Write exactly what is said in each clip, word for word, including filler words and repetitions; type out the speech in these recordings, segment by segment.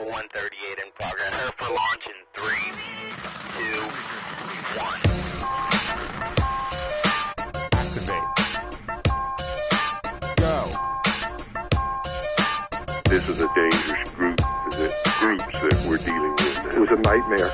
Vehicle one thirty-eight in progress. Prepare for launch in three, two, one. Activate. Go. This is a dangerous group, the groups that we're dealing with. It was a nightmare.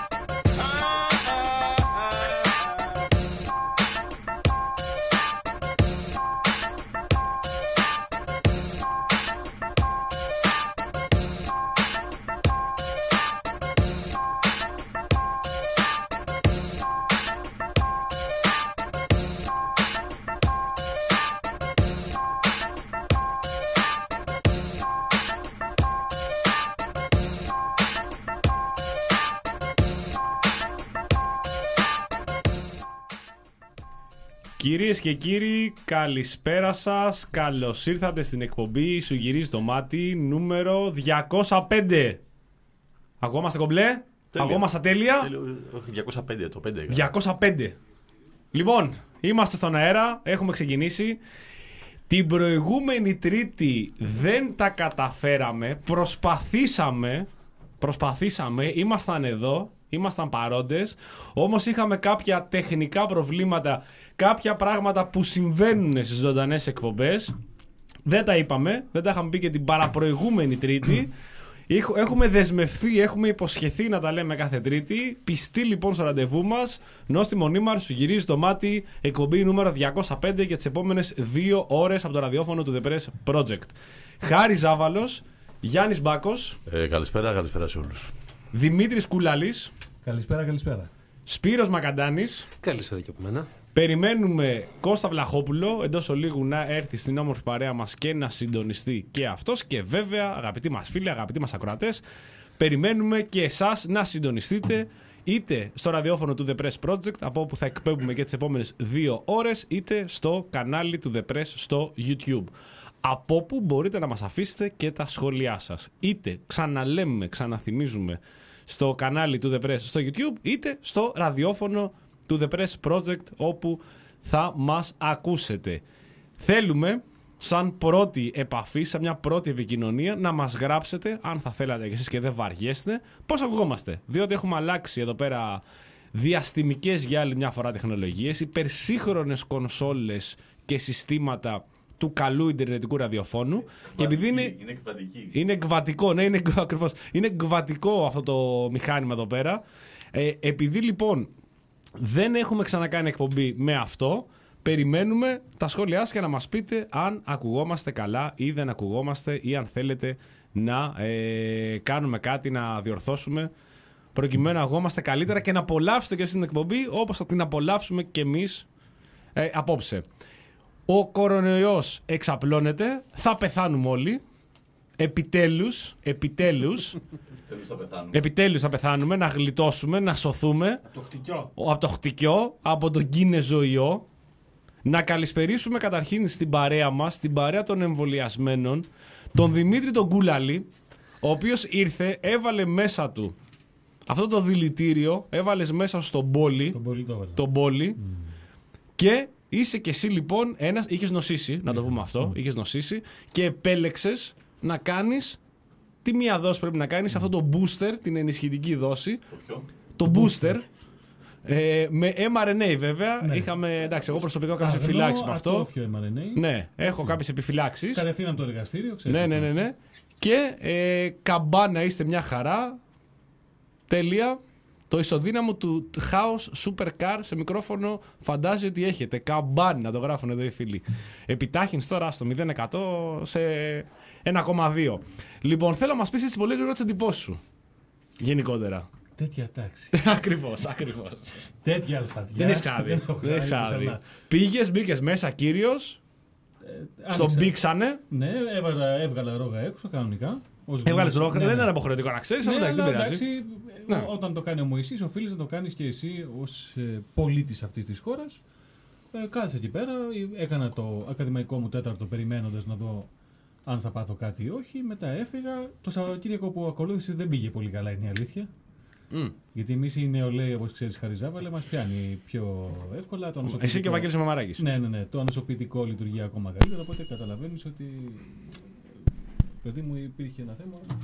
Κυρίες και κύριοι, καλησπέρα σας. Καλώς ήρθατε στην εκπομπή Σου γυρίζει το μάτι νούμερο διακόσια πέντε. Ακούμαστε κομπλέ? Ακούμαστε τέλεια? Όχι, διακόσια πέντε, το πέντε. διακόσια πέντε. Λοιπόν, είμαστε στον αέρα, έχουμε ξεκινήσει. Την προηγούμενη Τρίτη δεν τα καταφέραμε. Προσπαθήσαμε, προσπαθήσαμε, ήμασταν εδώ. Ήμασταν παρόντες, όμως είχαμε κάποια τεχνικά προβλήματα, κάποια πράγματα που συμβαίνουν στις ζωντανές εκπομπές. Δεν τα είπαμε, δεν τα είχαμε πει και την παραπροηγούμενη Τρίτη. Έχουμε δεσμευθεί, έχουμε υποσχεθεί να τα λέμε κάθε Τρίτη. Πιστοί λοιπόν στο ραντεβού μας, νόστη Μονίμαρ, Σου γυρίζει το μάτι, εκπομπή νούμερο διακόσια πέντε για τις επόμενες δύο ώρες από το ραδιόφωνο του The Press Project. Χάρης Ζάβαλος, Γιάννης Μπάκος. Ε, καλησπέρα, καλησπέρα σε όλους. Δημήτρης Κουλάλης. Καλησπέρα, καλησπέρα. Σπύρος Μακαντάνης. Καλησπέρα και από μένα. Περιμένουμε Κώστα Βλαχόπουλο εντός ολίγου να έρθει στην όμορφη παρέα μας και να συντονιστεί και αυτός. Και βέβαια, αγαπητοί μας φίλοι, αγαπητοί μας ακροατές, περιμένουμε και εσάς να συντονιστείτε είτε στο ραδιόφωνο του The Press Project, από όπου θα εκπέμπουμε και τις επόμενες δύο ώρες, είτε στο κανάλι του The Press στο YouTube. Από όπου μπορείτε να μας αφήσετε και τα σχόλιά σας. Είτε ξαναλέμε, ξαναθυμίζουμε στο κανάλι του The Press στο YouTube, είτε στο ραδιόφωνο του The Press Project, όπου θα μας ακούσετε. Θέλουμε, σαν πρώτη επαφή, σαν μια πρώτη επικοινωνία, να μας γράψετε, αν θα θέλατε κι εσείς και δεν βαριέστε, πώς ακουγόμαστε. Διότι έχουμε αλλάξει εδώ πέρα διαστημικές για άλλη μια φορά τεχνολογίες, υπερσύγχρονες κονσόλες και συστήματα του καλού ιντερνετικού ραδιοφώνου. Εκβατική, και επειδή είναι, είναι εκβατική. Είναι εκβατικό, ναι, είναι ακριβώς. Είναι εκβατικό αυτό το μηχάνημα εδώ πέρα. Ε, επειδή λοιπόν δεν έχουμε ξανακάνει εκπομπή με αυτό, περιμένουμε τα σχόλιά σας και να μας πείτε αν ακουγόμαστε καλά ή δεν ακουγόμαστε, ή αν θέλετε να ε, κάνουμε κάτι, να διορθώσουμε, προκειμένου να ακουγόμαστε καλύτερα και να απολαύσετε και εσείς την εκπομπή όπως θα την απολαύσουμε και εμείς ε, απόψε. Ο κορονοϊός εξαπλώνεται, θα πεθάνουμε όλοι. Επιτέλους, επιτέλους, θα πεθάνουμε. επιτέλους θα πεθάνουμε, να γλιτώσουμε, να σωθούμε Από το χτυκιό. από το χτυκιό, από τον κίνεζο-ιό. Να καλησπερίσουμε καταρχήν στην παρέα μας, στην παρέα των εμβολιασμένων, τον Δημήτρη τον Κούλαλη, ο οποίος ήρθε, έβαλε μέσα του αυτό το δηλητήριο, έβαλες μέσα στον πόλι, Τον πολύ το έβαλα. τον πόλι mm. και είσαι κι εσύ λοιπόν ένας, είχες νοσήσει, να το πούμε αυτό, mm. είχες νοσήσει και επέλεξες να κάνεις τι μία δόση πρέπει να κάνεις, mm. αυτό το booster, την ενισχυτική δόση. Το ποιο? Το booster. Ε, με εμ αρ εν έι βέβαια. Ναι. Είχαμε, εντάξει, εγώ προσωπικά έχω κάποιες επιφυλάξεις με αυτό. εμ αρ εν έι. Ναι, έχω κάποιες επιφυλάξεις. Κατευθείαν από το εργαστήριο, ξέρεις. Ναι, ναι, ναι, ναι. Και ε, καμπάνα, είστε μια χαρά. Τέλεια. Το ισοδύναμο του House Supercar σε μικρόφωνο φαντάζει ότι έχετε. Καμπάνι, να το γράφουν εδώ οι φίλοι. Επιτάχυνση τώρα στο μηδέν τοις εκατό σε ένα κόμμα δύο. Λοιπόν, θέλω να μας πεις έτσι πολύ γρήγορα τις εντυπώσεις σου. Γενικότερα. Τέτοια τάξη. Ακριβώς, ακριβώς. Τέτοια αλφαδιά. Δεν έχεις ξαναδεί. Δεν έχεις ξαναδεί. Πήγες, μπήκες μέσα κύριος. Ε, στον μπήξανε. Ναι, έβαλα, έβγαλα ρόγα έξω κανονικά. Έβγαλες ρόγα. Ναι, δεν είναι υποχρεωτικό να ξέρεις, αλλά εντάξει, δεν πειράζει. Ναι. Όταν το κάνει ο Μωυσής, οφείλεις να το κάνεις και εσύ ως ε, πολίτης αυτής της χώρας. Ε, κάθισα εκεί πέρα, έκανα το ακαδημαϊκό μου τέταρτο περιμένοντας να δω αν θα πάθω κάτι ή όχι. Μετά έφυγα. Το Σαββατοκύριακο που ακολούθησε δεν πήγε πολύ καλά, είναι η αλήθεια. Mm. Γιατί εμείς οι νεολαίοι, όπως ξέρεις, Χαριζάβαλε, μας πιάνει πιο εύκολα. Το Εσύ και ο Βαγγέλης Μαμαράκης. Ναι, ναι, ναι. Το ανοσοποιητικό λειτουργεί ακόμα καλύτερα. Οπότε καταλαβαίνεις ότι. Παιδί μου, υπήρχε ένα θέμα.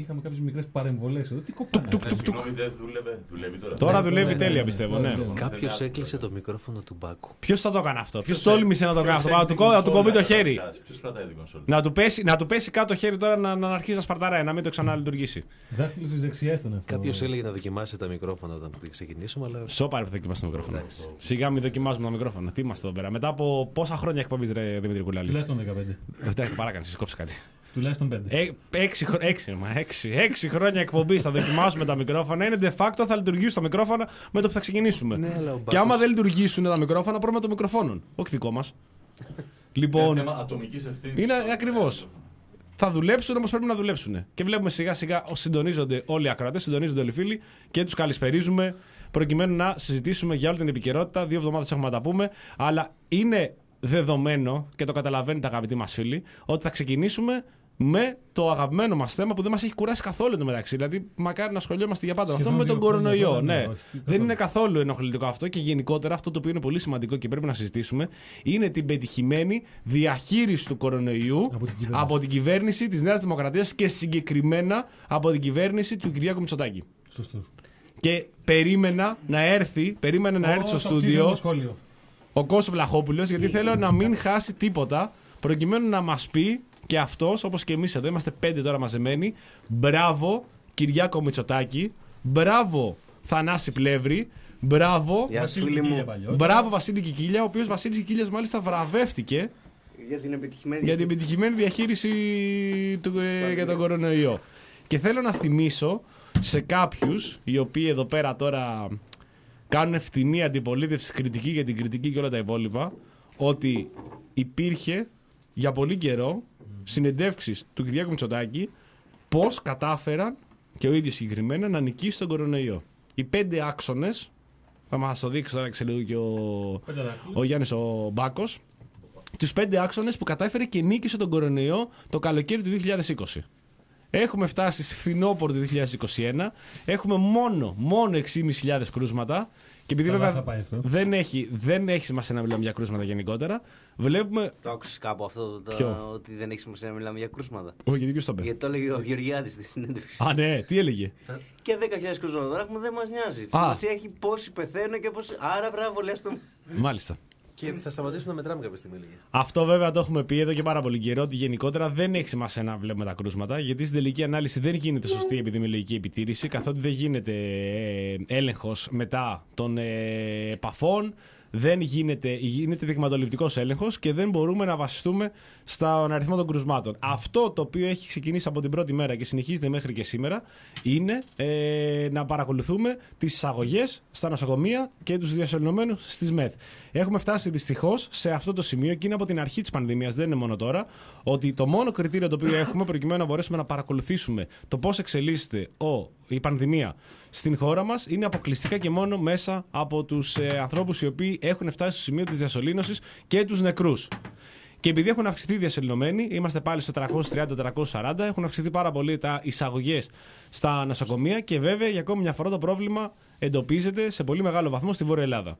είχαμε κάποιες μικρές παρεμβολές εδώ. Τι κοπάνε. Ναι, συγγνώμη, δεν δούλευε. Δουλεύει τώρα. Τώρα Ναι, δουλεύει ναι, τέλεια, ναι, πιστεύω. ναι, Ναι. ναι, ναι. Κάποιος έκλεισε το μικρόφωνο του Μπάκου. Ποιο θα το έκανε αυτό, ποιο Ποιος τόλμησε να το κάνει αυτό, να του, κο- να του κοβεί το χέρι. Ποιος κρατάει την κονσόλα. Να του, πέσει, να του πέσει κάτω το χέρι τώρα να, να αρχίσει να σπαρταράει, να μην το ξαναλειτουργήσει. Δάχτυλο στις δεξιές ήταν αυτό. Κάποιος έλεγε να δοκιμάσει τα μικρόφωνα όταν ξεκινήσουμε, αλλά. Σώπα, ρε, δοκιμάσει το μικρόφωνο. Εντάξει. Σιγά μην δοκιμάζουμε τα μικρόφωνα. Τι είμαστε εδώ πέρα. Μετά από πόσα χρόνια εκπομπή, ρε Δημήτρη Κουλάλη. Τουλάχιστον δεκαπέντε. Εντάξει, παράκανε, κόψε κάτι. Τουλάχιστον πέντε. Ε, έξι, χρο- έξι, μα, έξι, έξι χρόνια εκπομπή θα δοκιμάσουμε τα μικρόφωνα. Είναι de facto θα λειτουργήσουν τα μικρόφωνα με το που θα ξεκινήσουμε. Ναι, αλλά ο Και Μπάκος- άμα δεν λειτουργήσουν τα μικρόφωνα, πρόβλημα των μικροφώνων. Όχι δικό μα. Είναι Λοιπόν, θέμα ατομικής ευθύνης. είναι ακριβώς. Θα δουλέψουν όμως πρέπει να δουλέψουν. Και βλέπουμε σιγά σιγά συντονίζονται όλοι οι ακροατές, συντονίζονται όλοι οι φίλοι και τους καλησπερίζουμε προκειμένου να συζητήσουμε για όλη την επικαιρότητα. Δύο εβδομάδες έχουμε να τα πούμε. Αλλά είναι δεδομένο και το καταλαβαίνετε αγαπητοί μας φίλοι ότι θα ξεκινήσουμε με το αγαπημένο μας θέμα που δεν μας έχει κουράσει καθόλου εντωμεταξύ. Δηλαδή, μακάρι να ασχολιόμαστε για πάντα με αυτό Σχεδόν με τον δύο χρόνια κορονοϊό. τώρα, ναι, Ναι. όχι, Δεν καθόλου. είναι καθόλου ενοχλητικό αυτό και γενικότερα αυτό το οποίο είναι πολύ σημαντικό και πρέπει να συζητήσουμε είναι την πετυχημένη διαχείριση του κορονοϊού Από την κυβέρνηση. από την κυβέρνηση της Νέας Δημοκρατίας και συγκεκριμένα από την κυβέρνηση του Κυριάκου Μητσοτάκη. Σωστός. Και περίμενα να έρθει, περίμενα να έρθει στο Ω, το στούντιο ψήφιο σχόλιο. ο Κώστας Βλαχόπουλος, γιατί θέλω να μην χάσει τίποτα, προκειμένου να μας πει και αυτός, όπως και εμείς εδώ, είμαστε πέντε τώρα μαζεμένοι, μπράβο Κυριάκο Μητσοτάκη, μπράβο Θανάση Πλεύρη, μπράβο, Γεια σου, Βασίλη φίλοι Κικίλια μου. παλιός. μπράβο Βασίλη Κικίλια, ο οποίος Βασίλης Κικίλιας μάλιστα βραβεύτηκε Για την επιτυχημένη. για την επιτυχημένη διαχείριση του, ε, για τον κορονοϊό. Και θέλω να θυμίσω σε κάποιους, οι οποίοι εδώ πέρα τώρα κάνουν ευθυνή αντιπολίτευση, κριτική για την κριτική και όλα τα υπόλοιπα, ότι υπήρχε για πολύ καιρό συνεντεύξεις του Κυριάκου Μητσοτάκη πώς κατάφεραν και ο ίδιος συγκεκριμένα να νικήσει τον κορονοϊό. Οι πέντε άξονες, θα μας το δείξει τώρα και και ο, Πέντε δάχτυλα. ο Γιάννης ο Μπάκος, τους πέντε άξονες που κατάφερε και νίκησε τον κορονοϊό το καλοκαίρι του δύο χιλιάδες είκοσι. Έχουμε φτάσει στη φθινόπωρο του δύο χιλιάδες είκοσι ένα. Έχουμε μόνο, μόνο έξι χιλιάδες πεντακόσια κρούσματα. Και επειδή Καλά βέβαια θα πάει αυτό. δεν έχει, δεν έχει σημασία να μιλάμε για κρούσματα γενικότερα, βλέπουμε. Το άκουσες κάπου αυτό, το, Ποιο? ότι δεν έχει σημασία να μιλάμε για κρούσματα. Όχι, γιατί ποιος το είπε. Γιατί το έλεγε ο Γεωργιάδης στη συνέντευξη. Α, ναι, τι έλεγε. Και δέκα χιλιάδες κρούσματα τώρα έχουμε, δεν μας νοιάζει. Σημασία έχει πόσοι πεθαίνουν και πόσοι. Άρα πρέπει να βολιαστούμε. Μάλιστα. Και θα σταματήσουμε να μετράμε κάποια στιγμή. Λίγα. Αυτό βέβαια το έχουμε πει εδώ και πάρα πολύ καιρό ότι γενικότερα δεν έχει σημασία να βλέπουμε τα κρούσματα, γιατί στην τελική ανάλυση δεν γίνεται σωστή επιδημιολογική επιτήρηση, καθότι δεν γίνεται ε, έλεγχος μετά των ε, επαφών, δεν γίνεται, γίνεται δειγματοληπτικός έλεγχος και δεν μπορούμε να βασιστούμε στον αριθμό των κρουσμάτων. Αυτό το οποίο έχει ξεκινήσει από την πρώτη μέρα και συνεχίζεται μέχρι και σήμερα είναι ε, να παρακολουθούμε τις εισαγωγές στα νοσοκομεία και τους διασωληνωμένους στις ΜΕΘ. Έχουμε φτάσει δυστυχώς σε αυτό το σημείο και είναι από την αρχή της πανδημίας, δεν είναι μόνο τώρα, ότι το μόνο κριτήριο το οποίο έχουμε προκειμένου να μπορέσουμε να παρακολουθήσουμε το πώς εξελίσσεται ο, η πανδημία στην χώρα μας είναι αποκλειστικά και μόνο μέσα από τους ε, ανθρώπους οι οποίοι έχουν φτάσει στο σημείο της διασωλήνωσης και τους νεκρούς. Και επειδή έχουν αυξηθεί οι διασωληνωμένοι, είμαστε πάλι στο τριακόσια τριάντα με τριακόσια σαράντα, έχουν αυξηθεί πάρα πολύ τα εισαγωγές στα νοσοκομεία και βέβαια για ακόμη μια φορά το πρόβλημα εντοπίζεται σε πολύ μεγάλο βαθμό στη Βόρεια Ελλάδα.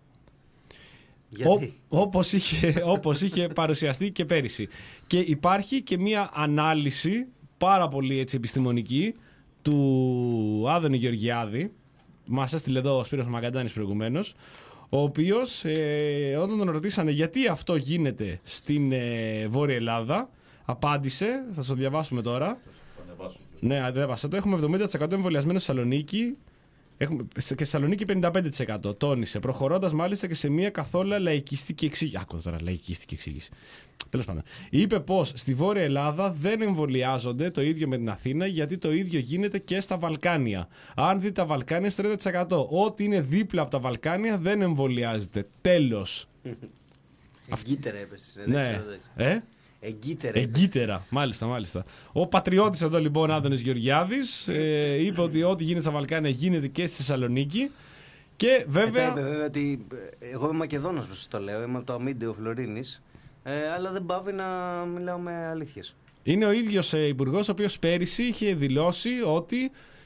Γιατί. Ό, όπως, είχε, όπως είχε παρουσιαστεί και πέρυσι. Και υπάρχει και μια ανάλυση πάρα πολύ έτσι, επιστημονική του Άδωνη Γεωργιάδη. Μας έστειλε εδώ ο Σπύρος Μαγκαντάνης προηγουμένως, ο οποίος ε, όταν τον ρωτήσανε γιατί αυτό γίνεται στην ε, Βόρεια Ελλάδα, απάντησε, θα το διαβάσουμε τώρα. Ναι, ανέβασα το. Έχουμε εβδομήντα τοις εκατό εμβολιασμένο στη Θεσσαλονίκη. Έχουμε, και στη Θεσσαλονίκη πενήντα πέντε τοις εκατό. Τόνισε. Προχωρώντας μάλιστα και σε μια καθόλου λαϊκιστική εξήγηση. Άκου τώρα, λαϊκιστική εξήγηση. Τέλος πάντων. Είπε πως στη Βόρεια Ελλάδα δεν εμβολιάζονται το ίδιο με την Αθήνα, γιατί το ίδιο γίνεται και στα Βαλκάνια. Αν δείτε τα Βαλκάνια, στο τριάντα τοις εκατό. Ό,τι είναι δίπλα από τα Βαλκάνια δεν εμβολιάζεται. Τέλος. Εγκύτερα έπεσες. ρε, Ναι. δεν ξέρω, δεν ξέρω. Ε? Εγκύτερα έπεσες. Εγκύτερα, μάλιστα, μάλιστα. Ο πατριώτης εδώ λοιπόν, Άδωνης Γεωργιάδης, ε, είπε ότι ό,τι γίνεται στα Βαλκάνια γίνεται και στη Θεσσαλονίκη. Και βέβαια. Ε, είπε βέβαια ότι ε, εγώ είμαι Μακεδόνας, όπως το λέω, είμαι από το Αμίντεο Φλωρίνης, ε, αλλά δεν πάβει να μιλάω με αλήθειες. Είναι ο ίδιος ε, υπουργός ο οποίος πέρυσι είχε δηλώσει ότι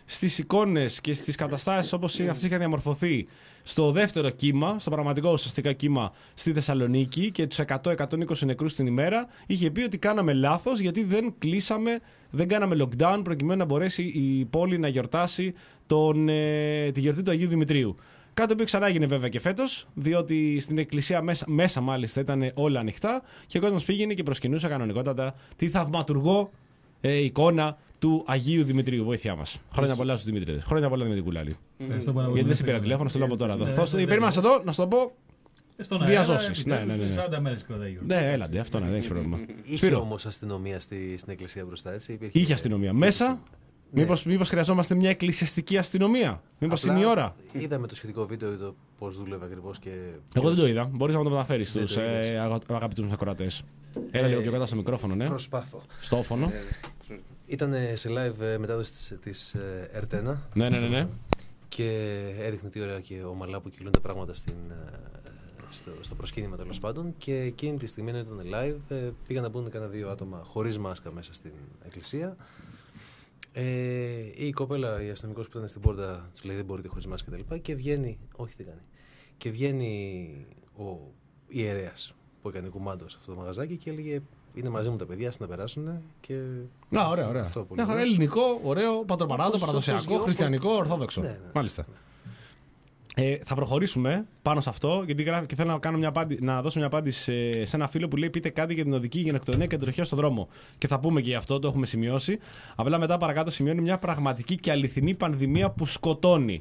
στις εικόνες και στις καταστάσεις όπως αυτές είχαν διαμορφωθεί στο δεύτερο κύμα, στο πραγματικό ουσιαστικά κύμα στη Θεσσαλονίκη και τους εκατό με εκατόν είκοσι νεκρούς την ημέρα, είχε πει ότι κάναμε λάθος γιατί δεν κλείσαμε, δεν κάναμε lockdown προκειμένου να μπορέσει η πόλη να γιορτάσει τον, ε, τη γιορτή του Αγίου Δημητρίου. Κάτι το οποίο ξανά έγινε βέβαια και φέτος, διότι στην εκκλησία μέσα, μέσα μάλιστα ήταν όλα ανοιχτά και ο κόσμος πήγαινε και προσκυνούσε κανονικότατα τη θαυματουργό ε, εικόνα του Αγίου Δημητρίου. Βοήθειά μας. Χρόνια πολλά στους Δημητρίδες. Χρόνια πολλά Δημητρή Κουλάλη. Γιατί δεν σε πήρα τηλέφωνο, στο λέω από τώρα. Περίμενα εδώ να σου το πω. Διαζώσεις. Ναι, ναι, ναι. σαράντα μέρες κρατάει. Ναι, έλαντε, αυτό να δεν έχει πρόβλημα. Είχε όμως αστυνομία στη, στην εκκλησία μπροστά, έτσι. Υπήρχε... Είχε αστυνομία. Μέσα. Ναι. Μήπως, μήπως χρειαζόμαστε μια εκκλησιαστική αστυνομία. Μήπως είναι η ώρα. Είδαμε το σχετικό βίντεο το πώς δούλευε ακριβώς και. Εγώ δεν το είδα. Μπορείς να μου το μεταφέρεις στους ε, αγαπητούς ακροατές. Έλα ε, λίγο πιο κοντά στο μικρόφωνο, ναι. Προσπάθω. Στο όφωνο. Ήταν σε live μετάδοση της, της Ερτένα. Ναι, ναι, ναι, ναι. Και έδειχνε τι ωραία και ομαλά που κυλούν τα πράγματα στην, στο, στο προσκύνημα τέλος πάντων. Και εκείνη τη στιγμή, όταν ήταν live, πήγαν να μπουν κανένα δύο άτομα χωρίς μάσκα μέσα στην εκκλησία. Ε, η κοπέλα, η αστυνομικός που ήταν στην πόρτα, του λέει δεν μπορείτε χωρίς μάσκα κτλ. Και, και βγαίνει, όχι δεν κάνει. Και βγαίνει ο ιερέας που έκανε κουμάντο σε αυτό το μαγαζάκι και έλεγε: είναι μαζί μου τα παιδιά, να περάσουν. Και... Να, ωραία, ωραία. Μια χαρά ελληνικό, ωραίο, πατροπαράδο, παραδοσιακό, χριστιανικό, ορθόδοξο. Ναι, ναι, μάλιστα. Ναι. Ε, θα προχωρήσουμε πάνω σε αυτό, γιατί και θέλω να, κάνω μια απάντη, να δώσω μια απάντηση σε, σε ένα φίλο που λέει: πείτε κάτι για την οδική γενοκτονία και την τροχιά στον δρόμο. Και θα πούμε και γι' αυτό, το έχουμε σημειώσει. Απλά μετά παρακάτω σημειώνει μια πραγματική και αληθινή πανδημία που σκοτώνει.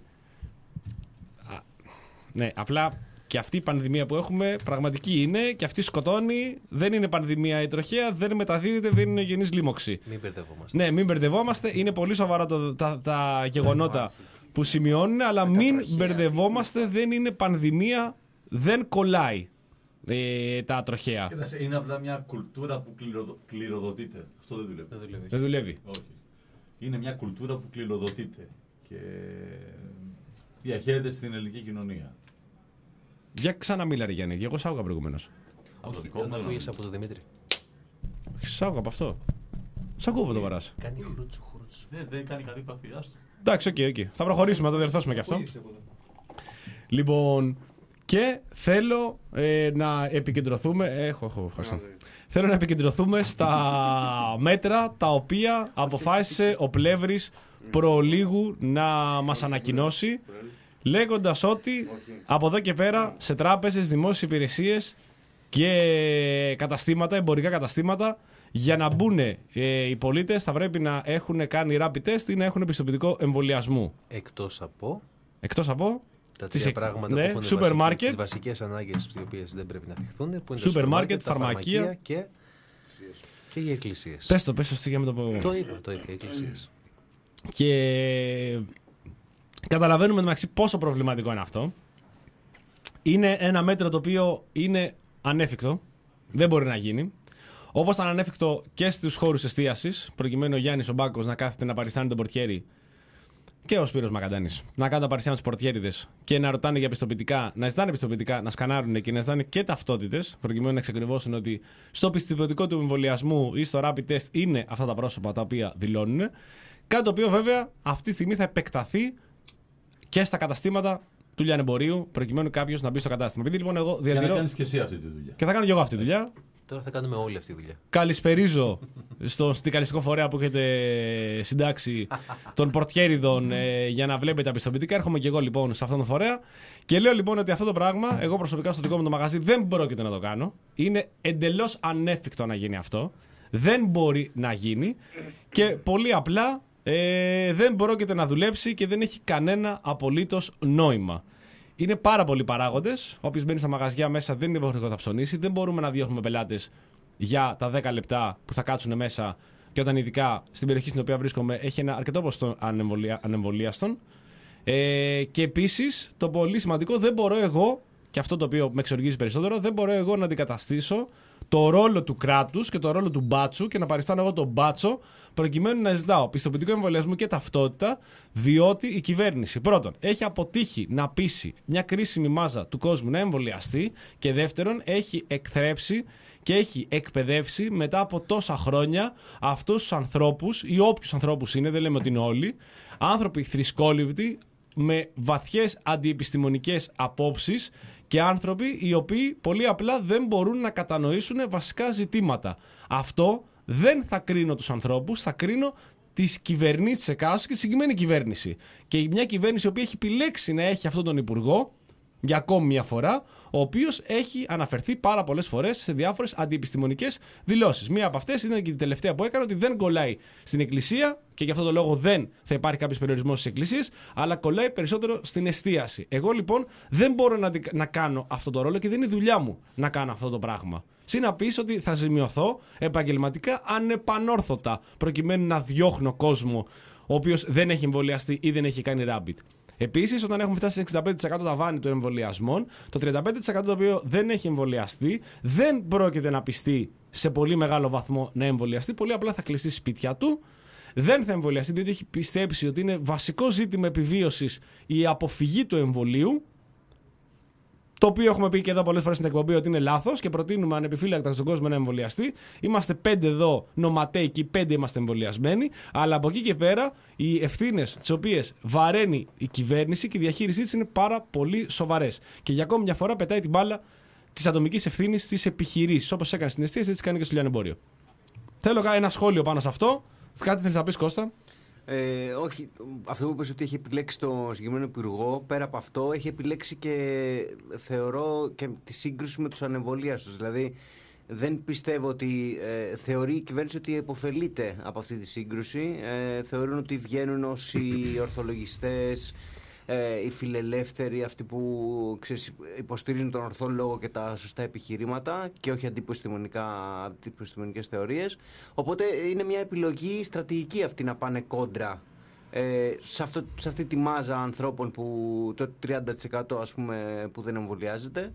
Α, ναι, απλά και αυτή η πανδημία που έχουμε πραγματική είναι και αυτή σκοτώνει. Δεν είναι πανδημία η τροχέα, δεν μεταδίδεται, δεν είναι γενής λίμωξη. Μην μπερδευόμαστε. Ναι, μην μπερδευόμαστε. Είναι πολύ σοβαρά το, τα, τα γεγονότα που σημειώνουν, αλλά μην μπερδευόμαστε, δεν είναι πανδημία, δεν κολλάει ε, τα τροχαία. Είναι απλά μια κουλτούρα που κληροδο... κληροδοτείται. Αυτό δεν δουλεύει. Δεν δουλεύει. Δεν δουλεύει. Όχι. Είναι μια κουλτούρα που κληροδοτείται και διαχέεται στην ελληνική κοινωνία. Για ξαναμίλα ρε Γιάννη, εγώ σ' άκουγα προηγουμένως. Από το δικό Τον μου. ακούγες από τον Δημήτρη. Όχι, σ' άκουγα από αυτό. Σ' ακούω από το βαράς. Κάνει χρούτσου χρούτσου. Δεν, δεν κάνει καλή επαφή, άστο. Εντάξει, οκ, okay, okay. Θα προχωρήσουμε, θα το διορθώσουμε κι αυτό. Λοιπόν, και θέλω ε, να επικεντρωθούμε. Έχω, έχω, ευχαριστώ. Θέλω να επικεντρωθούμε στα μέτρα τα οποία αποφάσισε ο Πλεύρης προλίγου να μας ανακοινώσει, λέγοντας ότι από εδώ και πέρα σε τράπεζες, δημόσιες υπηρεσίες και καταστήματα, εμπορικά καταστήματα, για να μπουν ε, οι πολίτες θα πρέπει να έχουν κάνει rapid test ή να έχουν πιστοποιητικό εμβολιασμού. Εκτός από Εκτός από τα τρία πράγματα ναι, που σούπερ έχουν μάρκετ, τις βασικές ανάγκες οι οποίες δεν πρέπει να θυχθούν, που είναι σούπερ μάρκετ, τα φαρμακεία, φαρμακεία και, και οι εκκλησίες. Πες το, πες το στοιχεία με το πω. Το είπα, το είπα, οι εκκλησίες. Και καταλαβαίνουμε μεταξύ πόσο προβληματικό είναι αυτό. Είναι ένα μέτρο το οποίο είναι ανέφικτο. Δεν μπορεί να γίνει. Όπως ήταν ανέφικτο και στους χώρους εστίασης, προκειμένου ο Γιάννης ο Μπάκος να κάθεται να παριστάνει τον πορτιέρι και ο Σπύρος Μακαντάνης να κάνουν τα παριστάνει στους πορτιέριδες και να ρωτάνε για πιστοποιητικά, να ζητάνε πιστοποιητικά, να σκανάρουν και να ζητάνε και ταυτότητες, προκειμένου να εξακριβώσουν ότι στο πιστοποιητικό του εμβολιασμού ή στο rapid test είναι αυτά τα πρόσωπα τα οποία δηλώνουν. Κάτι το οποίο βέβαια αυτή τη στιγμή θα επεκταθεί και στα καταστήματα του λιανεμπορίου, προκειμένου κάποιο να μπει στο κατάστημα. Επειδή λοιπόν εγώ διατηρώ. Για να κάνεις και εσύ αυτή τη δουλειά. Και θα κάνω και εγώ αυτή τη δουλειά. Τώρα θα κάνουμε όλη αυτή τη δουλειά. Καλησπερίζω στον συνδικαλιστικό φορέα που έχετε συντάξει των πορτιέριδων ε, για να βλέπετε τα πιστοποιητικά. Έρχομαι και εγώ λοιπόν σε αυτόν τον φορέα και λέω λοιπόν ότι αυτό το πράγμα, εγώ προσωπικά στο δικό μου το μαγαζί δεν πρόκειται να το κάνω. Είναι εντελώς ανέφικτο να γίνει αυτό. Δεν μπορεί να γίνει και πολύ απλά ε, δεν πρόκειται να δουλέψει και δεν έχει κανένα απολύτως νόημα. Είναι πάρα πολλοί παράγοντες. Όποιος μπαίνει στα μαγαζιά μέσα δεν είναι υποχρεωτικό να ψωνίσει. Δεν μπορούμε να διώχνουμε πελάτες για τα δέκα λεπτά που θα κάτσουν μέσα και όταν ειδικά στην περιοχή στην οποία βρίσκομαι έχει ένα αρκετό ποσοστό ανεμβολίαστων. Ε, και επίσης το πολύ σημαντικό, δεν μπορώ εγώ, και αυτό το οποίο με εξοργίζει περισσότερο, δεν μπορώ εγώ να αντικαταστήσω το ρόλο του κράτους και το ρόλο του μπάτσου και να παριστάνω εγώ τον μπάτσο προκειμένου να ζητάω πιστοποιητικό εμβολιασμού και ταυτότητα, διότι η κυβέρνηση πρώτον έχει αποτύχει να πείσει μια κρίσιμη μάζα του κόσμου να εμβολιαστεί και δεύτερον έχει εκθρέψει και έχει εκπαιδεύσει μετά από τόσα χρόνια αυτούς τους ανθρώπους ή όποιους ανθρώπους είναι, δεν λέμε ότι είναι όλοι, άνθρωποι θρησκόληπτοι με βαθιές αντιεπιστημονικές απόψεις και άνθρωποι οι οποίοι πολύ απλά δεν μπορούν να κατανοήσουν βασικά ζητήματα. Αυτό δεν θα κρίνω τους ανθρώπους, θα κρίνω τις κυβερνήσεις εκάστοτε και τη συγκεκριμένη κυβέρνηση. Και μια κυβέρνηση η οποία έχει επιλέξει να έχει αυτόν τον υπουργό για ακόμη μια φορά, ο οποίος έχει αναφερθεί πάρα πολλές φορές σε διάφορες αντιεπιστημονικές δηλώσεις. Μία από αυτές ήταν και η τελευταία που έκανε, ότι δεν κολλάει στην Εκκλησία και γι' αυτό το λόγο δεν θα υπάρχει κάποιος περιορισμός στις εκκλησίες, αλλά κολλάει περισσότερο στην εστίαση. Εγώ λοιπόν δεν μπορώ να, να κάνω αυτό το ρόλο και δεν είναι η δουλειά μου να κάνω αυτό το πράγμα. Συν να πεις ότι θα ζημιωθώ επαγγελματικά ανεπανόρθωτα, προκειμένου να διώχνω κόσμο ο οποίος δεν έχει εμβολιαστεί ή δεν έχει κάνει rabbit. Επίσης, όταν έχουμε φτάσει σε εξήντα πέντε τοις εκατό ταβάνι των εμβολιασμών, το τριάντα πέντε τοις εκατό το οποίο δεν έχει εμβολιαστεί, δεν πρόκειται να πιστεί σε πολύ μεγάλο βαθμό να εμβολιαστεί. Πολύ απλά θα κλειστεί σπίτια του, δεν θα εμβολιαστεί, διότι έχει πιστέψει ότι είναι βασικό ζήτημα επιβίωσης η αποφυγή του εμβολίου. Το οποίο έχουμε πει και εδώ πολλές φορές στην εκπομπή ότι είναι λάθος και προτείνουμε ανεπιφύλακτα στον κόσμο να εμβολιαστεί. Είμαστε πέντε εδώ νοματέοι και πέντε είμαστε εμβολιασμένοι. Αλλά από εκεί και πέρα οι ευθύνες τις οποίες βαραίνει η κυβέρνηση και η διαχείρισή της είναι πάρα πολύ σοβαρές. Και για ακόμη μια φορά πετάει την μπάλα της ατομικής ευθύνης στις επιχειρήσεις. Όπως έκανε στην εστίαση, έτσι κάνει και στο λιανεμπόριο. Θέλω ένα σχόλιο πάνω σε αυτό. Κάτι θέλεις να πεις, Κώστα? Ε, όχι, αυτό που είπες ότι έχει επιλέξει το συγκεκριμένο υπουργό, πέρα από αυτό έχει επιλέξει και θεωρώ και τη σύγκρουση με τους ανεμβολίαστους. Δηλαδή δεν πιστεύω ότι ε, θεωρεί η κυβέρνηση ότι υποφελείται από αυτή τη σύγκρουση. Ε, θεωρούν ότι βγαίνουν ως οι ορθολογιστές, ε, οι φιλελεύθεροι, αυτοί που ξέρεις, υποστηρίζουν τον ορθό λόγο και τα σωστά επιχειρήματα και όχι αντιποιστημονικές θεωρίες. Οπότε είναι μια επιλογή στρατηγική αυτή να πάνε κόντρα ε, σε, αυτό, σε αυτή τη μάζα ανθρώπων που το τριάντα τοις εκατό ας πούμε που δεν εμβολιάζεται.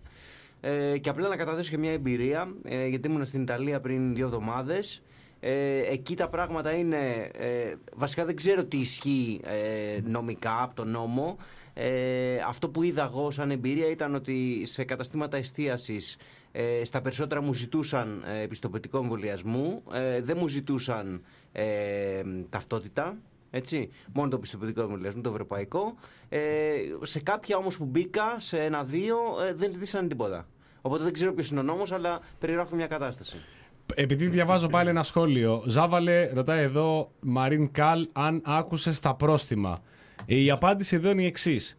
Ε, και απλά να καταθέσω και μια εμπειρία, ε, γιατί ήμουν στην Ιταλία πριν δύο εβδομάδες. Ε, εκεί τα πράγματα είναι, ε, βασικά δεν ξέρω τι ισχύει ε, νομικά από τον νόμο. Ε, αυτό που είδα εγώ σαν εμπειρία ήταν ότι σε καταστήματα εστίασης ε, στα περισσότερα μου ζητούσαν ε, επιστοποιητικό εμβολιασμού, ε, δεν μου ζητούσαν ε, ταυτότητα. Έτσι, μόνο το πιστοποιητικό εμβολιασμό, το ευρωπαϊκό. Ε, σε κάποια όμως που μπήκα, σε ένα-δύο, ε, δεν ζητήσαν τίποτα. Οπότε δεν ξέρω ποιος είναι ο νόμος, αλλά περιγράφω μια κατάσταση. Επειδή διαβάζω πάλι ένα σχόλιο, Ζάβαλε ρωτάει εδώ, Μαρίν Καλ, αν άκουσες τα πρόστιμα. Η απάντηση εδώ είναι η εξής.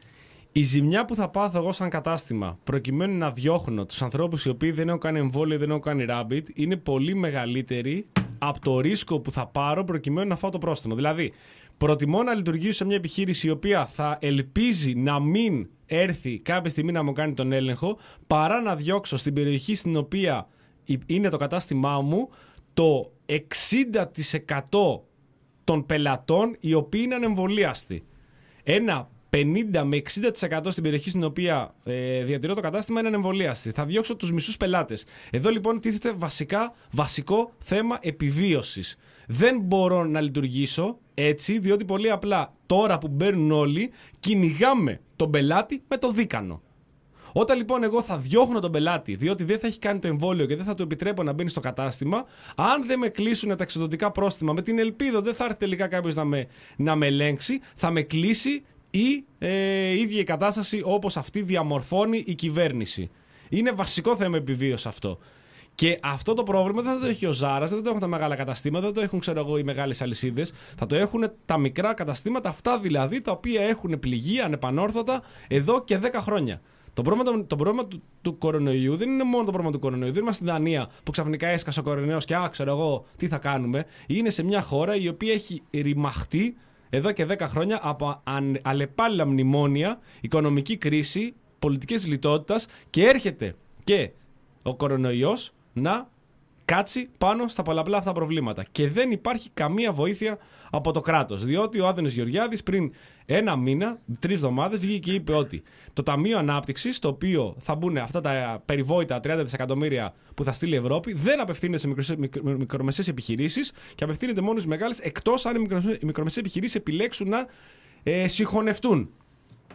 Η ζημιά που θα πάθω εγώ σαν κατάστημα, προκειμένου να διώχνω τους ανθρώπους οι οποίοι δεν έχουν κάνει εμβόλιο, δεν έχουν κάνει rabbit, είναι πολύ μεγαλύτερη από το ρίσκο που θα πάρω προκειμένου να φάω το πρόστιμο. Δηλαδή, προτιμώ να λειτουργήσω σε μια επιχείρηση η οποία θα ελπίζει να μην έρθει κάποια στιγμή να μου κάνει τον έλεγχο, παρά να διώξω στην περιοχή στην οποία είναι το κατάστημά μου το εξήντα τοις εκατό των πελατών οι οποίοι είναι ανεμβολίαστοι. Ένα πενήντα με εξήντα τοις εκατό στην περιοχή στην οποία ε, διατηρώ το κατάστημα είναι ανεμβολίαστοι. Θα διώξω τους μισούς πελάτες. Εδώ λοιπόν τίθεται βασικά, βασικό θέμα επιβίωσης. Δεν μπορώ να λειτουργήσω έτσι, διότι πολύ απλά τώρα που μπαίνουν όλοι κυνηγάμε τον πελάτη με το δίκανο. Όταν λοιπόν εγώ θα διώχνω τον πελάτη, διότι δεν θα έχει κάνει το εμβόλιο και δεν θα του επιτρέπω να μπαίνει στο κατάστημα, αν δεν με κλείσουν τα εξοδοτικά πρόστιμα, με την ελπίδα δεν θα έρθει τελικά κάποιος να με, να με ελέγξει, θα με κλείσει η ε, ίδια η κατάσταση όπως αυτή διαμορφώνει η κυβέρνηση. Είναι βασικό θέμα επιβίωση αυτό. Και αυτό το πρόβλημα δεν θα το έχει ο Ζάρας, δεν το έχουν τα μεγάλα καταστήματα, δεν το έχουν ξέρω εγώ οι μεγάλες αλυσίδες. Θα το έχουν τα μικρά καταστήματα, αυτά δηλαδή τα οποία έχουν πληγεί ανεπανόρθωτα εδώ και δέκα χρόνια. Το πρόβλημα, το πρόβλημα του, του κορονοϊού δεν είναι μόνο το πρόβλημα του κορονοϊού. Δεν είμαστε στην Δανία που ξαφνικά έσκασε ο κορονοϊός και α, ξέρω εγώ τι θα κάνουμε. Είναι σε μια χώρα η οποία έχει ρημαχτεί εδώ και δέκα χρόνια από αλλεπάλληλα μνημόνια, οικονομική κρίση, πολιτικές λιτότητας και έρχεται και ο κορονοϊός να κάτσει πάνω στα πολλαπλά αυτά προβλήματα. Και δεν υπάρχει καμία βοήθεια από το κράτος. Διότι ο Άδωνης Γεωργιάδης πριν ένα μήνα, τρεις εβδομάδες, βγήκε και είπε ότι το Ταμείο Ανάπτυξης, το οποίο θα μπουν αυτά τα περιβόητα τριάντα δισεκατομμύρια που θα στείλει η Ευρώπη, δεν απευθύνεται σε μικρομεσαίες επιχειρήσεις και απευθύνεται μόνο στις μεγάλες, εκτός αν οι μικρομεσαίες επιχειρήσεις επιλέξουν να ε, συγχωνευτούν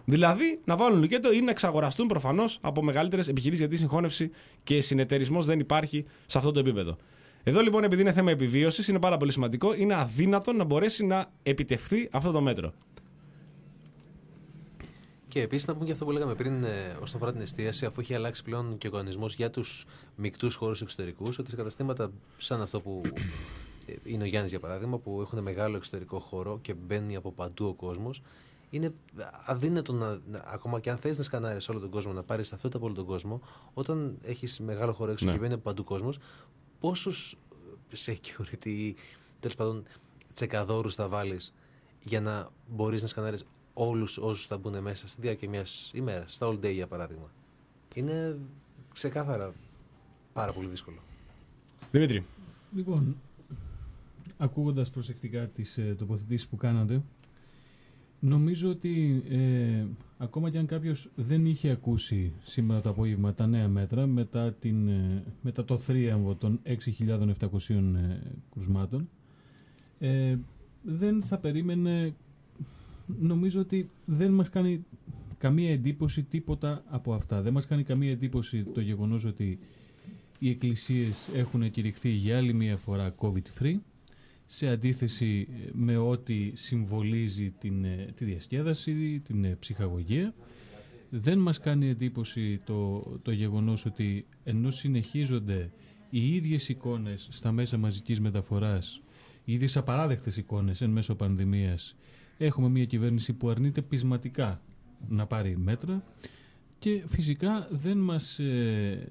Δηλαδή να βάλουν λουκέτο ή να εξαγοραστούν προφανώς από μεγαλύτερες επιχειρήσεις, γιατί συγχώνευση και συνεταιρισμός δεν υπάρχει σε αυτό το επίπεδο. Εδώ λοιπόν, επειδή είναι θέμα επιβίωσης, είναι πάρα πολύ σημαντικό, είναι αδύνατο να μπορέσει να επιτευχθεί αυτό το μέτρο. Και επίσης να πούμε και αυτό που λέγαμε πριν ε, όσον αφορά την εστίαση, αφού έχει αλλάξει πλέον και ο κανονισμός για τους μεικτούς χώρους εξωτερικούς, ότι σε καταστήματα σαν αυτό που ε, είναι ο Γιάννης για παράδειγμα, που έχουν μεγάλο εξωτερικό χώρο και μπαίνει από παντού ο κόσμος, είναι αδύνατο να, να, ακόμα και αν θες να σκανάρεις όλο τον κόσμο, να πάρεις ταυτότητα από όλο τον κόσμο, όταν έχεις μεγάλο χώρο έξω, ναι, και μπαίνει από παντού κόσμος, πόσους security, τέλος πάντων τσεκαδόρους θα βάλεις για να μπορείς να σκανάρεις όλους όσους θα μπουν μέσα στη διάρκεια μιας ημέρας, στα all day για παράδειγμα. Είναι ξεκάθαρα πάρα πολύ δύσκολο. Δημήτρη. Λοιπόν, ακούγοντας προσεκτικά τις ε, τοποθετήσεις που κάνατε, νομίζω ότι ε, ακόμα και αν κάποιος δεν είχε ακούσει σήμερα το απόγευμα τα νέα μέτρα μετά, την, ε, μετά το θρίαμβο των έξι χιλιάδες επτακόσιων ε, κρουσμάτων, ε, δεν θα περίμενε. Νομίζω ότι δεν μας κάνει καμία εντύπωση τίποτα από αυτά. Δεν μας κάνει καμία εντύπωση το γεγονός ότι οι εκκλησίες έχουν κηρυχθεί για άλλη μία φορά COVID-free, σε αντίθεση με ό,τι συμβολίζει την, τη διασκέδαση, την ψυχαγωγία. Δεν μας κάνει εντύπωση το, το γεγονός ότι ενώ συνεχίζονται οι ίδιες εικόνες στα μέσα μαζικής μεταφοράς, οι ίδιες απαράδεκτες εικόνες εν μέσω πανδημίας, έχουμε μια κυβέρνηση που αρνείται πεισματικά να πάρει μέτρα και φυσικά δεν μας, ε,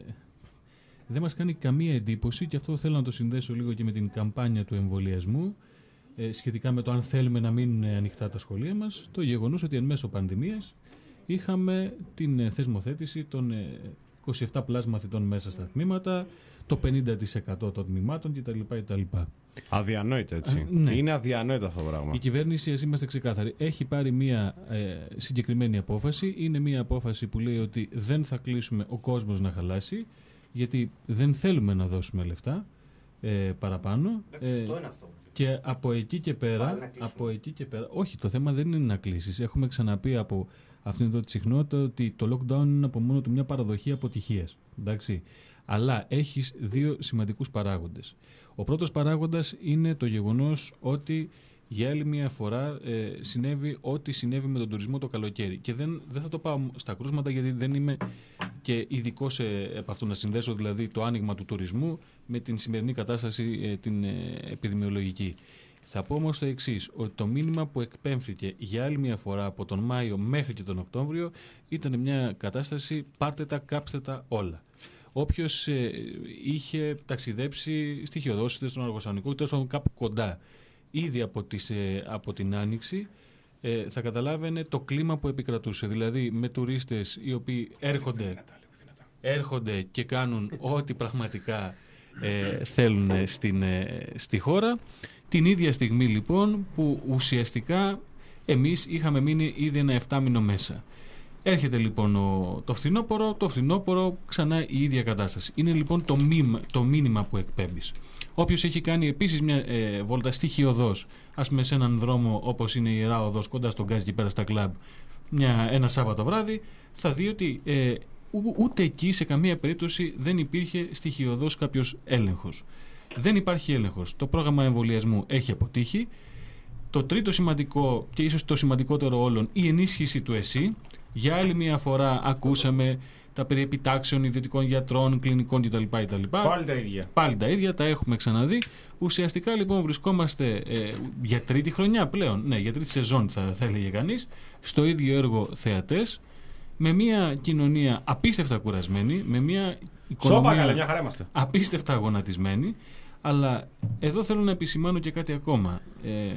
δεν μας κάνει καμία εντύπωση, και αυτό θέλω να το συνδέσω λίγο και με την καμπάνια του εμβολιασμού, ε, σχετικά με το αν θέλουμε να μείνουν ανοιχτά τα σχολεία μας, το γεγονός ότι εν μέσω πανδημίας είχαμε την ε, θεσμοθέτηση των ε, είκοσι επτά πλάς μαθητών μέσα στα τμήματα, το πενήντα τοις εκατό των τμήματων κτλ. κτλ. Αδιανόητο, έτσι. Α, ναι. Είναι αδιανόητο αυτό το πράγμα. Η κυβέρνηση, ας είμαστε ξεκάθαροι, έχει πάρει μια ε, συγκεκριμένη απόφαση. Είναι μια απόφαση που λέει ότι δεν θα κλείσουμε ο κόσμος να χαλάσει, γιατί δεν θέλουμε να δώσουμε λεφτά ε, παραπάνω. Ε, είναι αυτό. Και από εκεί και πέρα, από εκεί και πέρα, όχι, το θέμα δεν είναι να κλείσεις. Έχουμε ξαναπεί από αυτήν εδώ τη συχνότητα ότι το lockdown είναι από μόνο του μια παραδοχή αποτυχίας. Εντάξει. Αλλά έχεις δύο σημαντικούς παράγοντες. Ο πρώτος παράγοντας είναι το γεγονός ότι για άλλη μια φορά ε, συνέβη ό,τι συνέβη με τον τουρισμό το καλοκαίρι. Και δεν, δεν θα το πάω στα κρούσματα, γιατί δεν είμαι και ειδικός από αυτό να συνδέσω δηλαδή το άνοιγμα του τουρισμού με την σημερινή κατάσταση ε, την ε, επιδημιολογική. Θα πω όμως το εξής, ότι το μήνυμα που εκπέμφθηκε για άλλη μια φορά από τον Μάιο μέχρι και τον Οκτώβριο ήταν μια κατάσταση πάρτε τα, κάψτε τα όλα. Όποιος ε, είχε ταξιδέψει στοιχειοδός είτε στον Αργοσανικό είτε στον κάπου κοντά ήδη από, τις, ε, από την Άνοιξη, ε, θα καταλάβαινε το κλίμα που επικρατούσε. Δηλαδή με τουρίστες οι οποίοι έρχονται, έρχονται και κάνουν ό,τι πραγματικά ε, θέλουν στην, ε, στη χώρα. Την ίδια στιγμή λοιπόν που ουσιαστικά εμείς είχαμε μείνει ήδη ένα εφτάμηνο μέσα. Έρχεται λοιπόν ο, το φθινόπωρο, το φθινόπωρο ξανά η ίδια κατάσταση. Είναι λοιπόν το, μήμα, το μήνυμα που εκπέμπεις. Όποιος έχει κάνει επίσης μια ε, βόλτα στοιχειοδός, ας πούμε σε έναν δρόμο όπως είναι η Ιερά Οδός κοντά στον Γκάζι και πέρα στα κλαμπ, μια, ένα Σάββατο βράδυ, θα δει ότι ε, ού, ούτε εκεί σε καμία περίπτωση δεν υπήρχε στοιχειοδός κάποιος έλεγχος. Δεν υπάρχει έλεγχος. Το πρόγραμμα εμβολιασμού έχει αποτύχει. Το τρίτο σημαντικό και ίσως το σημαντικότερο όλων, η ενίσχυση του ΕΣΥ. Για άλλη μια φορά ακούσαμε τα περί επιτάξεων ιδιωτικών γιατρών, κλινικών κτλ. κτλ. Πάλι τα ίδια. Πάλι τα ίδια, τα έχουμε ξαναδεί. Ουσιαστικά λοιπόν βρισκόμαστε ε, για τρίτη χρονιά πλέον, ναι, για τρίτη σεζόν θα, θα έλεγε κανείς, στο ίδιο έργο θεατές, με μια κοινωνία απίστευτα κουρασμένη, με μια οικονομία Σώπα, μια χαρά είμαστε. απίστευτα γονατισμένη. Αλλά εδώ θέλω να επισημάνω και κάτι ακόμα. Ε,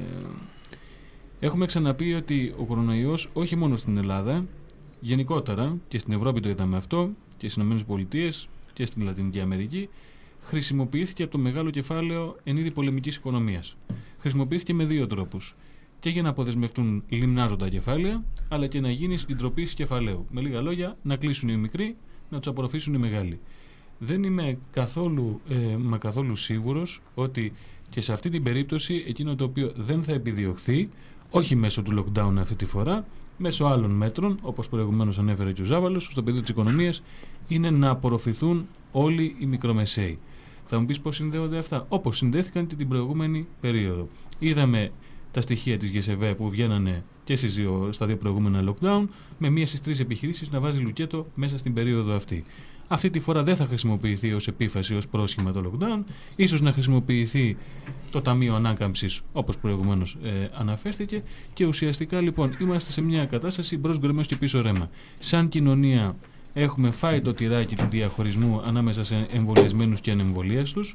έχουμε ξαναπεί ότι ο κορονοϊός όχι μόνο στην Ελλάδα, γενικότερα και στην Ευρώπη το είδαμε αυτό, και στις ΗΠΑ και στην Λατινική Αμερική, χρησιμοποιήθηκε από το μεγάλο κεφάλαιο εν είδη πολεμικής οικονομίας. Χρησιμοποιήθηκε με δύο τρόπους. Και για να αποδεσμευτούν λιμνάζοντα κεφάλαια, αλλά και να γίνει συντροπής κεφαλαίου. Με λίγα λόγια, να κλείσουν οι μικροί, να τους απορροφήσουν οι μεγάλοι. Δεν είμαι καθόλου, ε, μα καθόλου σίγουρος ότι και σε αυτή την περίπτωση εκείνο το οποίο δεν θα επιδιωχθεί, όχι μέσω του lockdown αυτή τη φορά, μέσω άλλων μέτρων, όπως προηγουμένως ανέφερε και ο Ζάβαλος, στο πεδίο της οικονομίας, είναι να απορροφηθούν όλοι οι μικρομεσαίοι. Θα μου πεις πώς συνδέονται αυτά? Όπως συνδέθηκαν και την προηγούμενη περίοδο. Είδαμε τα στοιχεία της ΓΕΣΕΒΕ που βγαίνανε και στις δύο, στα δύο προηγούμενα lockdown, με μία στις τρεις επιχειρήσεις να βάζει λουκέτο μέσα στην περίοδο αυτή. Αυτή τη φορά δεν θα χρησιμοποιηθεί ως επίφαση, ως πρόσχημα το lockdown, ίσως να χρησιμοποιηθεί το Ταμείο Ανάκαμψης, όπως προηγουμένως ε, αναφέρθηκε, και ουσιαστικά λοιπόν είμαστε σε μια κατάσταση μπρος γκρεμός και πίσω ρέμα. Σαν κοινωνία έχουμε φάει το τυράκι του διαχωρισμού ανάμεσα σε εμβολιασμένους και ανεμβολίαστους.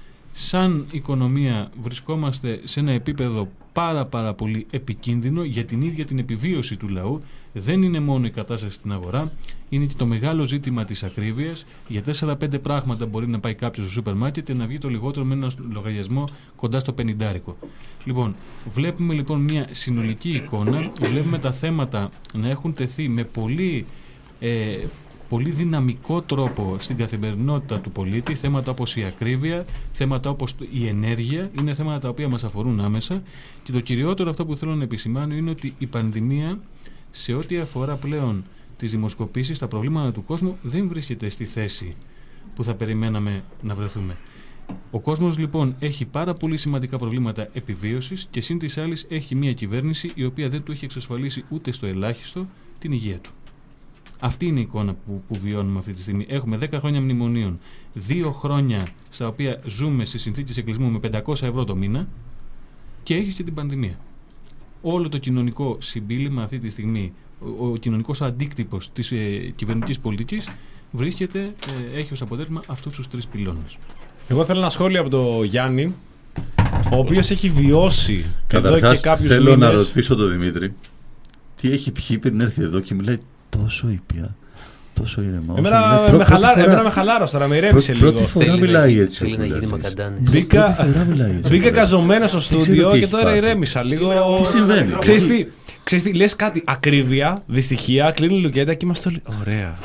Σαν οικονομία βρισκόμαστε σε ένα επίπεδο πάρα πάρα πολύ επικίνδυνο για την ίδια την επιβίωση του λαού. Δεν είναι μόνο η κατάσταση στην αγορά, είναι και το μεγάλο ζήτημα της ακρίβειας. Για τέσσερα πέντε πράγματα μπορεί να πάει κάποιος στο σούπερ μάρκετ και να βγει το λιγότερο με ένα λογαριασμό κοντά στο πενηντάρικο. Λοιπόν, βλέπουμε λοιπόν μια συνολική εικόνα, βλέπουμε τα θέματα να έχουν τεθεί με πολύ... Ε, πολύ δυναμικό τρόπο στην καθημερινότητα του πολίτη, θέματα όπως η ακρίβεια, θέματα όπως η ενέργεια, είναι θέματα τα οποία μας αφορούν άμεσα, και το κυριότερο αυτό που θέλω να επισημάνω είναι ότι η πανδημία, σε ό,τι αφορά πλέον τις δημοσκοπήσεις, τα προβλήματα του κόσμου δεν βρίσκεται στη θέση που θα περιμέναμε να βρεθούμε. Ο κόσμος λοιπόν έχει πάρα πολύ σημαντικά προβλήματα επιβίωσης και σύν της άλλης έχει μια κυβέρνηση η οποία δεν του έχει εξασφαλίσει ούτε στο ελάχιστο την υγεία του. Αυτή είναι η εικόνα που, που βιώνουμε αυτή τη στιγμή. Έχουμε δέκα χρόνια μνημονίων, δύο χρόνια στα οποία ζούμε σε συνθήκες εκκλεισμού με πεντακόσια ευρώ το μήνα, και έχεις και την πανδημία. Όλο το κοινωνικό συμπίλημα αυτή τη στιγμή, ο, ο κοινωνικός αντίκτυπος της ε, κυβερνητικής πολιτικής βρίσκεται, ε, έχει ως αποτέλεσμα αυτούς τους τρεις πυλώνες. Εγώ θέλω ένα σχόλιο από τον Γιάννη, ο οποίος έχει βιώσει εδώ και κάποιους θέλω μήνες. να ρωτήσω τον Δημήτρη τι έχει πιει πριν έρθει εδώ και μιλάει τόσο ήπια, τόσο ηρεμά. Εμένα με, με, χαλά... Εμένα με χαλάρωσε τώρα, με ηρέμησε λίγο. Πρώτη φορά μιλάει έτσι. Θέλει να γίνει μακαντάνης. Μπήκα, μπήκα καζωμένα στο στούντιο και τώρα ηρέμησα λίγο. Τι συμβαίνει? Ξέρεις τι, ξέρεις τι, λες κάτι, ακρίβεια, δυστυχία, κλείνει η λουκέτα και είμαστε όλοι. Ωραία.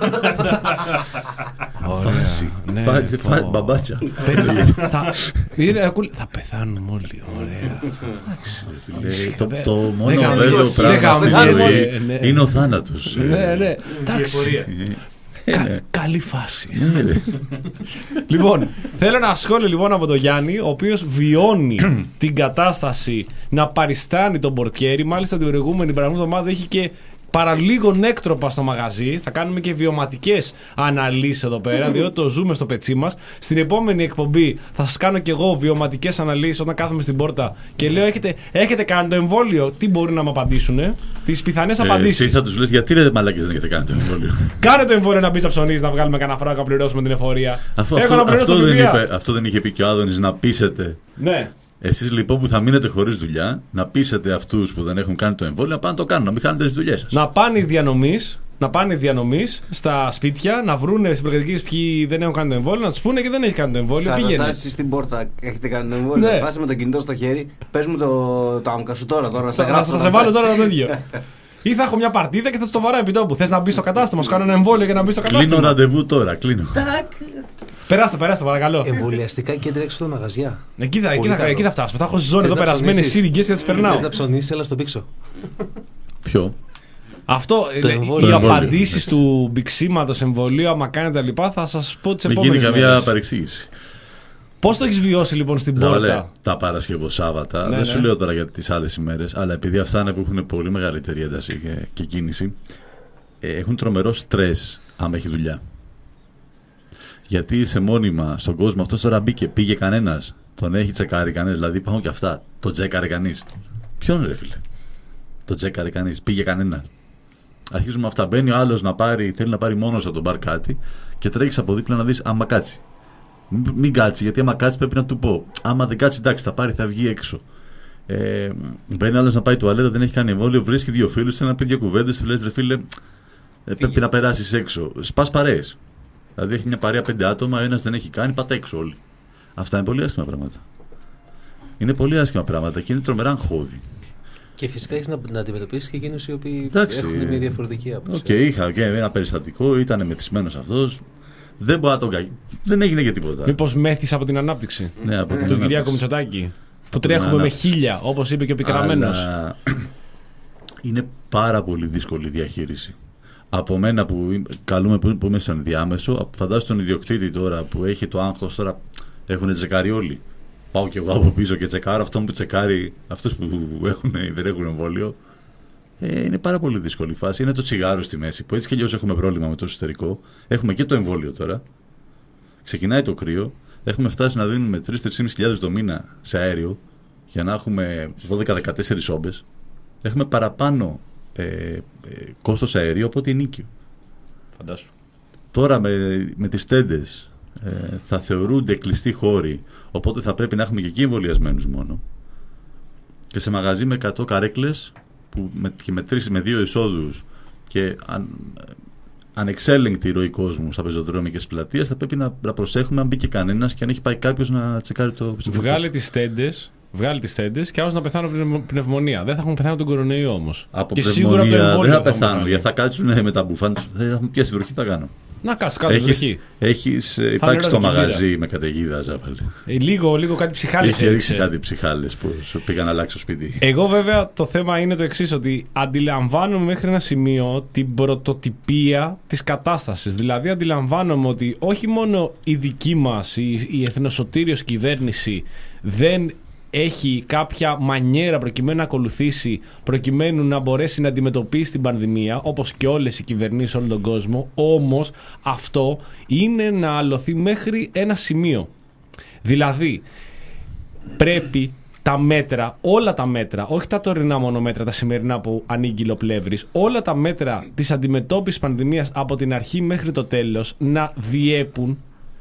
Ωραία. Μπαμπάτσα. Θα πεθάνουμε όλοι. Ωραία. Το μόνο βέβαιο πράγμα στη ζωή είναι ο θάνατος. Ναι, ναι. Εντάξει. Καλή φάση. Λοιπόν, θέλω ένα σχόλιο λοιπόν από τον Γιάννη, ο οποίος βιώνει την κατάσταση να παριστάνει τον πορτιέρι. Μάλιστα την προηγούμενη παραμονή εβδομάδα είχε και παραλίγο νέκτροπα στο μαγαζί. Θα κάνουμε και βιωματικές αναλύσεις εδώ πέρα, διότι το ζούμε στο πετσί μας. Στην επόμενη εκπομπή θα σας κάνω και εγώ βιωματικές αναλύσεις όταν κάθομαι στην πόρτα και λέω: Έχετε, έχετε κάνει το εμβόλιο? Τι μπορεί να μου απαντήσουν? Τις πιθανές απαντήσεις. Εσύ θα τους λες: Γιατί ρε μαλάκες δεν έχετε κάνει το εμβόλιο? Κάνε το εμβόλιο να μπει στα ψωνίζει, να βγάλουμε κανένα φράγκο να πληρώσουμε την εφορία. Αφού αυτό, αυτό, δεν είπε, αυτό δεν είχε πει και ο Άδωνης, να πείσετε. Ναι. Εσείς λοιπόν που θα μείνετε χωρίς δουλειά, να πείσετε αυτούς που δεν έχουν κάνει το εμβόλιο να πάνε να το κάνουν, να μην χάνετε τις δουλειές σας. Να πάνε οι διανομείς, να πάνε οι διανομείς στα σπίτια, να βρούνε στις προκατοικίες ποιοι δεν έχουν κάνει το εμβόλιο, να τους πούνε και δεν έχει κάνει το εμβόλιο. Θα πήγαινε. ρωτάσεις στην πόρτα, έχετε κάνει το εμβόλιο? Ναι. Θα φάσει με το κινητό στο χέρι, πες μου το, το άμκα σου τώρα, τώρα θα, θα, θα σε βάλω τώρα το ίδιο. Ή θα έχω μια παρτίδα και θα το βαράω επί τόπου. Θες να μπει στο κατάστημα, σου κάνω ένα εμβόλιο για να μπει στο κατάστημα. Κλείνω ραντεβού τώρα, κλείνω. Περάστε, περάστε, παρακαλώ. Εμβολιαστικά κέντρα έξω από τα μαγαζιά. Εκεί θα, εκεί, θα, εκεί θα φτάσουμε. Θα έχω ζώνη εδώ περασμένες σύριγγες και θα τις περνάω. Θες να ψωνίσεις, έλα στον πίξο. Ποιο? Αυτό, οι απαντήσεις του μπηξίματος εμβολίου, άμα κάνετε λοιπά, θα σας πω τις επόμενες μέρες. Μην γίνει καμία παρεξήγηση. Πώς το έχεις βιώσει λοιπόν στην πόρτα? Λέ, τα Παρασκευοσάββατα, ναι, δεν ναι. σου λέω τώρα για τις άλλες ημέρες, αλλά επειδή αυτά είναι που έχουν πολύ μεγαλύτερη ένταση και, και κίνηση, ε, έχουν τρομερό στρες άμα έχει δουλειά. Γιατί είσαι μόνιμα στον κόσμο, αυτός τώρα μπήκε, πήγε κανένας, τον έχει τσεκάρει κανένας, δηλαδή υπάρχουν και αυτά, τον τσέκαρε κανείς. Ποιον ρε φίλε, τον τσέκαρε κανείς, πήγε κανένας. Αρχίζουμε αυτά, μπαίνει ο άλλος να πάρει, θέλει να πάρει μόνος από τον μπαρ κάτι και τρέχεις από δίπλα να δεις άμα κάτσει. Μην κάτσει, γιατί άμα κάτσει πρέπει να του πω. Άμα δεν κάτσει, εντάξει, θα πάρει, θα βγει έξω. Ε, μπαίνει άλλος να πάει τουαλέτα, δεν έχει κάνει εμβόλιο, βρίσκει δύο φίλους, θέλει να πει δύο κουβέντες, του λες ρε φίλε, ε, πρέπει να περάσεις έξω. Σπάς παρέες. Δηλαδή έχει μια παρέα πέντε άτομα, ένας δεν έχει κάνει, πάτε έξω όλοι. Αυτά είναι πολύ άσχημα πράγματα. Είναι πολύ άσχημα πράγματα και είναι τρομερά αγχώδη. Και φυσικά έχεις να, να αντιμετωπίσεις και εκείνους οι οποίοι εντάξει, έχουν μια διαφορετική άποψη. Οκ, okay, είχα και ένα περιστατικό, ήταν μεθυσμένος αυτός. Δεν μπορεί να τον κάνει. Δεν έγινε για τίποτα. Μήπως μέθης από την ανάπτυξη ναι, από του Κυριάκου Μητσοτάκη? που τρέχουμε με ανάπτυξη. χίλια, όπως είπε και ο πικραμένος. Αλλά είναι πάρα πολύ δύσκολη η διαχείριση. Από μένα που είμαι- καλούμε που που είμαι στο ενδιάμεσο, φαντάζομαι τον ιδιοκτήτη τώρα που έχει το άγχος, τώρα έχουν τσεκάρει όλοι. Πάω κι εγώ από πίσω και τσεκάρω αυτόν που τσεκάρει, αυτούς που έχουν, δεν έχουν εμβόλιο. Ε, είναι πάρα πολύ δύσκολη η φάση. Είναι το τσιγάρο στη μέση, που έτσι κι αλλιώς έχουμε πρόβλημα με το εσωτερικό. Έχουμε και το εμβόλιο τώρα. Ξεκινάει το κρύο. Έχουμε φτάσει να δίνουμε τρεις με τρεις χιλιάδες το μήνα σε αέριο για να έχουμε δώδεκα με δεκατέσσερις όμπες. Έχουμε παραπάνω ε, ε, κόστος αερίου από ότι ενίκιο. Φαντάσου. Τώρα με, με τις τέντες ε, θα θεωρούνται κλειστοί χώροι, οπότε θα πρέπει να έχουμε και εκεί εμβολιασμένους μόνο. Και σε μαγαζί με εκατό καρέκλες που με, και με, τρεις, με δύο εισόδους και αν, ανεξέλεγκτη ροή κόσμου στα πεζοδρόμια και στις πλατείες, θα πρέπει να, να προσέχουμε αν μπήκε κανένας και αν έχει πάει κάποιος να τσεκάρει το πιστοποιητικό. Βγάλε τις τέντες, βγάλε τις τέντες και άλλος να πεθάνουν από πνευ- πνευμονία. Δεν θα έχουν πεθάνει από τον κορονοϊό όμως. Από και σίγουρα από το πνευμονία εμβόλιο δεν θα θα έχουν πεθάνουν, πεθάνει. γιατί θα κάτσουν με τα μπουφάν τους. Θα έχουν πιάσει βροχή, τι θα κάνω. Να κάτσε κάτω Έχεις, βροχή. έχεις ε, είναι υπάρξει στο ώρα του μαγαζί με καταιγίδα, Ζάβαλε. Ε, λίγο, λίγο κάτι ψυχάλες Έχει ρίξει έριξε. κάτι ψυχάλες που σου πήγαν να αλλάξει το σπίτι. Εγώ βέβαια το θέμα είναι το εξής, ότι αντιλαμβάνομαι μέχρι ένα σημείο την πρωτοτυπία της κατάστασης. Δηλαδή αντιλαμβάνομαι ότι όχι μόνο η δική μας, η, η εθνοσωτήριος κυβέρνηση δεν έχει κάποια μανιέρα προκειμένου να ακολουθήσει, προκειμένου να μπορέσει να αντιμετωπίσει την πανδημία, όπως και όλες οι κυβερνήσεις όλο τον κόσμο, όμως αυτό είναι να αλωθεί μέχρι ένα σημείο. Δηλαδή, πρέπει τα μέτρα, όλα τα μέτρα, όχι τα τωρινά μόνο μέτρα, τα σημερινά που ανήγγειλε ο Πλεύρης, όλα τα μέτρα της αντιμετώπισης πανδημίας από την αρχή μέχρι το τέλος να διέπουν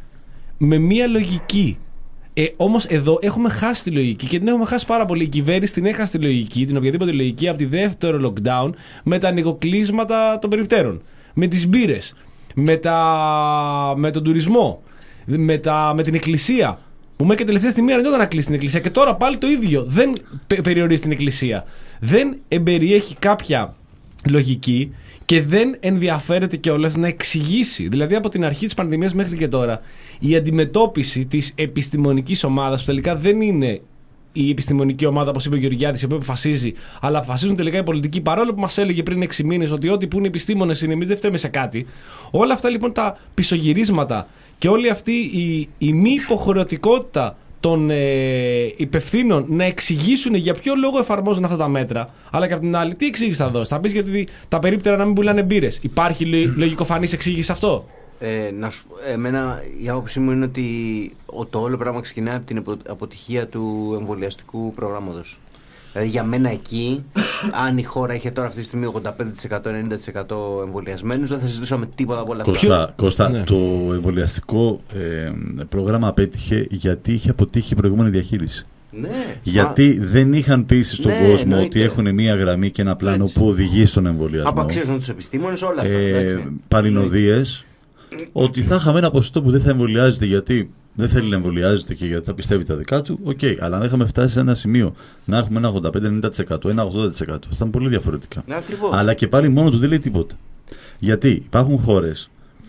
με μία λογική. Ε, όμως εδώ έχουμε χάσει τη λογική και την έχουμε χάσει πάρα πολύ. Η κυβέρνηση την έχασε τη λογική, την οποιαδήποτε λογική, από τη δεύτερο lockdown, με τα ανοιγοκλείσματα των περιπτέρων, με τις μπύρες, με, τα... με τον τουρισμό, με, τα... με την εκκλησία. Που μέχρι και τελευταία στιγμή αρνιόταν να κλείσει την εκκλησία και τώρα πάλι το ίδιο. Δεν πε- περιορίζει την εκκλησία. Δεν εμπεριέχει κάποια λογική και δεν ενδιαφέρεται κιόλας να εξηγήσει. Δηλαδή από την αρχή της πανδημίας μέχρι και τώρα η αντιμετώπιση της επιστημονικής ομάδας, που τελικά δεν είναι η επιστημονική ομάδα, όπως είπε ο Γεωργιάδης, η οποία αποφασίζει, αλλά αποφασίζουν τελικά οι πολιτικοί, παρόλο που μας έλεγε πριν έξι μήνες ότι ό,τι που είναι επιστήμονες είναι, εμείς δεν φταίμε σε κάτι. Όλα αυτά λοιπόν τα πισωγυρίσματα και όλη αυτή η, η μη υποχρεωτικότητα των ε, υπευθύνων να εξηγήσουν για ποιο λόγο εφαρμόζουν αυτά τα μέτρα, αλλά και από την άλλη, τι εξήγηση θα δώσει? Θα πει γιατί τα περίπτερα να μην πουλάνε μπύρες. Υπάρχει λογικοφανής εξήγηση αυτό? Ε, να σου, εμένα η άποψή μου είναι ότι ο, το όλο πράγμα ξεκινάει από την απο- αποτυχία του εμβολιαστικού προγράμματος. Δηλαδή για μένα εκεί, αν η χώρα είχε τώρα αυτή τη στιγμή ογδόντα πέντε τοις εκατό ενενήντα τοις εκατό εμβολιασμένους, δεν θα συζητούσαμε τίποτα από όλα αυτά. Κώστα, Κώστα Ναι. το εμβολιαστικό ε, πρόγραμμα απέτυχε γιατί είχε αποτύχει η προηγούμενη διαχείριση. Ναι, Γιατί δεν είχαν πείσει στον Ναι, κόσμο εννοείται. ότι έχουν μία γραμμή και ένα πλάνο Έτσι. που οδηγεί στον εμβολιασμό. απαξίζουν τους επιστήμονες, όλα αυτά. Ε, εντάξει. Παλινοδίες ότι θα είχαμε ένα ποσοστό που δεν θα εμβολιάζεται γιατί δεν θέλει να εμβολιάζεται και γιατί θα πιστεύει τα δικά του. Οκ, okay, αλλά αν είχαμε φτάσει σε ένα σημείο να έχουμε ένα ογδόντα πέντε ενενήντα τοις εκατό, ένα ογδόντα τοις εκατό, θα ήταν πολύ διαφορετικά. Ναι, ακριβώς. Αλλά και πάλι μόνο του δεν λέει τίποτα. Γιατί υπάρχουν χώρες,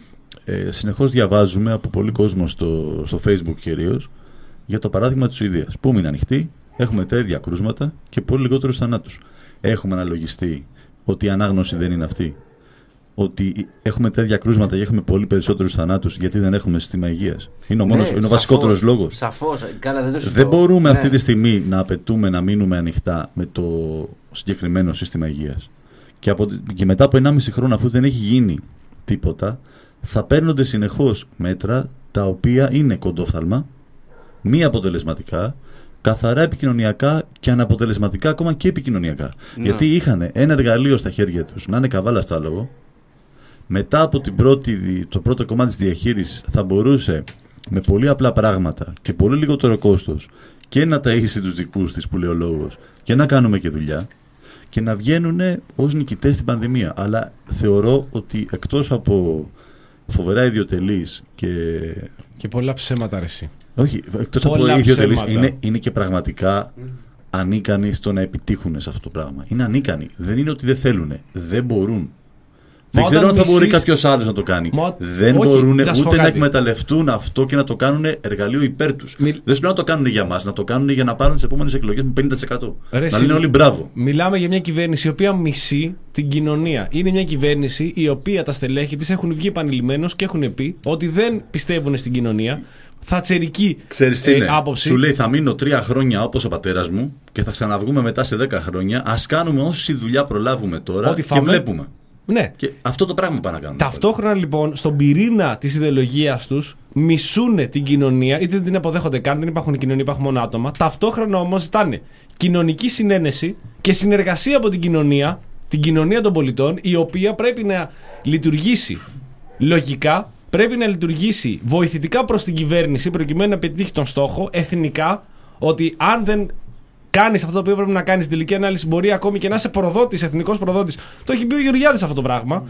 ε, συνεχώς διαβάζουμε από πολύ κόσμο στο, στο Facebook κυρίως, για το παράδειγμα της Σουηδίας. Που είναι ανοιχτή, έχουμε τα ίδια κρούσματα και πολύ λιγότερους θανάτους. Έχουμε αναλογιστεί ότι η ανάγνωση δεν είναι αυτή. Ότι έχουμε τέτοια κρούσματα και έχουμε πολύ περισσότερους θανάτους γιατί δεν έχουμε σύστημα υγείας. Είναι ο, μόνος, Ναι, είναι ο σαφώς, βασικότερος λόγος. Σαφώς. Καλά, δεν το συζητώ. Δεν μπορούμε Ναι. αυτή τη στιγμή να απαιτούμε να μείνουμε ανοιχτά με το συγκεκριμένο σύστημα υγείας. Και, από, και μετά από ενάμιση χρόνο, αφού δεν έχει γίνει τίποτα, θα παίρνονται συνεχώς μέτρα τα οποία είναι κοντόφθαλμα, μη αποτελεσματικά, καθαρά επικοινωνιακά και αναποτελεσματικά ακόμα και επικοινωνιακά. Ναι. Γιατί είχαν ένα εργαλείο στα χέρια τους να είναι καβάλα στο άλογο. Μετά από την πρώτη, το πρώτο κομμάτι της διαχείρισης θα μπορούσε με πολύ απλά πράγματα και πολύ λιγότερο κόστος και να ταΐσει τους δικούς της που λέει ο λόγος και να κάνουμε και δουλειά και να βγαίνουν ως νικητές στην πανδημία. Αλλά θεωρώ ότι εκτός από φοβερά ιδιοτελείς και... Και πολλά ψέματα, ρε εσύ. Όχι, εκτός Πολλά από ιδιοτελείς ψέματα. είναι, είναι και πραγματικά ανίκανοι στο να επιτύχουν σε αυτό το πράγμα. Είναι ανίκανοι. Δεν είναι ότι δεν θέλουν. Δεν μπορούν. Δεν Μα ξέρω αν όταν θα μπορεί μισείς- κάποιο άλλο να το κάνει. Μα- Δεν όχι, μπορούν να σου πω ούτε να κάτι. εκμεταλλευτούν αυτό και να το κάνουν εργαλείο υπέρ του. Μι- Δεν σου λέω να το κάνουν για μα, να το κάνουν για να πάρουν τι επόμενε εκλογέ με πενήντα τοις εκατό. Ρε, Να συ- λένε όλοι μπράβο. Μιλάμε για μια κυβέρνηση η οποία μισεί την κοινωνία. Είναι μια κυβέρνηση η οποία τα στελέχη της έχουν βγει επανειλημμένως και έχουν πει ότι δεν πιστεύουν στην κοινωνία. Θατσερική Ξέρεις τι ε, είναι. άποψη. Σου λέει θα μείνω τρία χρόνια όπως ο πατέρας μου και θα ξαναβγούμε μετά σε δέκα χρόνια. Ας κάνουμε όση δουλειά προλάβουμε τώρα Ό,τι και φάμε. βλέπουμε. Ναι. Και αυτό το πράγμα πάνε να κάνουμε. Ταυτόχρονα λοιπόν στον πυρήνα της ιδεολογίας τους μισούνε την κοινωνία, είτε δεν την αποδέχονται καν, δεν υπάρχουν κοινωνία, υπάρχουν μόνο άτομα. Ταυτόχρονα όμως ζητάνε κοινωνική συνένεση και συνεργασία από την κοινωνία, την κοινωνία των πολιτών, η οποία πρέπει να λειτουργήσει λογικά, πρέπει να λειτουργήσει βοηθητικά προς την κυβέρνηση προκειμένου να πετύχει τον στόχο εθνικά, ότι αν δεν κάνεις αυτό το οποίο πρέπει να κάνεις στην τελική ανάλυση, μπορεί ακόμη και να είσαι προδότης, εθνικός προδότης. Το έχει πει ο Γεωργιάδης αυτό το πράγμα.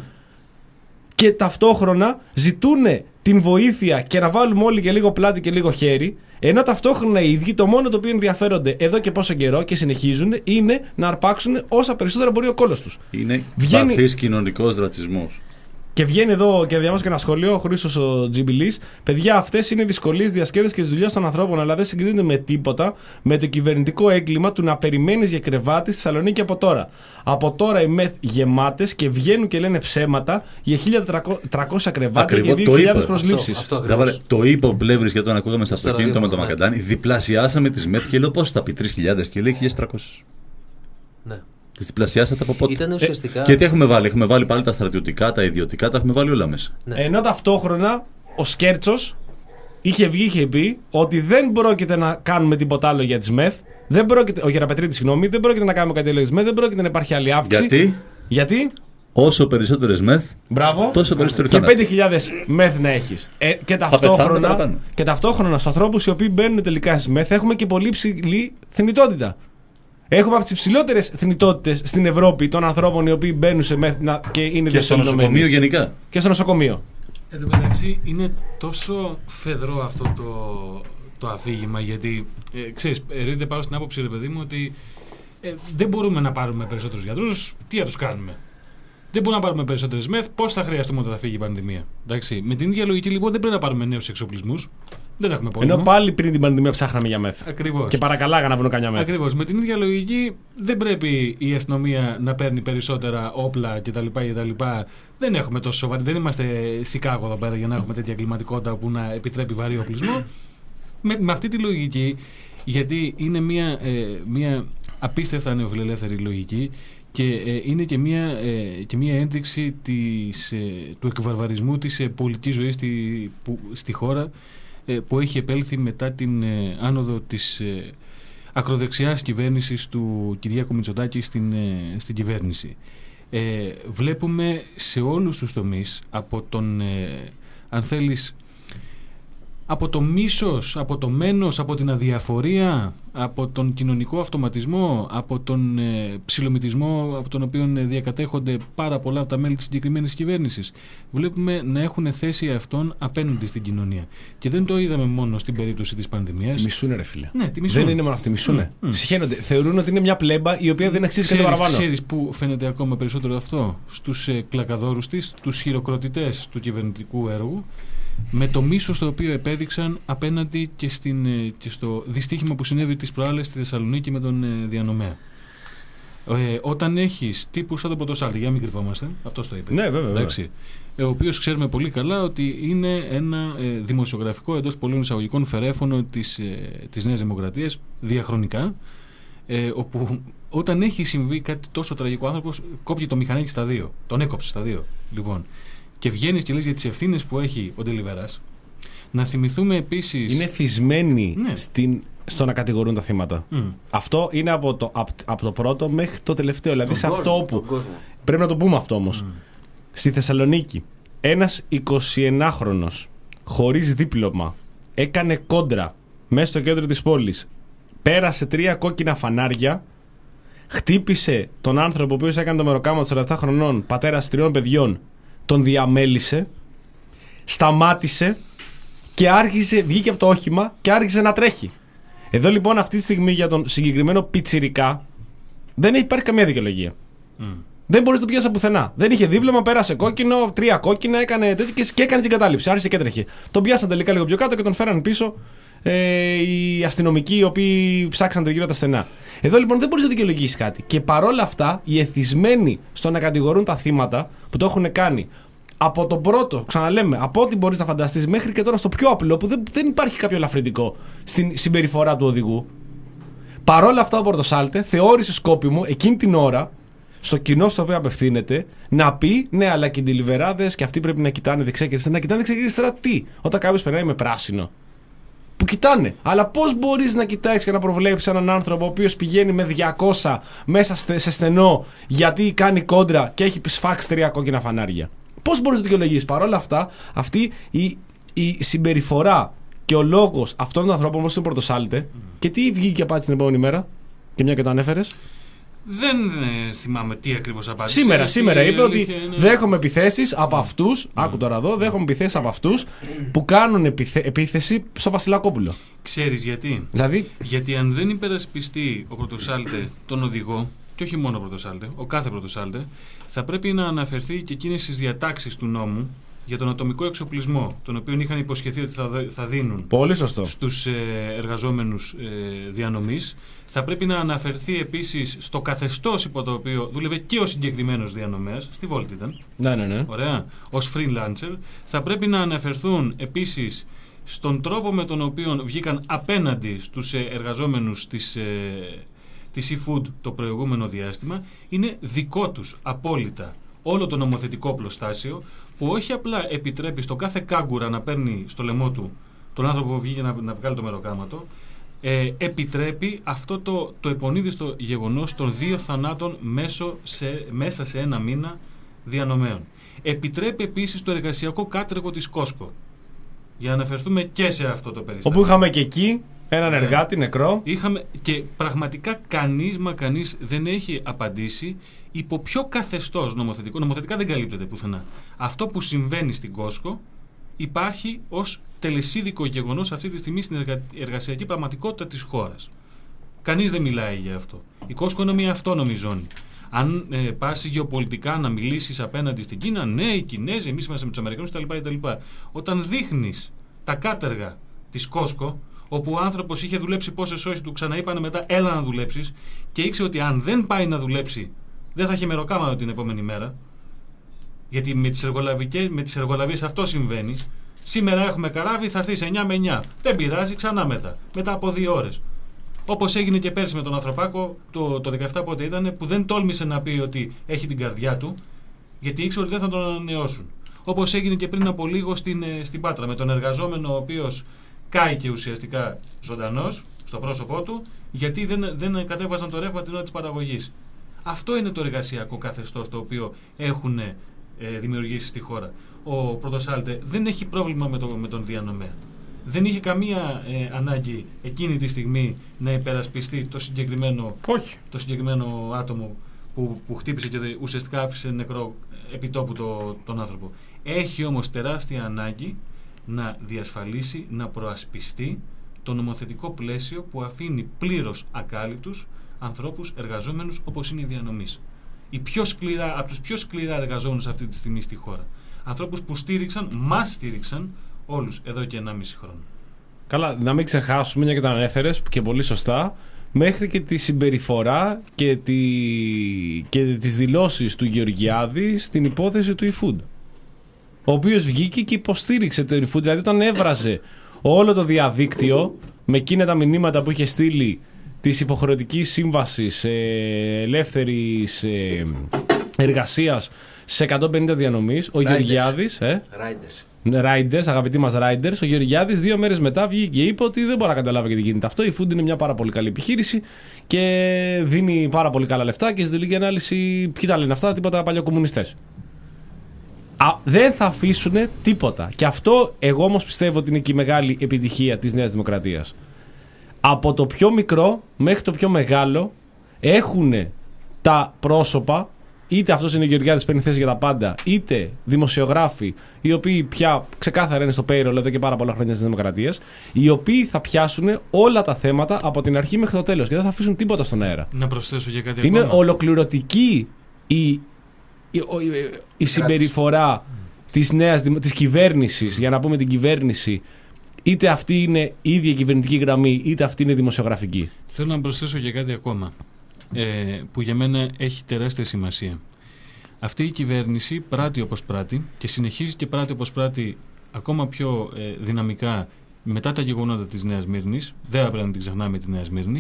Και ταυτόχρονα ζητούν την βοήθεια και να βάλουμε όλοι και λίγο πλάτη και λίγο χέρι, ενώ ταυτόχρονα οι ίδιοι το μόνο το οποίο ενδιαφέρονται εδώ και πόσο καιρό και συνεχίζουν είναι να αρπάξουν όσα περισσότερα μπορεί ο κόλος τους. Είναι Βγαίνει- βαθύς κοινωνικός ρατσισμός. Και βγαίνει εδώ και διαβάζω και ένα σχόλιο, ο Χρήστος ο Τζιμπιλής. Παιδιά, αυτές είναι οι δυσκολίες διασκέδασης και της δουλειάς των ανθρώπων, αλλά δεν συγκρίνεται με τίποτα με το κυβερνητικό έγκλημα του να περιμένεις για κρεβάτι στη Θεσσαλονίκη από τώρα. Από τώρα οι ΜΕΘ γεμάτες και βγαίνουν και λένε ψέματα για χίλια τριακόσια κρεβάτια Ακριβώς, και το δύο χιλιάδες είπα. προσλήψεις. Αυτό Θα βάλε- ακριβώς. το είπε ο Πλεύρης γιατί τον ακούγαμε στο Στο αυτοκίνητο με το ραδιόφωνο, ναι. Μακαντάνι. Διπλασιάσαμε τις ΜΕΘ και λέω πώς θα πει τρεις χιλιάδες και λέει χίλια τριακόσιες. Ναι. Τις διπλασιάσατε από πότε. Ήταν ουσιαστικά. Και τι έχουμε βάλει. Έχουμε βάλει πάλι τα στρατιωτικά, τα ιδιωτικά, τα έχουμε βάλει όλα μέσα. Ναι. Ενώ ταυτόχρονα ο Σκέρτσος είχε βγει, είχε πει ότι δεν πρόκειται να κάνουμε τίποτα άλλο για τις ΜΕΘ. Δεν πρόκειται, ο Γεραπετρίτης, συγγνώμη, δεν πρόκειται να κάνουμε κάτι άλλο για τις ΜΕΘ, δεν πρόκειται να υπάρχει άλλη αύξηση. Γιατί Γιατί? όσο περισσότερες ΜΕΘ, Μπράβο. τόσο περισσότερο Και θάνατος. πέντε χιλιάδες ΜΕΘ να έχεις. Ε, και, πεθάνουν ταυτόχρονα, παραπάνω. και ταυτόχρονα στους ανθρώπους οι οποίοι μπαίνουν τελικά στις ΜΕΘ έχουμε και πολύ ψηλή θνητότητα. Έχουμε από τις υψηλότερες θνητότητες στην Ευρώπη των ανθρώπων οι οποίοι μπαίνουν σε ΜΕΘ να- και είναι Και στο διασωληνωμένοι. νοσοκομείο γενικά. Και στο νοσοκομείο. Εν τω μεταξύ είναι τόσο φεδρό αυτό το, το αφήγημα, γιατί ε, ξέρεις, ρίχνεται πάνω στην άποψη, ρε παιδί μου, ότι ε, δεν μπορούμε να πάρουμε περισσότερους γιατρούς. Τι θα τους κάνουμε? Δεν μπορούμε να πάρουμε περισσότερες ΜΕΘ. Πώς θα χρειαστούμε όταν θα φύγει η πανδημία? Εντάξει. Με την ίδια λογική λοιπόν δεν πρέπει να πάρουμε νέους εξοπλισμούς. Δεν έχουμε πόλεμο. Ενώ πάλι πριν την πανδημία ψάχναμε για ΜΕΘ. Ακριβώς. Και παρακαλάγα να βρουν καμιά ΜΕΘ. Ακριβώς. Με την ίδια λογική δεν πρέπει η αστυνομία να παίρνει περισσότερα όπλα κτλ. κτλ. Δεν έχουμε τόσο σοβαρή. Δεν είμαστε Σικάγο εδώ πέρα για να έχουμε τέτοια κλιματικότητα που να επιτρέπει βαρύ οπλισμό. Με, με αυτή τη λογική, γιατί είναι μια, ε, μια απίστευτα νεοφιλελεύθερη λογική και ε, είναι και μια, ε, και μια ένδειξη της, ε, του εκβαρβαρισμού της ε, πολιτικής ζωής στη, που, στη χώρα, ε, που έχει επέλθει μετά την ε, άνοδο της ε, ακροδεξιάς κυβέρνησης του Κυριάκου Μητσοτάκη στην, ε, στην κυβέρνηση. Ε, βλέπουμε σε όλους τους τομείς, από τον, ε, αν θέλεις, από το μίσος, από το μένος, από την αδιαφορία, από τον κοινωνικό αυτοματισμό, από τον ε, ψιλομυτισμό από τον οποίο ε, διακατέχονται πάρα πολλά από τα μέλη της συγκεκριμένης κυβέρνησης. Βλέπουμε να έχουν θέση αυτόν απέναντι στην κοινωνία. Και δεν το είδαμε μόνο στην περίπτωση της πανδημίας. Τη μισούνε, ρε φίλε. Ναι, τη μισούνε. Δεν είναι μόνο αυτή, μισούνε. Mm, mm. Συχαίνονται. Θεωρούν ότι είναι μια πλέμπα η οποία δεν αξίζει κάτι Ξέρεις, παραπάνω. ξέρεις που φαίνεται ακόμα περισσότερο αυτό? Στους ε, κλακαδόρους της, τους χειροκροτητές του κυβερνητικού έργου, με το μίσος το οποίο επέδειξαν απέναντι και, στην, ε, και στο δυστύχημα που συνέβη τις προάλλες στη Θεσσαλονίκη με τον ε, διανομέα. Ε, όταν έχεις τύπους σαν τον Πρωτοσάλτη, για να μην κρυβόμαστε, αυτός το είπε. Ναι, βέβαια, βέβαια. Εντάξει, ε, ο οποίος ξέρουμε πολύ καλά ότι είναι ένα ε, δημοσιογραφικό εντός πολλών εισαγωγικών φερέφωνο της, ε, της Νέας Δημοκρατίας διαχρονικά, ε, όπου όταν έχει συμβεί κάτι τόσο τραγικό, ο άνθρωπος κόπηκε το μηχανάκι στα δύο. Τον έκοψε στα δύο. Λοιπόν, και βγαίνεις και λες για τις ευθύνες που έχει ο Ντελιβεράς. Να θυμηθούμε επίσης. Είναι θυσμένοι Ναι. στην, στο να κατηγορούν τα θύματα. Mm. Αυτό είναι από το, από, από το πρώτο μέχρι το τελευταίο. Δηλαδή Τον σε κόσμο, αυτό που. τον κόσμο. Πρέπει να το πούμε αυτό όμως. Mm. Στη Θεσσαλονίκη, ένας εικοσιενάχρονος χωρίς δίπλωμα έκανε κόντρα μέσα στο κέντρο της πόλης. Πέρασε τρία κόκκινα φανάρια. Χτύπησε τον άνθρωπο ο οποίος έκανε το μεροκάμα των σαράντα επτά χρονών, πατέρας τριών παιδιών. Τον διαμέλισε. Σταμάτησε. Και άρχισε, βγήκε από το όχημα και άρχισε να τρέχει. Εδώ λοιπόν αυτή τη στιγμή για τον συγκεκριμένο πιτσιρικά δεν έχει υπάρχει καμία δικαιολογία. Mm. Δεν μπορεί να το πιάσει πουθενά. Δεν είχε δίπλωμα, πέρασε κόκκινο, τρία κόκκινα, έκανε τέτοιο και, και έκανε την κατάληψη. Άρχισε και έτρεχε. Τον πιάσαν τελικά λίγο πιο κάτω και τον φέραν πίσω ε, οι αστυνομικοί οι οποίοι ψάξαν τριγύρω τα στενά. Εδώ λοιπόν δεν μπορεί να δικαιολογήσει κάτι. Και παρόλα αυτά, οι εθισμένοι στο να κατηγορούν τα θύματα που το έχουν κάνει από τον πρώτο, ξαναλέμε, από ό,τι μπορεί να φανταστεί μέχρι και τώρα στο πιο απλό, που δεν, δεν υπάρχει κάποιο ελαφρυντικό στην συμπεριφορά του οδηγού. Παρόλα αυτά, ο Πορτοσάλτε θεώρησε σκόπιμο εκείνη την ώρα, στο κοινό στο οποίο απευθύνεται, να πει ναι, αλλά και οι ντιλιβεράδες και αυτοί πρέπει να κοιτάνε δεξιά και αριστερά. Να κοιτάνε δεξιά και αριστερά τι, όταν κάποιο περνάει με πράσινο. Που κοιτάνε. Αλλά πώς μπορείς να κοιτάξεις και να προβλέψεις έναν άνθρωπο ο οποίος πηγαίνει με διακόσια μέσα σε στενό γιατί κάνει κόντρα και έχει σφάξει τρία κόκκινα φανάρια. Πώς μπορείς να το δικαιολογήσεις? Παρ' όλα αυτά, αυτή η, η συμπεριφορά και ο λόγος αυτών των ανθρώπων όπως είναι ο Πορτοσάλτε, mm. και τι βγήκε και απάντησε την επόμενη μέρα, και μια και το ανέφερες. Δεν ε, θυμάμαι τι ακριβώς απάντησε. Σήμερα, Έχει, σήμερα είπε ότι είναι... δέχομαι επιθέσεις από αυτούς, mm. άκου τώρα εδώ, δέχομαι επιθέσεις από αυτούς που κάνουν επιθε... επίθεση στο Βασιλακόπουλο. Ξέρεις γιατί? Δηλαδή... Γιατί αν δεν υπερασπιστεί ο Πορτοσάλτε τον οδηγό, και όχι μόνο ο Πορτοσάλτε, ο κάθε Πορτοσάλτε, θα πρέπει να αναφερθεί και εκείνες τις διατάξεις του νόμου για τον ατομικό εξοπλισμό, τον οποίο είχαν υποσχεθεί ότι θα, θα δίνουν Πολύ σωστό. στους ε, εργαζόμενους ε, διανομής. Θα πρέπει να αναφερθεί επίσης στο καθεστώς υπό το οποίο δούλευε και ο συγκεκριμένος διανομέας, στη Volt ήταν. Ναι, ναι, ναι. Ωραία. Ως freelancer. Θα πρέπει να αναφερθούν επίσης στον τρόπο με τον οποίο βγήκαν απέναντι στους ε, εργαζόμενους της, ε, της eFood το προηγούμενο διάστημα. Είναι δικό τους απόλυτα όλο το νομοθετικό πλωστάσιο, που όχι απλά επιτρέπει στο κάθε κάγκουρα να παίρνει στο λαιμό του τον άνθρωπο που βγήκε να, να βγάλει το μεροκάματο, ε, επιτρέπει αυτό το, το επονίδιστο γεγονός των δύο θανάτων μέσω σε, μέσα σε ένα μήνα διανομέων. Επιτρέπει επίσης το εργασιακό κάτεργο της Κόσκο. Για να αναφερθούμε και σε αυτό το περιστατικό. Όπου είχαμε και εκεί έναν εργάτη νεκρό. Είχαμε, και πραγματικά κανείς μα κανείς δεν έχει απαντήσει υπό ποιο καθεστώς νομοθετικό. Νομοθετικά δεν καλύπτεται πουθενά. Αυτό που συμβαίνει στην Κόσκο υπάρχει ως τελεσίδικο γεγονός αυτή τη στιγμή στην εργα... εργασιακή πραγματικότητα της χώρας. Κανείς δεν μιλάει για αυτό. Η Κόσκο είναι μια αυτόνομη ζώνη. Αν ε, πας γεωπολιτικά να μιλήσεις απέναντι στην Κίνα, ναι, οι Κινέζοι, εμείς είμαστε με τους Αμερικανούς κτλ. Όταν δείχνεις τα κάτεργα της Κόσκο, όπου ο άνθρωπος είχε δουλέψει πόσες ώρες, του ξαναείπανε μετά έλα να δουλέψεις, και ήξερε ότι αν δεν πάει να δουλέψει δεν θα έχει μεροκάματο την επόμενη μέρα, γιατί με τις, με τις εργολαβίες αυτό συμβαίνει. Σήμερα έχουμε καράβι, θα έρθει εννιά με εννιά. Δεν πειράζει, ξανά μετά. Μετά από δύο ώρες. Όπως έγινε και πέρσι με τον Ανθρωπάκο, το, το δεκαεπτά πότε ήταν, που δεν τόλμησε να πει ότι έχει την καρδιά του, γιατί ήξερε ότι δεν θα τον ανανεώσουν. Όπως έγινε και πριν από λίγο στην, στην Πάτρα, με τον εργαζόμενο ο οποίος κάηκε ουσιαστικά ζωντανός στο πρόσωπό του, γιατί δεν, δεν κατέβαζαν το ρεύμα την ώρα της παραγωγής. Αυτό είναι το εργασιακό καθεστώς το οποίο έχουν ε, δημιουργήσει στη χώρα. Ο Πορτοσάλτε δεν έχει πρόβλημα με, το, με τον διανομέα. Δεν είχε καμία ε, ανάγκη εκείνη τη στιγμή να υπερασπιστεί το συγκεκριμένο, Όχι. το συγκεκριμένο άτομο που, που χτύπησε και ουσιαστικά άφησε νεκρό επιτόπου το, τον άνθρωπο. Έχει όμως τεράστια ανάγκη να διασφαλίσει, να προασπιστεί το νομοθετικό πλαίσιο που αφήνει πλήρως ακάλυπτους ανθρώπους εργαζόμενους όπως είναι οι διανομείς. Οι πιο σκληρά, από τους πιο σκληρά εργαζόμενους αυτή τη στιγμή στη χώρα. Ανθρώπους που στήριξαν, μας στήριξαν όλους εδώ και ενάμιση χρόνο. Καλά, να μην ξεχάσουμε, μια και το ανέφερες και πολύ σωστά, μέχρι και τη συμπεριφορά και, τη... και τις δηλώσεις του Γεωργιάδη στην υπόθεση του eFood. Ο οποίος βγήκε και υποστήριξε το eFood, δηλαδή όταν έβραζε όλο το διαδίκτυο με εκείνα τα μηνύματα που είχε στείλει της υποχρεωτικής σύμβασης ε, ελεύθερης ε, εργασίας σε εκατόν πενήντα διανομής, ο Γεωργιάδης. Ε, Riders. Riders, αγαπητοί μας Riders, ο Γεωργιάδης δύο μέρες μετά βγήκε και είπε ότι δεν μπορεί να καταλάβει γιατί γίνεται αυτό. Η eFood είναι μια πάρα πολύ καλή επιχείρηση και δίνει πάρα πολύ καλά λεφτά και στη τελική ανάλυση, ποιοι τα λένε αυτά, τίποτα παλιοκομμουνιστές. Α, δεν θα αφήσουν τίποτα. Και αυτό εγώ όμως πιστεύω ότι είναι και η μεγάλη επιτυχία της Νέας Δημοκρατίας. Από το πιο μικρό μέχρι το πιο μεγάλο έχουν τα πρόσωπα, είτε αυτός είναι ο Γεωργιάδης που παίρνει θέση για τα πάντα, είτε δημοσιογράφοι, οι οποίοι πια ξεκάθαρα είναι στο payroll εδώ και πάρα πολλά χρόνια της Δημοκρατίας, οι οποίοι θα πιάσουν όλα τα θέματα από την αρχή μέχρι το τέλος και δεν θα αφήσουν τίποτα στον αέρα. Να προσθέσω για κάτι είναι ακόμα. ολοκληρωτική η η, η, η συμπεριφορά της νέας της κυβέρνησης, για να πούμε την κυβέρνηση, είτε αυτή είναι η ίδια κυβερνητική γραμμή, είτε αυτή είναι δημοσιογραφική. Θέλω να προσθέσω και κάτι ακόμα, ε, που για μένα έχει τεράστια σημασία. Αυτή η κυβέρνηση πράττει όπως πράττει και συνεχίζει και πράττει όπως πράττει ακόμα πιο ε, δυναμικά μετά τα γεγονότα της Νέας Σμύρνης. Δεν θα πρέπει να την ξεχνάμε τη Νέα Σμύρνη.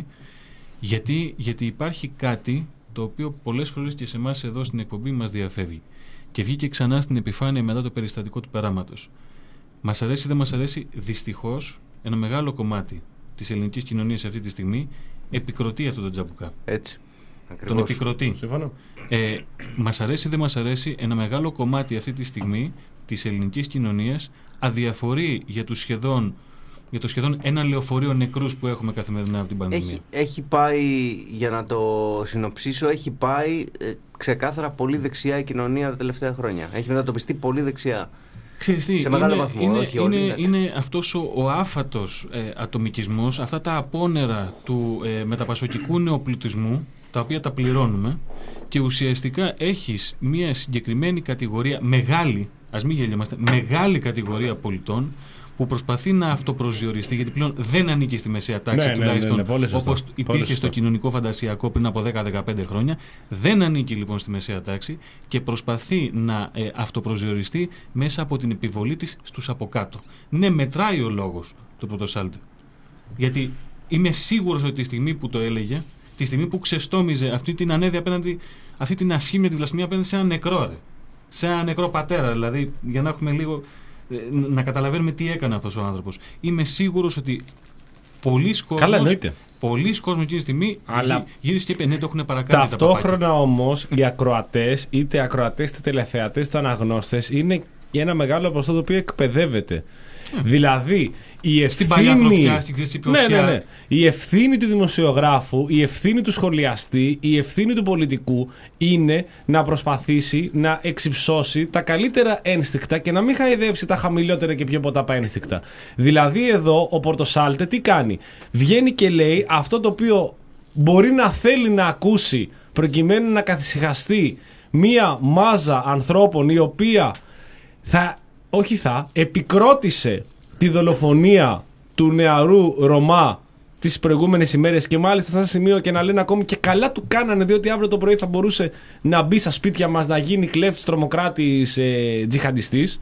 Γιατί, γιατί υπάρχει κάτι το οποίο πολλές φορές και σε εμάς εδώ στην εκπομπή μας διαφεύγει. Και βγήκε ξανά στην επιφάνεια μετά το περιστατικό του περάματος. Μας αρέσει ή δεν μας αρέσει, δυστυχώς ένα μεγάλο κομμάτι της ελληνικής κοινωνίας αυτή τη στιγμή επικροτεί αυτόν τον τζαμπουκά. Έτσι. Ακριβώς. Τον επικροτεί. Συμφωνώ. Ε, μας αρέσει ή δεν μας αρέσει, ένα μεγάλο κομμάτι αυτή τη στιγμή της ελληνικής κοινωνίας αδιαφορεί για, τους σχεδόν, για το σχεδόν ένα λεωφορείο νεκρούς που έχουμε καθημερινά από την πανδημία. Έχει, έχει πάει, για να το συνοψίσω, έχει πάει ε, ξεκάθαρα πολύ δεξιά η κοινωνία τα τελευταία χρόνια. Έχει μετατοπιστεί πολύ δεξιά. Ξέρεις τι, σε μεγάλο είναι, βαθμό, είναι, όχι είναι, όλοι, είναι αυτός ο, ο άφατος ε, ατομικισμός, αυτά τα απόνερα του ε, μεταπασοκικού νεοπλουτισμού, τα οποία τα πληρώνουμε, και ουσιαστικά έχεις μια συγκεκριμένη κατηγορία, μεγάλη, ας μην γελιόμαστε, μεγάλη κατηγορία πολιτών που προσπαθεί να αυτοπροσδιοριστεί, γιατί πλέον δεν ανήκει στη μεσαία τάξη, ναι, τουλάχιστον ναι, ναι, ναι, όπως υπήρχε στο κοινωνικό φαντασιακό πριν από δέκα με δεκαπέντε χρόνια. Δεν ανήκει λοιπόν στη μεσαία τάξη και προσπαθεί να ε, αυτοπροσδιοριστεί μέσα από την επιβολή της στους από κάτω. Ναι, μετράει ο λόγος του Πρωτοσάλτη. Γιατί είμαι σίγουρος ότι τη στιγμή που το έλεγε, τη στιγμή που ξεστόμιζε αυτή την ανέδεια απέναντι, αυτή την ασχήμια, τη βλασφημία απέναντι σε ένα νεκρό, ρε. Σε ένα νεκρό πατέρα, δηλαδή, για να έχουμε λίγο. Να καταλαβαίνουμε τι έκανε αυτός ο άνθρωπος. Είμαι σίγουρος ότι πολλοί κόσμος, πολλοί κόσμος εκείνη τη στιγμή αλλά γύρισε και είπε ναι, το έχουν παρακάνει. Ταυτόχρονα όμως οι ακροατές, είτε ακροατές είτε τηλεθεατές είτε αναγνώστες, είναι και ένα μεγάλο ποσοστό το οποίο εκπαιδεύεται. Mm. Δηλαδή η ευθύνη, ναι, ναι, ναι. η ευθύνη του δημοσιογράφου, η ευθύνη του σχολιαστή, η ευθύνη του πολιτικού είναι να προσπαθήσει να εξυψώσει τα καλύτερα ένστικτα και να μην χαϊδέψει τα χαμηλότερα και πιο ποταπά ένστικτα. Δηλαδή εδώ ο Πορτοσάλτε τι κάνει? Βγαίνει και λέει αυτό το οποίο μπορεί να θέλει να ακούσει προκειμένου να καθησυχαστεί μία μάζα ανθρώπων η οποία θα, όχι θα, επικρότησε τη δολοφονία του νεαρού Ρωμά τις προηγούμενες ημέρες και μάλιστα σε ένα σημείο και να λένε ακόμη και καλά του κάνανε διότι αύριο το πρωί θα μπορούσε να μπει στα σπίτια μας, να γίνει κλέφτης, τρομοκράτης, ε, τζιχαντιστής.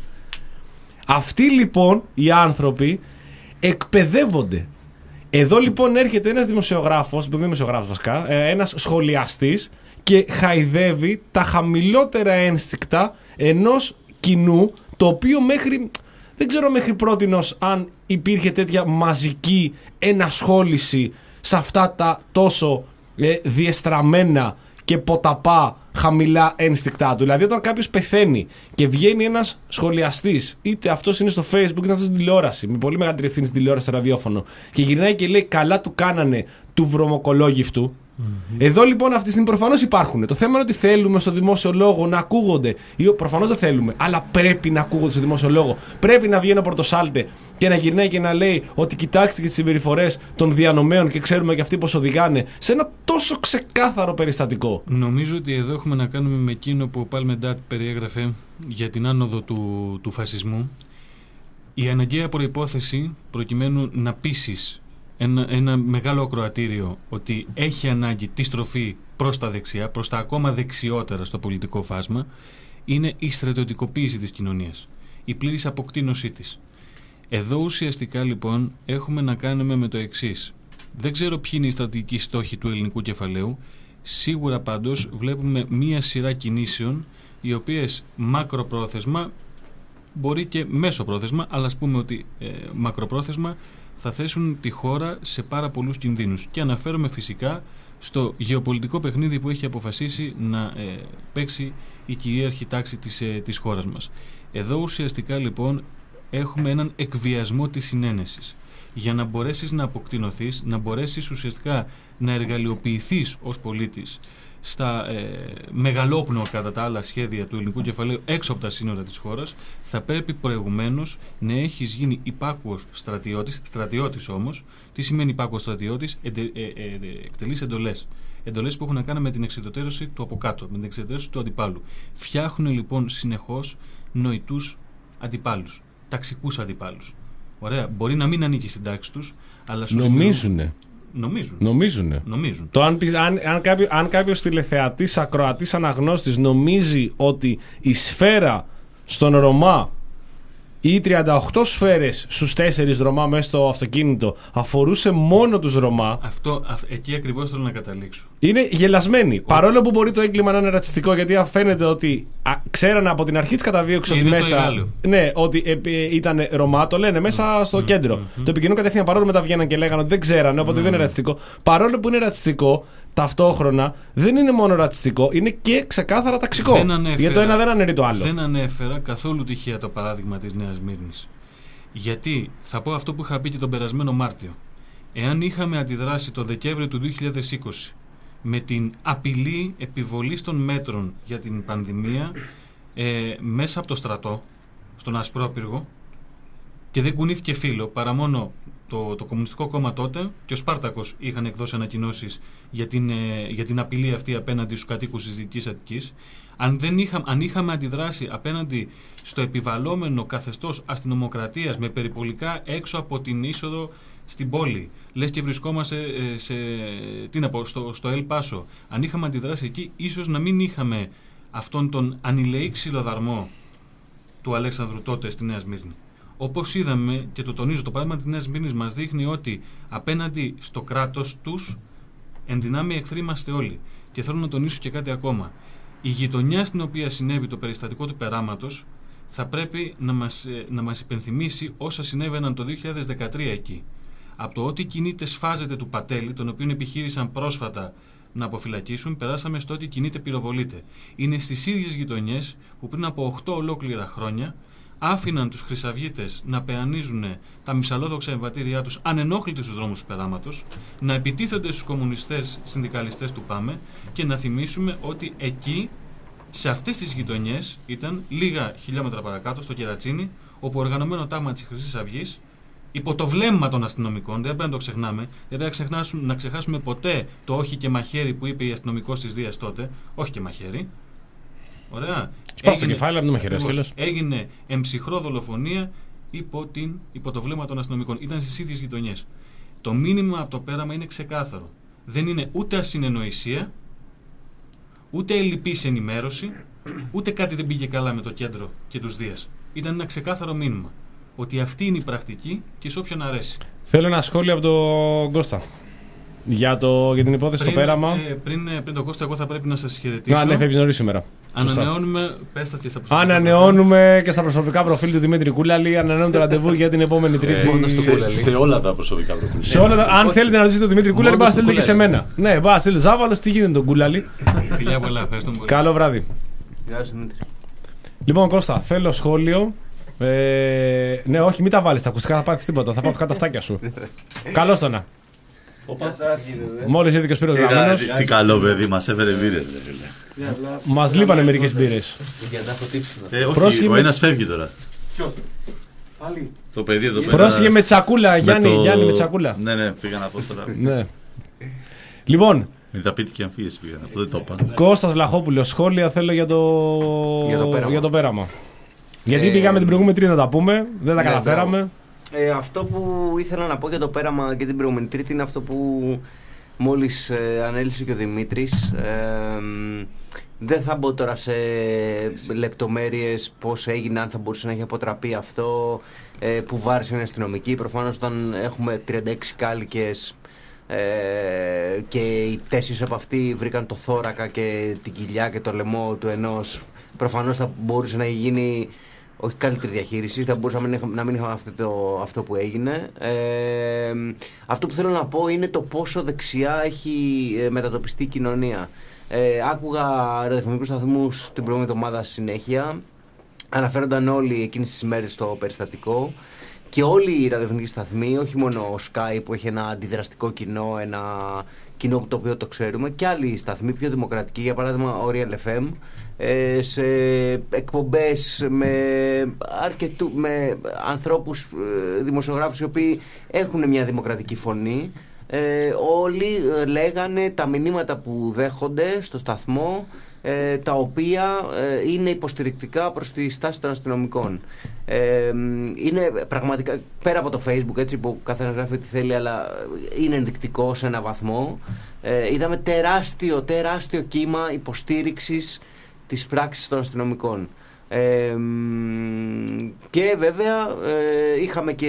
Αυτοί λοιπόν οι άνθρωποι εκπαιδεύονται. Εδώ λοιπόν έρχεται ένας δημοσιογράφος, δεν δημοσιογράφος βασικά, ε, ένας σχολιαστής και χαϊδεύει τα χαμηλότερα ένστικτα ενός κοινού το οποίο μέχρι... Δεν ξέρω μέχρι πρότινος αν υπήρχε τέτοια μαζική ενασχόληση σε αυτά τα τόσο ε, διεστραμμένα και ποταπά χαμηλά ένστικτά του. Δηλαδή όταν κάποιος πεθαίνει και βγαίνει ένας σχολιαστής, είτε αυτός είναι στο Facebook είτε αυτός στην τηλεόραση, με πολύ μεγαλύτερη ευθύνη στην τηλεόραση, στο ραδιόφωνο, και γυρνάει και λέει καλά του κάνανε του βρωμοκολόγυφτου. Mm-hmm. Εδώ λοιπόν αυτή τη στιγμή προφανώς υπάρχουν. Το θέμα είναι ότι θέλουμε στο δημόσιο λόγο να ακούγονται. Προφανώς δεν θέλουμε, αλλά πρέπει να ακούγονται στο δημόσιο λόγο. Πρέπει να βγαίνει ο Πορτοσάλτε και να γυρνάει και να λέει ότι κοιτάξτε και τις συμπεριφορές των διανομέων και ξέρουμε και αυτοί πώς οδηγάνε σε ένα τόσο ξεκάθαρο περιστατικό. Νομίζω ότι εδώ έχουμε να κάνουμε με εκείνο που ο Παλμεντάτ περιέγραφε για την άνοδο του, του φασισμού. Η αναγκαία προϋπόθεση προκειμένου να πείσεις Ένα, ένα μεγάλο ακροατήριο ότι έχει ανάγκη τη στροφή προς τα δεξιά, προς τα ακόμα δεξιότερα στο πολιτικό φάσμα, είναι η στρατιωτικοποίηση της κοινωνίας, η πλήρης αποκτήνωσή της. Εδώ ουσιαστικά λοιπόν έχουμε να κάνουμε με το εξής. Δεν ξέρω ποιοι είναι οι στρατηγικοί στόχοι του ελληνικού κεφαλαίου, σίγουρα πάντως βλέπουμε μία σειρά κινήσεων οι οποίες μακροπρόθεσμα, μπορεί και μέσοπρόθεσμα, αλλά ας πούμε ότι ε, μακροπρόθεσμα θα θέσουν τη χώρα σε πάρα πολλούς κινδύνους. Και αναφέρομαι φυσικά στο γεωπολιτικό παιχνίδι που έχει αποφασίσει να ε, παίξει η κυρίαρχη τάξη της, ε, της χώρας μας. Εδώ ουσιαστικά λοιπόν έχουμε έναν εκβιασμό της συνένεσης. Για να μπορέσεις να αποκτηνωθείς, να μπορέσεις ουσιαστικά να εργαλειοποιηθείς ως πολίτης στα ε, μεγαλόπνοα κατά τα άλλα σχέδια του ελληνικού κεφαλαίου έξω από τα σύνορα της χώρας, θα πρέπει προηγουμένως να έχεις γίνει υπάκουος στρατιώτης, στρατιώτης όμως. Τι σημαίνει υπάκουος στρατιώτης? Εντε, ε, ε, ε, εκτελείς εντολές. Εντολές που έχουν να κάνουν με την εξουδετερώση του από κάτω, με την εξουδετερώση του αντιπάλου. Φτιάχνουν λοιπόν συνεχώς νοητούς αντιπάλους, ταξικούς αντιπάλους. Ωραία. Μπορεί να μην ανήκει στην τάξη τους, αλλά σου νομίζουνε. Νομίζουν. Νομίζουνε. Νομίζουν. Το αν, αν, αν, κάποιο, αν κάποιος τηλεθεατής, ακροατής, αναγνώστης νομίζει ότι η σφαίρα στον Ρωμά ή οι τριάντα οκτώ σφαίρες στους τέσσερις Ρωμά μέσα στο αυτοκίνητο αφορούσε μόνο τους Ρωμά. Αυτό, α, εκεί ακριβώς θέλω να καταλήξω. Είναι γελασμένοι. Ο... Παρόλο που μπορεί το έγκλημα να είναι ρατσιστικό, γιατί φαίνεται ότι α, ξέρανε από την αρχή της καταδίωξης ότι μέσα. Ναι, ότι ε, ε, ήταν Ρωμά, το λένε μέσα mm, στο mm, κέντρο. Mm, mm. Το επικοινωνούν κατευθείαν, παρόλο που μετά βγαίναν και λέγανε ότι δεν ξέρανε, οπότε mm. δεν είναι ρατσιστικό. Παρόλο που είναι ρατσιστικό, ταυτόχρονα δεν είναι μόνο ρατσιστικό, είναι και ξεκάθαρα ταξικό. Γιατί το ένα δεν αναιρεί το άλλο. Δεν ανέφερα καθόλου τυχαία το παράδειγμα της Νέας Μύρνης. Γιατί θα πω αυτό που είχα πει και τον περασμένο Μάρτιο. Εάν είχαμε αντιδράσει το Δεκέμβριο του δύο χιλιάδες είκοσι με την απειλή επιβολής των μέτρων για την πανδημία ε, μέσα από το στρατό, στον Ασπρόπυργο, και δεν κουνήθηκε φύλλο παρά μόνο το, το Κομμουνιστικό Κόμμα τότε και ο Σπάρτακος είχαν εκδώσει ανακοινώσεις για την, ε, για την απειλή αυτή απέναντι στους κατοίκους της Δυτικής Αττικής. Αν, δεν είχα, αν είχαμε αντιδράσει απέναντι στο επιβαλλόμενο καθεστώς αστυνομοκρατίας με περιπολικά έξω από την είσοδο στην πόλη, λες και βρισκόμαστε ε, σε, τι να πω, στο, στο Ελ Πάσο, αν είχαμε αντιδράσει εκεί, ίσως να μην είχαμε αυτόν τον ανηλεή ξυλοδαρμό του Αλέξανδρου τότε στη Νέα Σμύρνη. Όπως είδαμε, και το τονίζω, το παράδειγμα της Νέας Σμύρνης μας δείχνει ότι απέναντι στο κράτος τους εν δυνάμει εχθροί είμαστε όλοι. Και θέλω να τονίσω και κάτι ακόμα. Η γειτονιά στην οποία συνέβη το περιστατικό του περάματος θα πρέπει να μας, να μας υπενθυμίσει όσα συνέβαιναν το δύο χιλιάδες δεκατρία εκεί. Από το ότι κινείται σφάζεται του Πατέλη, τον οποίο επιχείρησαν πρόσφατα να αποφυλακίσουν, περάσαμε στο ότι κινείται πυροβολείται. Είναι στις ίδιες γειτονιές που πριν από οκτώ ολόκληρα χρόνια άφηναν τους χρυσαυγίτες να πεανίζουν τα μυσαλλόδοξα εμβατήριά τους ανενόχλητοι στους δρόμους του περάματος, να επιτίθενται στους κομμουνιστές συνδικαλιστές του ΠΑΜΕ και να θυμίσουμε ότι εκεί, σε αυτές τις γειτονιές, ήταν λίγα χιλιόμετρα παρακάτω, στο Κερατσίνι, όπου οργανωμένο τάγμα της Χρυσής Αυγής, υπό το βλέμμα των αστυνομικών, δεν πρέπει να το ξεχνάμε, δεν πρέπει να, να ξεχάσουμε ποτέ το όχι και μαχαίρι που είπε η αστυνομικός της Δίας τότε, όχι και μαχαίρι. Ωραία. Έγινε, κεφάλι, ακριβώς, έγινε εμψυχρό δολοφονία υπό, την, υπό το βλέμμα των αστυνομικών. Ήταν στις ίδιες γειτονιές. Το μήνυμα από το πέραμα είναι ξεκάθαρο. Δεν είναι ούτε ασυνεννοησία, ούτε ελλειπής ενημέρωση, ούτε κάτι δεν πήγε καλά με το κέντρο και τους Δίας. Ήταν ένα ξεκάθαρο μήνυμα. Ότι αυτή είναι η πρακτική και σε όποιον αρέσει. Θέλω ένα σχόλιο από τον Κώστα. Για, το, για την υπόθεση πριν, στο πέραμα. Ε, πριν, πριν τον Κώστα, εγώ θα πρέπει να σας χαιρετήσω. Α, ναι, φεύγεις νωρίς σήμερα. Ανανεώνουμε. Πες τα και στα προσωπικά. Ανανεώνουμε και στα προσωπικά προφίλ του Δημήτρη Κούλαλη. Ανανεώνουμε το ραντεβού για την επόμενη Τρίτη. σε, σε όλα τα προσωπικά προφίλ. Σε όλα τα, αν θέλετε να ρωτήσετε τον Δημήτρη Κούλαλη, μπορείτε να στείλετε και σε μένα. Ναι, μπα στείλετε Ζάβαλο, τι γίνεται τον Κούλαλη. Φιλιά πολλά, ευχαριστώ πολύ. Καλό βράδυ. Γεια σου, Δημήτρη. Λοιπόν, Κώστα, θέλω σχόλιο. Ε, ναι, όχι, μην τα βάλεις τα ακουστικά, θα πάθεις τίποτα. Θα πάω κάτω αυτάκια σου. Καλώς το να. Μόλις ήρθε και ο Σπύρος Γραμμένος. Τι καλό παιδί, μας έφερε μπύρες. Μας λείπανε μερικές μπύρες. Όχι, ο ένας φεύγει τώρα. Ποιος? Πάλι. Το παιδί εδώ πέρα. Πρόσεχε με τσακούλα, Γιάννη, Γιάννη με τσακούλα. Ναι, ναι, πήγα να πω τώρα. Ναι. Λοιπόν. Με τα πίτη και αμφίες πήγα να πω, δεν το είπα. Κώστας Βλαχόπουλος, σχόλια θέλω για το, για το πέραμα. Γιατί ε, πήγαμε την προηγούμενη Τρίτη να τα πούμε, δεν τα ναι, καταφέραμε. Ε, αυτό που ήθελα να πω για το πέραμα και την προηγούμενη Τρίτη είναι αυτό που μόλις ε, ανέλησε και ο Δημήτρης. Ε, δεν θα μπω τώρα σε λεπτομέρειες πώς έγινε, αν θα μπορούσε να έχει αποτραπεί αυτό, ε, που βάρισε η αστυνομική. Προφανώς όταν έχουμε τριάντα έξι κάλικες ε, και οι τέσσερις από αυτοί βρήκαν το θώρακα και την κοιλιά και το λαιμό του ενός, προφανώς θα μπορούσε να γίνει όχι καλύτερη διαχείριση, θα μπορούσαμε να μην είχαμε αυτό, το, αυτό που έγινε. Ε, αυτό που θέλω να πω είναι το πόσο δεξιά έχει μετατοπιστεί η κοινωνία. Ε, άκουγα ραδιοφωνικούς σταθμούς την προηγούμενη εβδομάδα συνέχεια. Αναφέρονταν όλοι εκείνες τις ημέρες στο περιστατικό. Και όλοι οι ραδιοφωνικοί σταθμοί, όχι μόνο ο Sky που έχει ένα αντιδραστικό κοινό, ένα κοινό το οποίο το ξέρουμε, και άλλοι σταθμοί πιο δημοκρατικοί, για παράδειγμα ο Real εφ εμ, ε, σε εκπομπές με, αρκετού, με ανθρώπους, ε, δημοσιογράφους οι οποίοι έχουν μια δημοκρατική φωνή. Ε, όλοι ε, λέγανε τα μηνύματα που δέχονται στο σταθμό, ε, τα οποία ε, είναι υποστηρικτικά προς τη στάση των αστυνομικών. Ε, είναι πραγματικά, πέρα από το Facebook, έτσι, που καθένας γράφει ό,τι θέλει, αλλά είναι ενδεικτικό σε ένα βαθμό. Ε, είδαμε τεράστιο, τεράστιο κύμα υποστήριξης της πράξης των αστυνομικών. Ε, και βέβαια ε, είχαμε και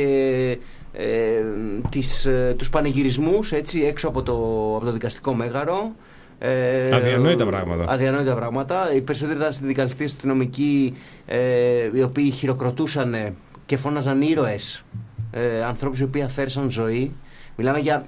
ε, τις, ε, τους πανηγυρισμούς, έτσι, έξω από το, από το δικαστικό μέγαρο. Ε, αδιανόητα πράγματα. Αδιανόητα πράγματα. Οι περισσότεροι ήταν συνδικαλιστές αστυνομικοί, ε, οι οποίοι χειροκροτούσαν και φώναζαν ήρωες, ε, ανθρώπους οι οποίοι αφαίρεσαν ζωή. Μιλάμε για,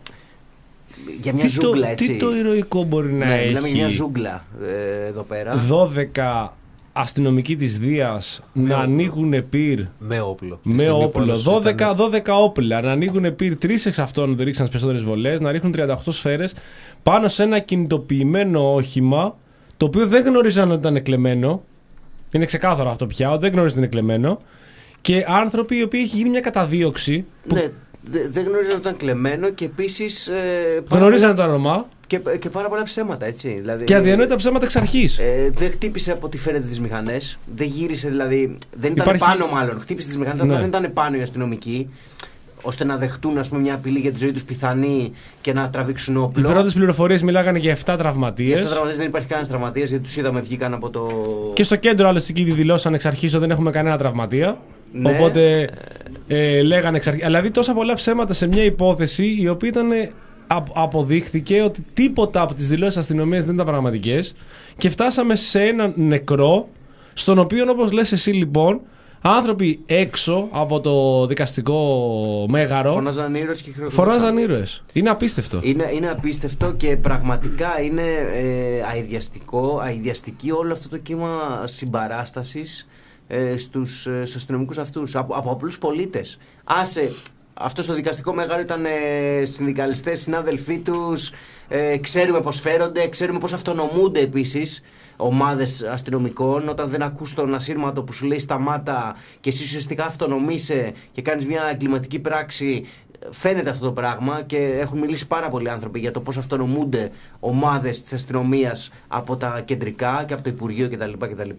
για μια τι ζούγκλα, το, έτσι. Τι το ηρωικό μπορεί να ναι, έχει? Μιλάμε για μια ζούγκλα ε, εδώ πέρα. δώδεκα αστυνομικοί της Δίας να ανοίγουν πυρ. Με όπλο. Με όπλο. δώδεκα, δώδεκα όπλα. Να ανοίγουν πυρ. Τρεις εξ αυτών να το ρίξαν στις περισσότερες βολές. Να ρίχνουν τριάντα οκτώ σφαίρες πάνω σε ένα κινητοποιημένο όχημα, το οποίο δεν γνωρίζαν ότι ήταν κλεμμένο. Είναι ξεκάθαρο αυτό πια. Δεν γνωρίζαν ότι είναι κλεμμένο. Και άνθρωποι οι οποίοι έχει γίνει μια καταδίωξη. Που... Ναι, δεν γνωρίζαν ότι ήταν κλεμμένο και επίσης. Ε, γνωρίζαν το όνομα. Και, και πάρα πολλά ψέματα, έτσι. Δηλαδή, και αδιανόητα ψέματα εξ αρχής. Ε, δεν χτύπησε από ό,τι φαίνεται τις μηχανές. Δεν γύρισε, δηλαδή. Δεν ήταν Υπάρχει... πάνω, μάλλον. Χτύπησε τις μηχανές, ναι. αλλά δεν ήταν πάνω οι αστυνομικοί, ώστε να δεχτούν, ας πούμε, μια απειλή για τη ζωή τους πιθανή και να τραβήξουν όπλο. Οι πρώτες πληροφορίες μιλάγανε για επτά τραυματίες. Για επτά τραυματίες, δεν υπάρχει κανένας τραυματίας, γιατί τους είδαμε, βγήκαν από το. Και στο κέντρο άλλωστε εκεί δηλώσαν εξ αρχής ότι δεν έχουμε κανένα τραυματία. Ναι. Οπότε ε, λέγανε εξ αρχής. Δηλαδή τόσα πολλά ψέματα σε μια υπόθεση η οποία ήταν. Αποδείχθηκε ότι τίποτα από τις δηλώσεις αστυνομίας δεν ήταν πραγματικές και φτάσαμε σε έναν νεκρό, στον οποίο, όπως λες εσύ λοιπόν, άνθρωποι έξω από το δικαστικό μέγαρο φωνάζαν ήρωες και χειροκροτούσαν. Φωνάζαν ήρωες. Είναι απίστευτο. Είναι, είναι απίστευτο και πραγματικά είναι ε, αηδιαστικό, αηδιαστική όλο αυτό το κύμα συμπαράστασης ε, στους, ε, στους αστυνομικούς αυτούς από, από απλούς πολίτες. Άσε. Αυτό στο δικαστικό μέγαρο ήταν ε, συνδικαλιστές, συνάδελφοί τους, ε, ξέρουμε πώς φέρονται, ξέρουμε πώς αυτονομούνται επίσης ομάδες αστυνομικών. Όταν δεν ακούς τον ασύρματο που σου λέει σταμάτα και εσύ ουσιαστικά αυτονομείσαι και κάνεις μια εγκληματική πράξη, φαίνεται αυτό το πράγμα και έχουν μιλήσει πάρα πολλοί άνθρωποι για το πώς αυτονομούνται ομάδες της αστυνομίας από τα κεντρικά και από το Υπουργείο κτλ. κτλ.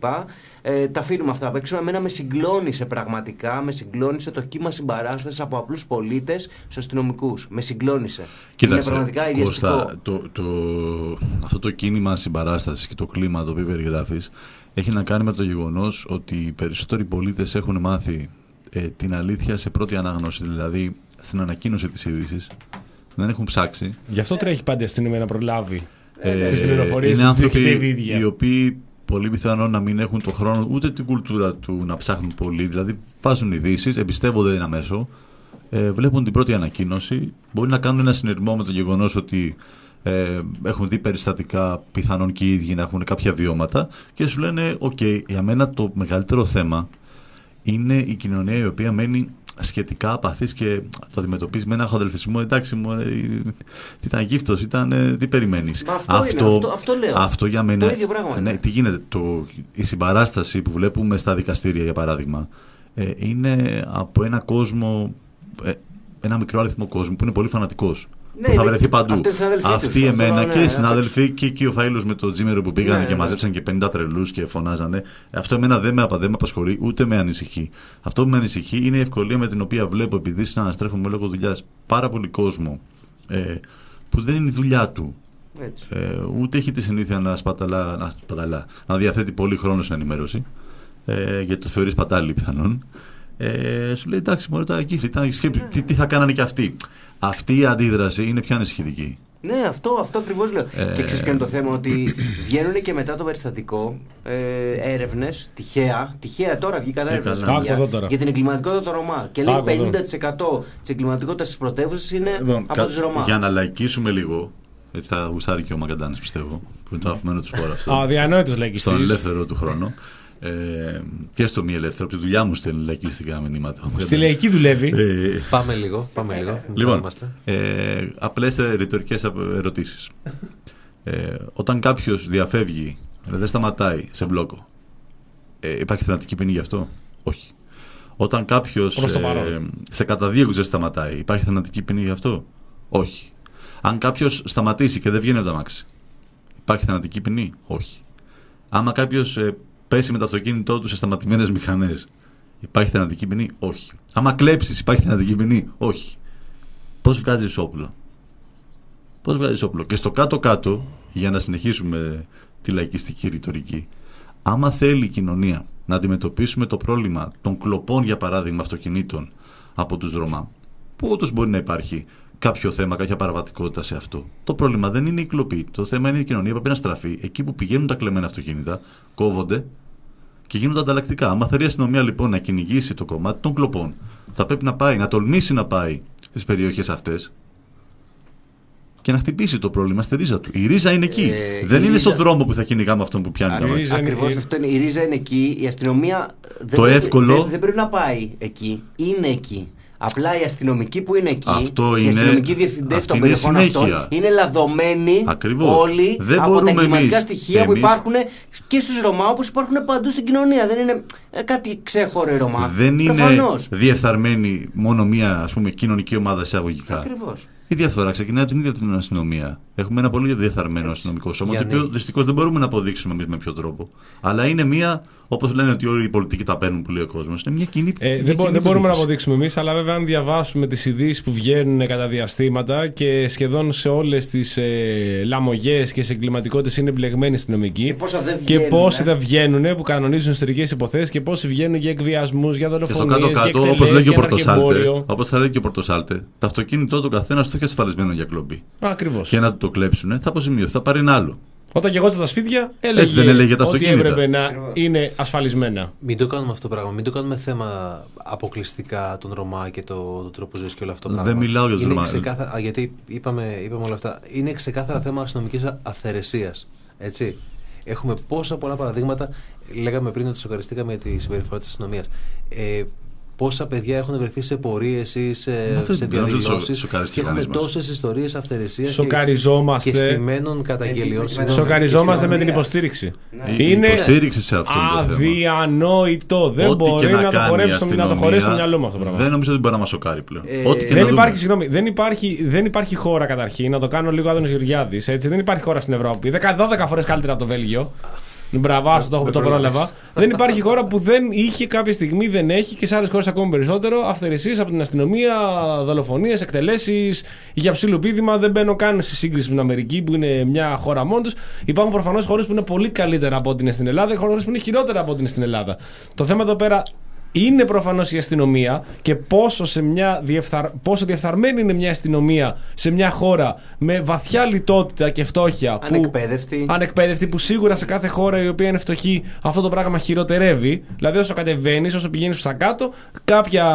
Ε, τα αφήνουμε αυτά απ' έξω. Εμένα με συγκλώνησε πραγματικά, με συγκλώνησε το κύμα συμπαράστασης από απλούς πολίτες στους αστυνομικούς. Με συγκλώνησε. Κοίταξε, είναι πραγματικά ιδιαστικό. Κώστα, το, το, αυτό το κίνημα συμπαράστασης και το κλίμα το οποίο περιγράφεις έχει να κάνει με το γεγονός ότι οι περισσότεροι πολίτες έχουν μάθει ε, την αλήθεια σε πρώτη ανάγνωση, δηλαδή στην ανακοίνωση της είδησης. Δεν έχουν ψάξει. Γι' αυτό τρέχει πάντα η αστυνομία να προλάβει ε, τις πληροφορίες. Είναι άνθρωποι οι οποίοι πολύ πιθανόν να μην έχουν το χρόνο ούτε την κουλτούρα του να ψάχνουν πολύ. Δηλαδή βάζουν ειδήσεις, εμπιστεύονται ένα μέσο, ε, βλέπουν την πρώτη ανακοίνωση, μπορεί να κάνουν ένα συνειρμό με το γεγονός ότι ε, έχουν δει περιστατικά, πιθανόν και οι ίδιοι να έχουν κάποια βιώματα και σου λένε: «Οκ, okay, για μένα το μεγαλύτερο θέμα είναι η κοινωνία η οποία μένει σχετικά απαθής και το αντιμετωπίζει με ένα αχοδελφισμό. Εντάξει, μου, ε, ήταν γύφτος, ήταν. Ε, τι περιμένεις?» Αυτό, αυτό, είναι, αυτό, αυτό λέω. Αυτό για μένα. Το ίδιο πράγμα. Ναι, τι γίνεται, το, η συμπαράσταση που βλέπουμε στα δικαστήρια, για παράδειγμα, ε, είναι από ένα κόσμο, ε, ένα μικρό αριθμό κόσμου που είναι πολύ φανατικός. Ναι, που θα βρεθεί παντού. Αυτοί εμένα αυτό, και ναι, οι συνάδελφοι και, και ο Φαΐλος με το Τζίμερο που πήγανε ναι, και ναι. μαζέψαν και πενήντα τρελούς και φωνάζανε. Αυτό εμένα δεν με, δεν με απασχολεί, ούτε με ανησυχεί. Αυτό που με ανησυχεί είναι η ευκολία με την οποία βλέπω, επειδή συναναστρέφομαι λόγω δουλειάς, πάρα πολύ κόσμο ε, που δεν είναι η δουλειά του. Ε, ούτε έχει τη συνήθεια να σπαταλά, να, σπαταλά, να διαθέτει πολύ χρόνο σε ενημέρωση, ε, γιατί το θεωρεί σπατάλη πιθανόν. Ε, σου λέει: «Εντάξει, μωρέ, τα γύφτη, τι, τι θα κάνανε κι αυτοί». Αυτή η αντίδραση είναι πια ανησυχητική. Ναι, αυτό, αυτό ακριβώς λέω. Ε... Και ξέρεις ποιο είναι το θέμα, ότι βγαίνουν και μετά το περιστατικό ε, έρευνες, τυχαία, τυχαία τώρα βγήκαν έρευνες για, για την εγκληματικότητα των Ρωμά. Και λέει πενήντα τοις εκατό της εγκληματικότητας της πρωτεύουσας είναι λοιπόν, από κα, τους Ρωμά. Για να λαϊκίσουμε λίγο, έτσι θα γουστάρει και ο Μαγκαντάνης, πιστεύω, που είναι το αγαπημένο του σπόρο αυτό. Αδιανόητος λαϊκιστής. Στον ελεύθερο του χρόνο. Ε, τι αστυνομία ελεύθερα, από τη δουλειά μου στέλνει λαϊκιστικά μηνύματα. Στη λαϊκή δουλεύει. Ε, Πάμε λίγο, πάμε λίγο. λοιπόν, ε, απλές ρητορικές ερωτήσεις. Ε, όταν κάποιος διαφεύγει, δεν σταματάει σε μπλόκο, ε, υπάρχει θανατική ποινή γι' αυτό? Όχι. Όταν κάποιος ε, σε καταδίωξη δεν σταματάει, υπάρχει θανατική ποινή γι' αυτό? Όχι. Αν κάποιος σταματήσει και δεν βγαίνει από τα μάξι, υπάρχει θανατική ποινή? Όχι. Άμα κάποιος ε, πέσει με το αυτοκίνητό του σε σταματημένες μηχανές, υπάρχει θανατική ποινή? Όχι. Άμα κλέψεις, υπάρχει θανατική ποινή? Όχι. Πώς βγάζεις όπλο? Πώς βγάζεις όπλο? Και στο κάτω-κάτω, για να συνεχίσουμε τη λαϊκιστική ρητορική, άμα θέλει η κοινωνία να αντιμετωπίσουμε το πρόβλημα των κλοπών, για παράδειγμα, αυτοκινήτων από τους Ρωμά, που όντως μπορεί να υπάρχει κάποιο θέμα, κάποια παραβατικότητα σε αυτό. Το πρόβλημα δεν είναι η κλοπή. Το θέμα είναι η κοινωνία που πρέπει να στραφεί εκεί που πηγαίνουν τα κλεμμένα αυτοκίνητα, κόβονται και γίνονται ανταλλακτικά. Άμα θέλει η αστυνομία λοιπόν να κυνηγήσει το κομμάτι των κλοπών, θα πρέπει να πάει, να τολμήσει να πάει στις περιοχές αυτές και να χτυπήσει το πρόβλημα στη ρίζα του. Η ρίζα είναι εκεί. Ε, δεν είναι ρίζα... στον δρόμο που θα κυνηγάμε αυτόν που πιάνει τα μάτια. Ακριβώς αυτό είναι. Η ρίζα είναι εκεί. Η αστυνομία δεν, το πρέπει, εύκολο... δεν, δεν πρέπει να πάει εκεί. Είναι εκεί. Απλά οι αστυνομικοί που είναι εκεί αυτό και οι είναι... αστυνομικοί διευθυντές των περιοχών αυτών είναι λαδωμένοι. Ακριβώς. Όλοι δεν από τα εγκληματικά εμείς, στοιχεία εμείς... που υπάρχουν και στους Ρωμά, όπως υπάρχουν παντού στην κοινωνία. Δεν είναι κάτι ξέχωρο οι Ρωμά. Δεν Προφανώς. είναι διεφθαρμένη μόνο μία, ας πούμε, κοινωνική ομάδα εισαγωγικά. Ακριβώς. Η διαφθορά ξεκινάει από την ίδια την αστυνομία. Έχουμε ένα πολύ διεφθαρμένο αστυνομικό σώμα, το οποίο δυστυχώς δεν μπορούμε να αποδείξουμε εμείς με ποιο τρόπο. Αλλά είναι μία, όπως λένε ότι όλοι οι πολιτικοί τα παίρνουν που λέει ο κόσμος, είναι μια κοινή. Ε, μια δεν κοινή δεν μπορούμε να διοίκηση. αποδείξουμε εμείς, αλλά βέβαια αν διαβάσουμε τις ειδήσεις που βγαίνουν κατά διαστήματα και σχεδόν σε όλες τις ε, λαμογές και σε εγκληματικότητες είναι εμπλεγμένοι αστυνομικοί. Και πόσα δεν και βγαίνουν. πόσοι δεν βγαίνουν που κανονίζουν ιστορικές υποθέσεις και πόσοι βγαίνουν για εκβιασμούς, για δολοφονίες. Και στο κάτω-κάτω, όπως λέει και ο Πορτοσάλτε, όπως θα λέει και ο Πορτοσάλτε, το αυτοκίνητό του καθένα το έχει ασφαλισμένο για κλοπή. Ακριβώς. Και να του το κλέψουν, θα αποζημιωθεί, θα πάρει ένα άλλο. Όταν και εγώ στα σπίτια έλεγε, Έτσι δεν έλεγε τα ότι αυτοκίνητα. έπρεπε να είναι ασφαλισμένα. Μην το κάνουμε αυτό το πράγμα. Μην το κάνουμε θέμα αποκλειστικά των Ρωμά και το, το τρόπο ζωής και όλο αυτό το πράγμα. Δεν μιλάω για τους είναι Ρωμά. Ξεκάθαρα, γιατί είπαμε, είπαμε όλα αυτά. Είναι ξεκάθαρα θέμα αστυνομικής αυθαιρεσίας. Έτσι. Έχουμε πόσα πολλά παραδείγματα. Λέγαμε πριν ότι σοκαριστήκαμε για τη συμπεριφορά της αστυνομίας. Ε, Πόσα παιδιά έχουν βρεθεί σε πορείες ή σε, σε διαδηλώσεις και έχουμε τόσες ιστορίες αυθαιρεσίας και, και στημένων καταγγελιών. Ε, Σοκαριζόμαστε με την υποστήριξη. Ναι. Είναι υποστήριξη σε αυτό το θέμα. Αδιανόητο. Δεν ό,τι μπορεί να, να το χορέψει στο μυαλό μου αυτό το πράγμα. Δεν νομίζω ότι μπορεί να μας σοκάρει πλέον. Ε, ό,τι και δεν, να υπάρχει, συγγνώμη, δεν, υπάρχει, δεν υπάρχει χώρα καταρχήν, να το κάνω λίγο Άδωνης Γεωργιάδης. Δεν υπάρχει χώρα στην Ευρώπη. δώδεκα φορές καλύτερα από το Βέλγιο. Μπραβά, το, το, το πρόλαβα. Δεν υπάρχει χώρα που δεν είχε κάποια στιγμή, δεν έχει και σε άλλες χώρες ακόμη περισσότερο αυθαιρεσίες από την αστυνομία, δολοφονίες, εκτελέσεις για ψιλοπίδημα. Δεν μπαίνω καν στη σύγκριση με την Αμερική που είναι μια χώρα μόνη τους. Υπάρχουν προφανώς χώρες που είναι πολύ καλύτερα από ό,τι είναι στην Ελλάδα, χώρες που είναι χειρότερα από ό,τι είναι στην Ελλάδα. Το θέμα εδώ πέρα είναι προφανώς η αστυνομία και πόσο, σε μια διεφθαρ... πόσο διεφθαρμένη είναι μια αστυνομία σε μια χώρα με βαθιά λιτότητα και φτώχεια. Ανεκπαίδευτη. Που... Ανεκπαίδευτη, που σίγουρα σε κάθε χώρα η οποία είναι φτωχή αυτό το πράγμα χειροτερεύει. Δηλαδή, όσο κατεβαίνεις, όσο πηγαίνεις προς τα κάτω, κάποια.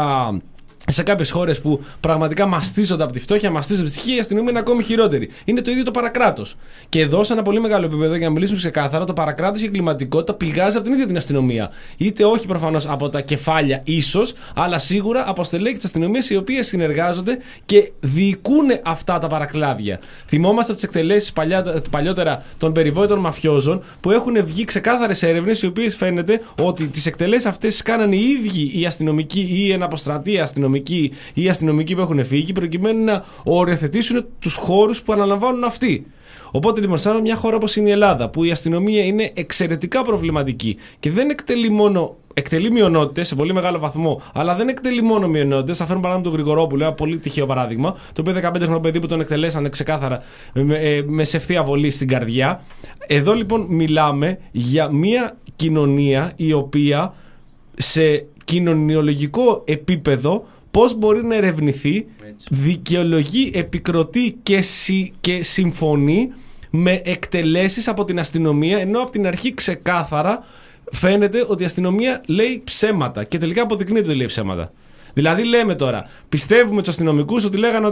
Σε κάποιες χώρες που πραγματικά μαστίζονται από τη φτώχεια, μαστίζονται από τη φτώχεια, η αστυνομία είναι ακόμη χειρότερη. Είναι το ίδιο το παρακράτος. Και εδώ, σε ένα πολύ μεγάλο επίπεδο, για να μιλήσουμε ξεκάθαρα, το παρακράτος και η εγκληματικότητα πηγάζει από την ίδια την αστυνομία. Είτε όχι προφανώς από τα κεφάλια, ίσως, αλλά σίγουρα από στελέχη της αστυνομίας οι οποίες συνεργάζονται και διοικούν αυτά τα παρακλάδια. Θυμόμαστε από τις εκτελέσεις παλιότερα των περιβόητων μαφιόζων που έχουν βγει ξεκάθαρες έρευνες οι οποίες φαίνεται ότι τις εκτελέσεις αυτές κάνανε οι ίδιοι οι αστυνομικοί ή εν αποστρατεία αστυνομικοί ή οι αστυνομικοί που έχουν φύγει προκειμένου να οριοθετήσουν τους χώρους που αναλαμβάνουν αυτοί. Οπότε λοιπόν, σαν μια χώρα όπως είναι η Ελλάδα, που η αστυνομία είναι εξαιρετικά προβληματική και δεν εκτελεί μόνο. Εκτελεί μειονότητες σε πολύ μεγάλο βαθμό, αλλά δεν εκτελεί μόνο μειονότητες. Θα φέρνω παράδειγμα τον Γρηγορόπουλο, ένα πολύ τυχαίο παράδειγμα, το οποίο δεκαπέντε χρονικό παιδί που τον εκτελέσανε ξεκάθαρα με, με σε ευθεία βολή στην καρδιά. Εδώ λοιπόν μιλάμε για μια κοινωνία η οποία σε κοινωνιολογικό επίπεδο πώς μπορεί να ερευνηθεί, δικαιολογεί, επικροτεί και, συ, και συμφωνεί με εκτελέσεις από την αστυνομία, ενώ από την αρχή ξεκάθαρα φαίνεται ότι η αστυνομία λέει ψέματα και τελικά αποδεικνύεται ότι λέει ψέματα. Δηλαδή λέμε τώρα, πιστεύουμε τους αστυνομικούς ότι λέγανε ότι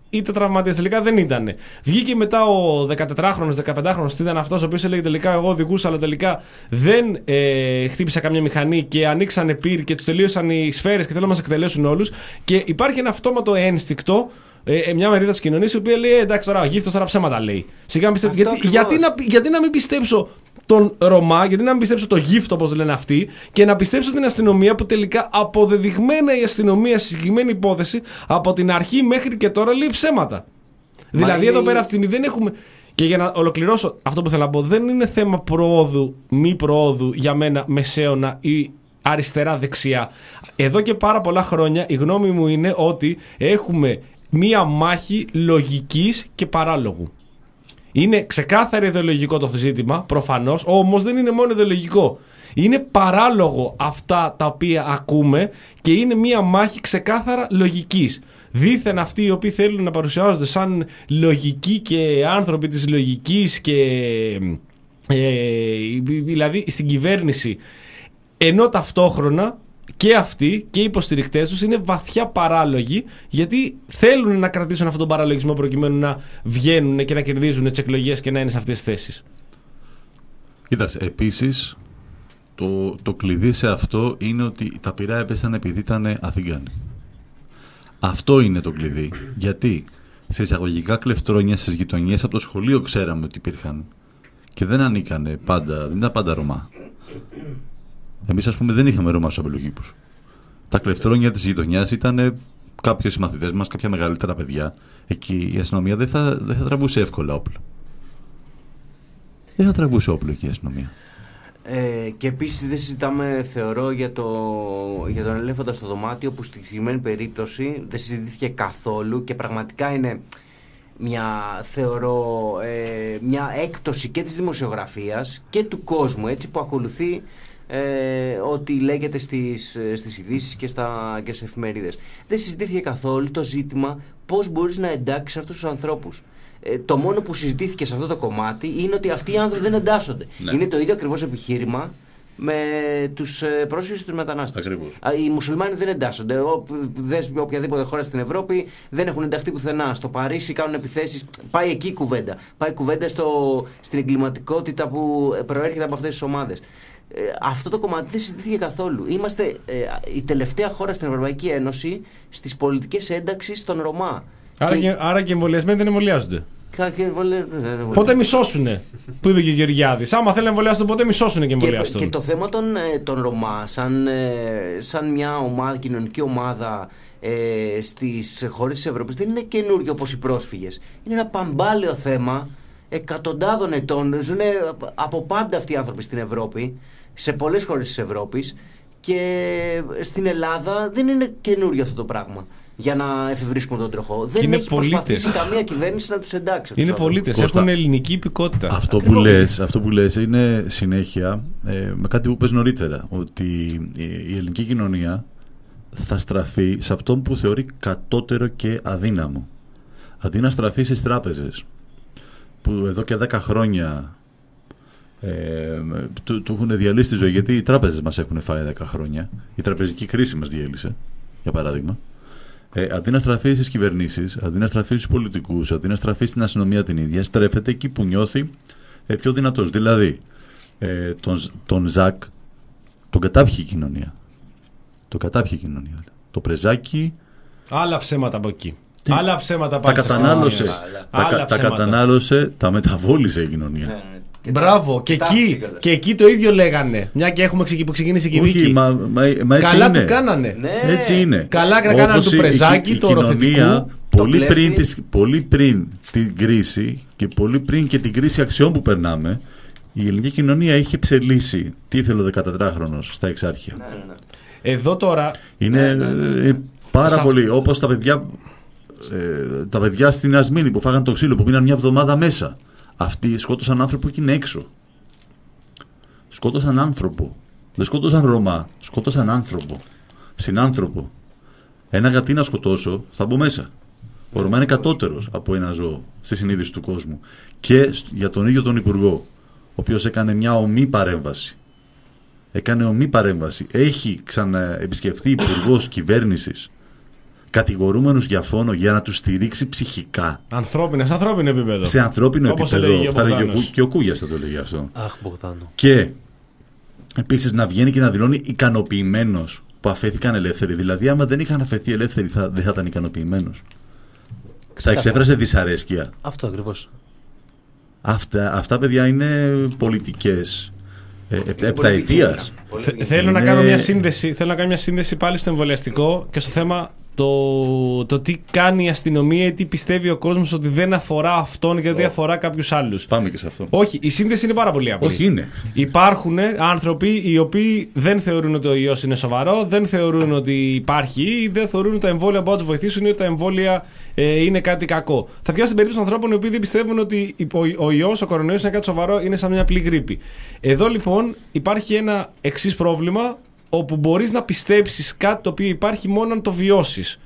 είτε τραυματίας. Τελικά δεν ήταν. Βγήκε μετά ο δεκατετράχρονος, δεκαπεντάχρονος, τι ήταν αυτός, ο οποίος έλεγε τελικά εγώ οδηγούσα, αλλά τελικά δεν ε, χτύπησα καμιά μηχανή και ανοίξανε πυρ και τους τελείωσαν οι σφαίρες και θέλουν να μας εκτελέσουν όλους. Και υπάρχει ένα αυτόματο ένστικτο. Ε, μια μερίδα της κοινωνίας η οποία λέει ε, εντάξει τώρα, ο γύφτος τώρα ψέματα λέει. Σιγά μην γιατί, γιατί, να, γιατί να μην πιστέψω τον Ρωμά, γιατί να μην πιστέψω το γύφτο όπως λένε αυτοί και να πιστέψω την αστυνομία που τελικά αποδεδειγμένα η αστυνομία στη συγκεκριμένη υπόθεση από την αρχή μέχρι και τώρα λέει ψέματα. Μα δηλαδή είναι... εδώ πέρα αυτή δεν έχουμε. Και για να ολοκληρώσω αυτό που θέλω να πω, δεν είναι θέμα προόδου, μη προόδου για μένα μεσαίωνα ή αριστερά-δεξιά. Εδώ και πάρα πολλά χρόνια η γνώμη μου είναι ότι έχουμε μία μάχη λογικής και παράλογου. Είναι ξεκάθαρα ιδεολογικό το ζήτημα, προφανώς, όμως δεν είναι μόνο ιδεολογικό. Είναι παράλογο αυτά τα οποία ακούμε και είναι μία μάχη ξεκάθαρα λογικής. Δήθεν αυτοί οι οποίοι θέλουν να παρουσιάζονται σαν λογικοί και άνθρωποι της λογικής και ε, δηλαδή στην κυβέρνηση, ενώ ταυτόχρονα και αυτοί και οι υποστηρικτές τους είναι βαθιά παράλογοι, γιατί θέλουν να κρατήσουν αυτόν τον παραλογισμό προκειμένου να βγαίνουν και να κερδίζουν τις εκλογές και να είναι σε αυτές τις θέσεις. Κοίταξε, επίσης το, το κλειδί σε αυτό είναι ότι τα πυρά έπεσαν επειδή ήταν Αθηγάνοι. Αυτό είναι το κλειδί. Γιατί σε εισαγωγικά κλεφτρόνια στις γειτονιές από το σχολείο ξέραμε ότι υπήρχαν και δεν ανήκανε πάντα, δεν ήταν πάντα Ρωμά. Εμείς, ας πούμε, δεν είχαμε Ρωμά στους αμπελοκήπους. Τα κλεφτρόνια της γειτονιάς ήταν κάποιοι συμμαθητές μας, κάποια μεγαλύτερα παιδιά. Εκεί η αστυνομία δεν θα, δεν θα τραβούσε εύκολα όπλο. Δεν θα τραβούσε όπλο εκεί η αστυνομία. Ε, και επίσης δεν συζητάμε, θεωρώ, για, το, για τον ελέφαντα στο δωμάτιο, που στη συγκεκριμένη περίπτωση δεν συζητήθηκε καθόλου και πραγματικά είναι μια, θεωρώ, ε, μια έκπτωση και της δημοσιογραφίας και του κόσμου, έτσι, που ακολουθεί ε, ό,τι λέγεται στις, στις ειδήσεις και, στα, και στις εφημερίδες. Δεν συζητήθηκε καθόλου το ζήτημα πώς μπορείς να εντάξεις αυτούς τους ανθρώπους. Ε, το μόνο που συζητήθηκε σε αυτό το κομμάτι είναι ότι αυτοί οι άνθρωποι δεν εντάσσονται. Ναι. Είναι το ίδιο ακριβώς επιχείρημα με τους ε, πρόσφυγες και τους μετανάστες. Ακριβώς. Οι μουσουλμάνοι δεν εντάσσονται. Ο, δες οποιαδήποτε χώρα στην Ευρώπη δεν έχουν ενταχθεί πουθενά. Στο Παρίσι κάνουν επιθέσεις. Πάει εκεί η κουβέντα. Πάει η κουβέντα στο, στην εγκληματικότητα που προέρχεται από αυτές τις ομάδες. Ε, αυτό το κομμάτι δεν συζητήθηκε καθόλου. Είμαστε ε, η τελευταία χώρα στην Ευρωπαϊκή Ένωση στις πολιτικές ένταξεις των Ρωμά. Άρα και, και, άρα και εμβολιασμένοι δεν εμβολιάζονται. Πότε μισώσουνε, που είπε και ο Γεωργιάδης. Άμα θέλουν να εμβολιάσουν, πότε μισώσουνε και εμβολιάσουν. Και, και το θέμα των, των Ρωμά, σαν, σαν μια ομάδα, κοινωνική ομάδα ε, στις χώρες της Ευρώπης, δεν είναι καινούργιο όπως οι πρόσφυγες. Είναι ένα παμπάλαιο θέμα εκατοντάδων ετών. Ζουν από πάντα αυτοί οι άνθρωποι στην Ευρώπη, σε πολλές χώρες της Ευρώπης, και στην Ελλάδα δεν είναι καινούργιο αυτό το πράγμα. Για να εφευρίσκουμε τον τροχό. Δεν είναι έχει πολίτες. Προσπαθήσει καμία κυβέρνηση να τους εντάξει. Είναι πολίτες, έχουν ελληνική υπηκότητα. Αυτό που, λες, αυτό που λες είναι συνέχεια ε, με κάτι που πες νωρίτερα. Ότι η ελληνική κοινωνία θα στραφεί σε αυτόν που θεωρεί κατώτερο και αδύναμο. Αντί να στραφεί στις τράπεζες, που εδώ και δέκα χρόνια ε, του, του έχουν διαλύσει τη ζωή. Γιατί οι τράπεζες μας έχουν φάει δέκα χρόνια. Η τραπεζική κρίση μας διέλυσε, για παράδειγμα. Ε, αντί να στραφεί στις κυβερνήσεις, αντί να στραφεί στους πολιτικούς, αντί να στραφεί στην αστυνομία την ίδια, στρέφεται εκεί που νιώθει ε, πιο δυνατός. Δηλαδή, ε, τον, τον Ζακ τον κατάπιε η κοινωνία. Το κατάπιε η κοινωνία. Το πρεζάκι. Άλλα ψέματα από εκεί. Τι? Άλλα ψέματα τα κατανάλωσε. Τα, τα, τα κατανάλωσε, τα μεταβόλησε η κοινωνία. Ναι. Μπράβο, και εκεί, και εκεί το ίδιο λέγανε. Μια και έχουμε που ξεκίνησε η δίκη. Μα, μα, μα έτσι καλά είναι. Που κάνανε. Ναι. Έτσι είναι. Καλά που κάνανε του πρεζάκι, η, το οροθετικού. Πολύ πριν, της, πολύ πριν την κρίση και πολύ πριν και την κρίση αξιών που περνάμε, η ελληνική κοινωνία είχε ψελίσει. Τι ήθελε ο δεκατετράχρονος στα εξάρχεια. Ναι, ναι, ναι. Εδώ τώρα. Είναι ναι, ναι, ναι. πάρα Σα... πολύ. Όπως τα παιδιά, ε, τα παιδιά στην Ασμήνη που φάγαν το ξύλο, που μείναν μια εβδομάδα μέσα. Αυτοί σκότωσαν άνθρωπο και είναι έξω. Σκότωσαν άνθρωπο. Δεν σκότωσαν Ρωμά. Σκότωσαν άνθρωπο. Συνάνθρωπο. Ένα γατί να σκοτώσω, θα μπω μέσα. Ο Ρωμά είναι κατώτερος από ένα ζώο στη συνείδηση του κόσμου. Και για τον ίδιο τον Υπουργό, ο οποίος έκανε μια ομή παρέμβαση. Έκανε ομή παρέμβαση. Έχει ξαναεπισκεφθεί υπουργός κυβέρνησης κατηγορούμενους για φόνο για να τους στηρίξει ψυχικά. Ανθρώπινο, σε ανθρώπινο επίπεδο. Σε ανθρώπινο Όπως επίπεδο. έλεγε ο Θα έλεγε Μπογδάνος. και ο Κούγιας θα το έλεγε αυτό. Αχ, Μπογδάνο. Και επίσης να βγαίνει και να δηλώνει ικανοποιημένος που αφέθηκαν ελεύθεροι. Δηλαδή, άμα δεν είχαν αφαιθεί ελεύθεροι, θα, δεν θα ήταν ικανοποιημένος. Θα εξέφρασε δυσαρέσκεια. Αυτό ακριβώς. Αυτά, αυτά παιδιά είναι πολιτικές ε, ε, επταετίας. Θε- Θέλω, να Είναι- κάνω μια σύνδεση, θέλω να κάνω μια σύνδεση πάλι στο εμβολιαστικό και στο θέμα το, το τι κάνει η αστυνομία ή τι πιστεύει ο κόσμος ότι δεν αφορά αυτόν γιατί αφορά κάποιους άλλους. Πάμε και σε αυτό. Όχι, η σύνδεση είναι πάρα πολύ απλή. Όχι, είναι. Υπάρχουν άνθρωποι οι οποίοι δεν θεωρούν ότι ο ιός είναι σοβαρό, δεν θεωρούν ότι υπάρχει ή δεν θεωρούν ότι τα εμβόλια μπορούν να τους βοηθήσουν ή ότι τα εμβόλια ε, είναι κάτι κακό. Θα πιάσω την περίπτωση ανθρώπων οι οποίοι δεν πιστεύουν ότι ο, ο ιός, ο κορονοϊός είναι κάτι σοβαρό, είναι σαν μια απλή γρίπη. Εδώ λοιπόν υπάρχει ένα εξής πρόβλημα, όπου μπορείς να πιστέψεις κάτι το οποίο υπάρχει μόνο αν το βιώσεις.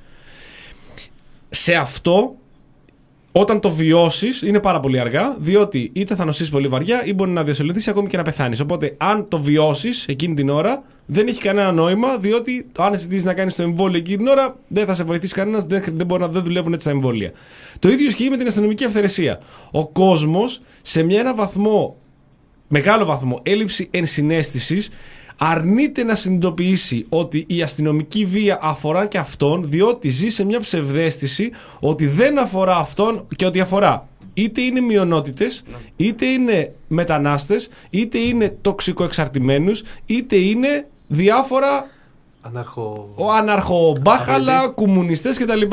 Σε αυτό, όταν το βιώσεις, είναι πάρα πολύ αργά, διότι είτε θα νοσήσεις πολύ βαριά ή μπορεί να διασωληνθείς ακόμη και να πεθάνεις. Οπότε, αν το βιώσεις εκείνη την ώρα, δεν έχει κανένα νόημα, διότι αν ζητήσεις να κάνεις το εμβόλιο εκείνη την ώρα, δεν θα σε βοηθήσει κανένας, δεν, δεν, μπορεί να, δεν δουλεύουν έτσι τα εμβόλια. Το ίδιο ισχύει με την αστυνομική αυθαιρεσία. Ο κόσμος, σε μια, ένα βαθμό, μεγάλο βαθμό, έλλειψη ενσυναίσθησης, αρνείται να συνειδητοποιήσει ότι η αστυνομική βία αφορά και αυτόν, διότι ζει σε μια ψευδαίσθηση ότι δεν αφορά αυτόν και ότι αφορά είτε είναι μειονότητες, είτε είναι μετανάστες, είτε είναι τοξικοεξαρτημένους, είτε είναι διάφορα Αναρχο... ο αναρχομπάχαλα, κομμουνιστές κτλ.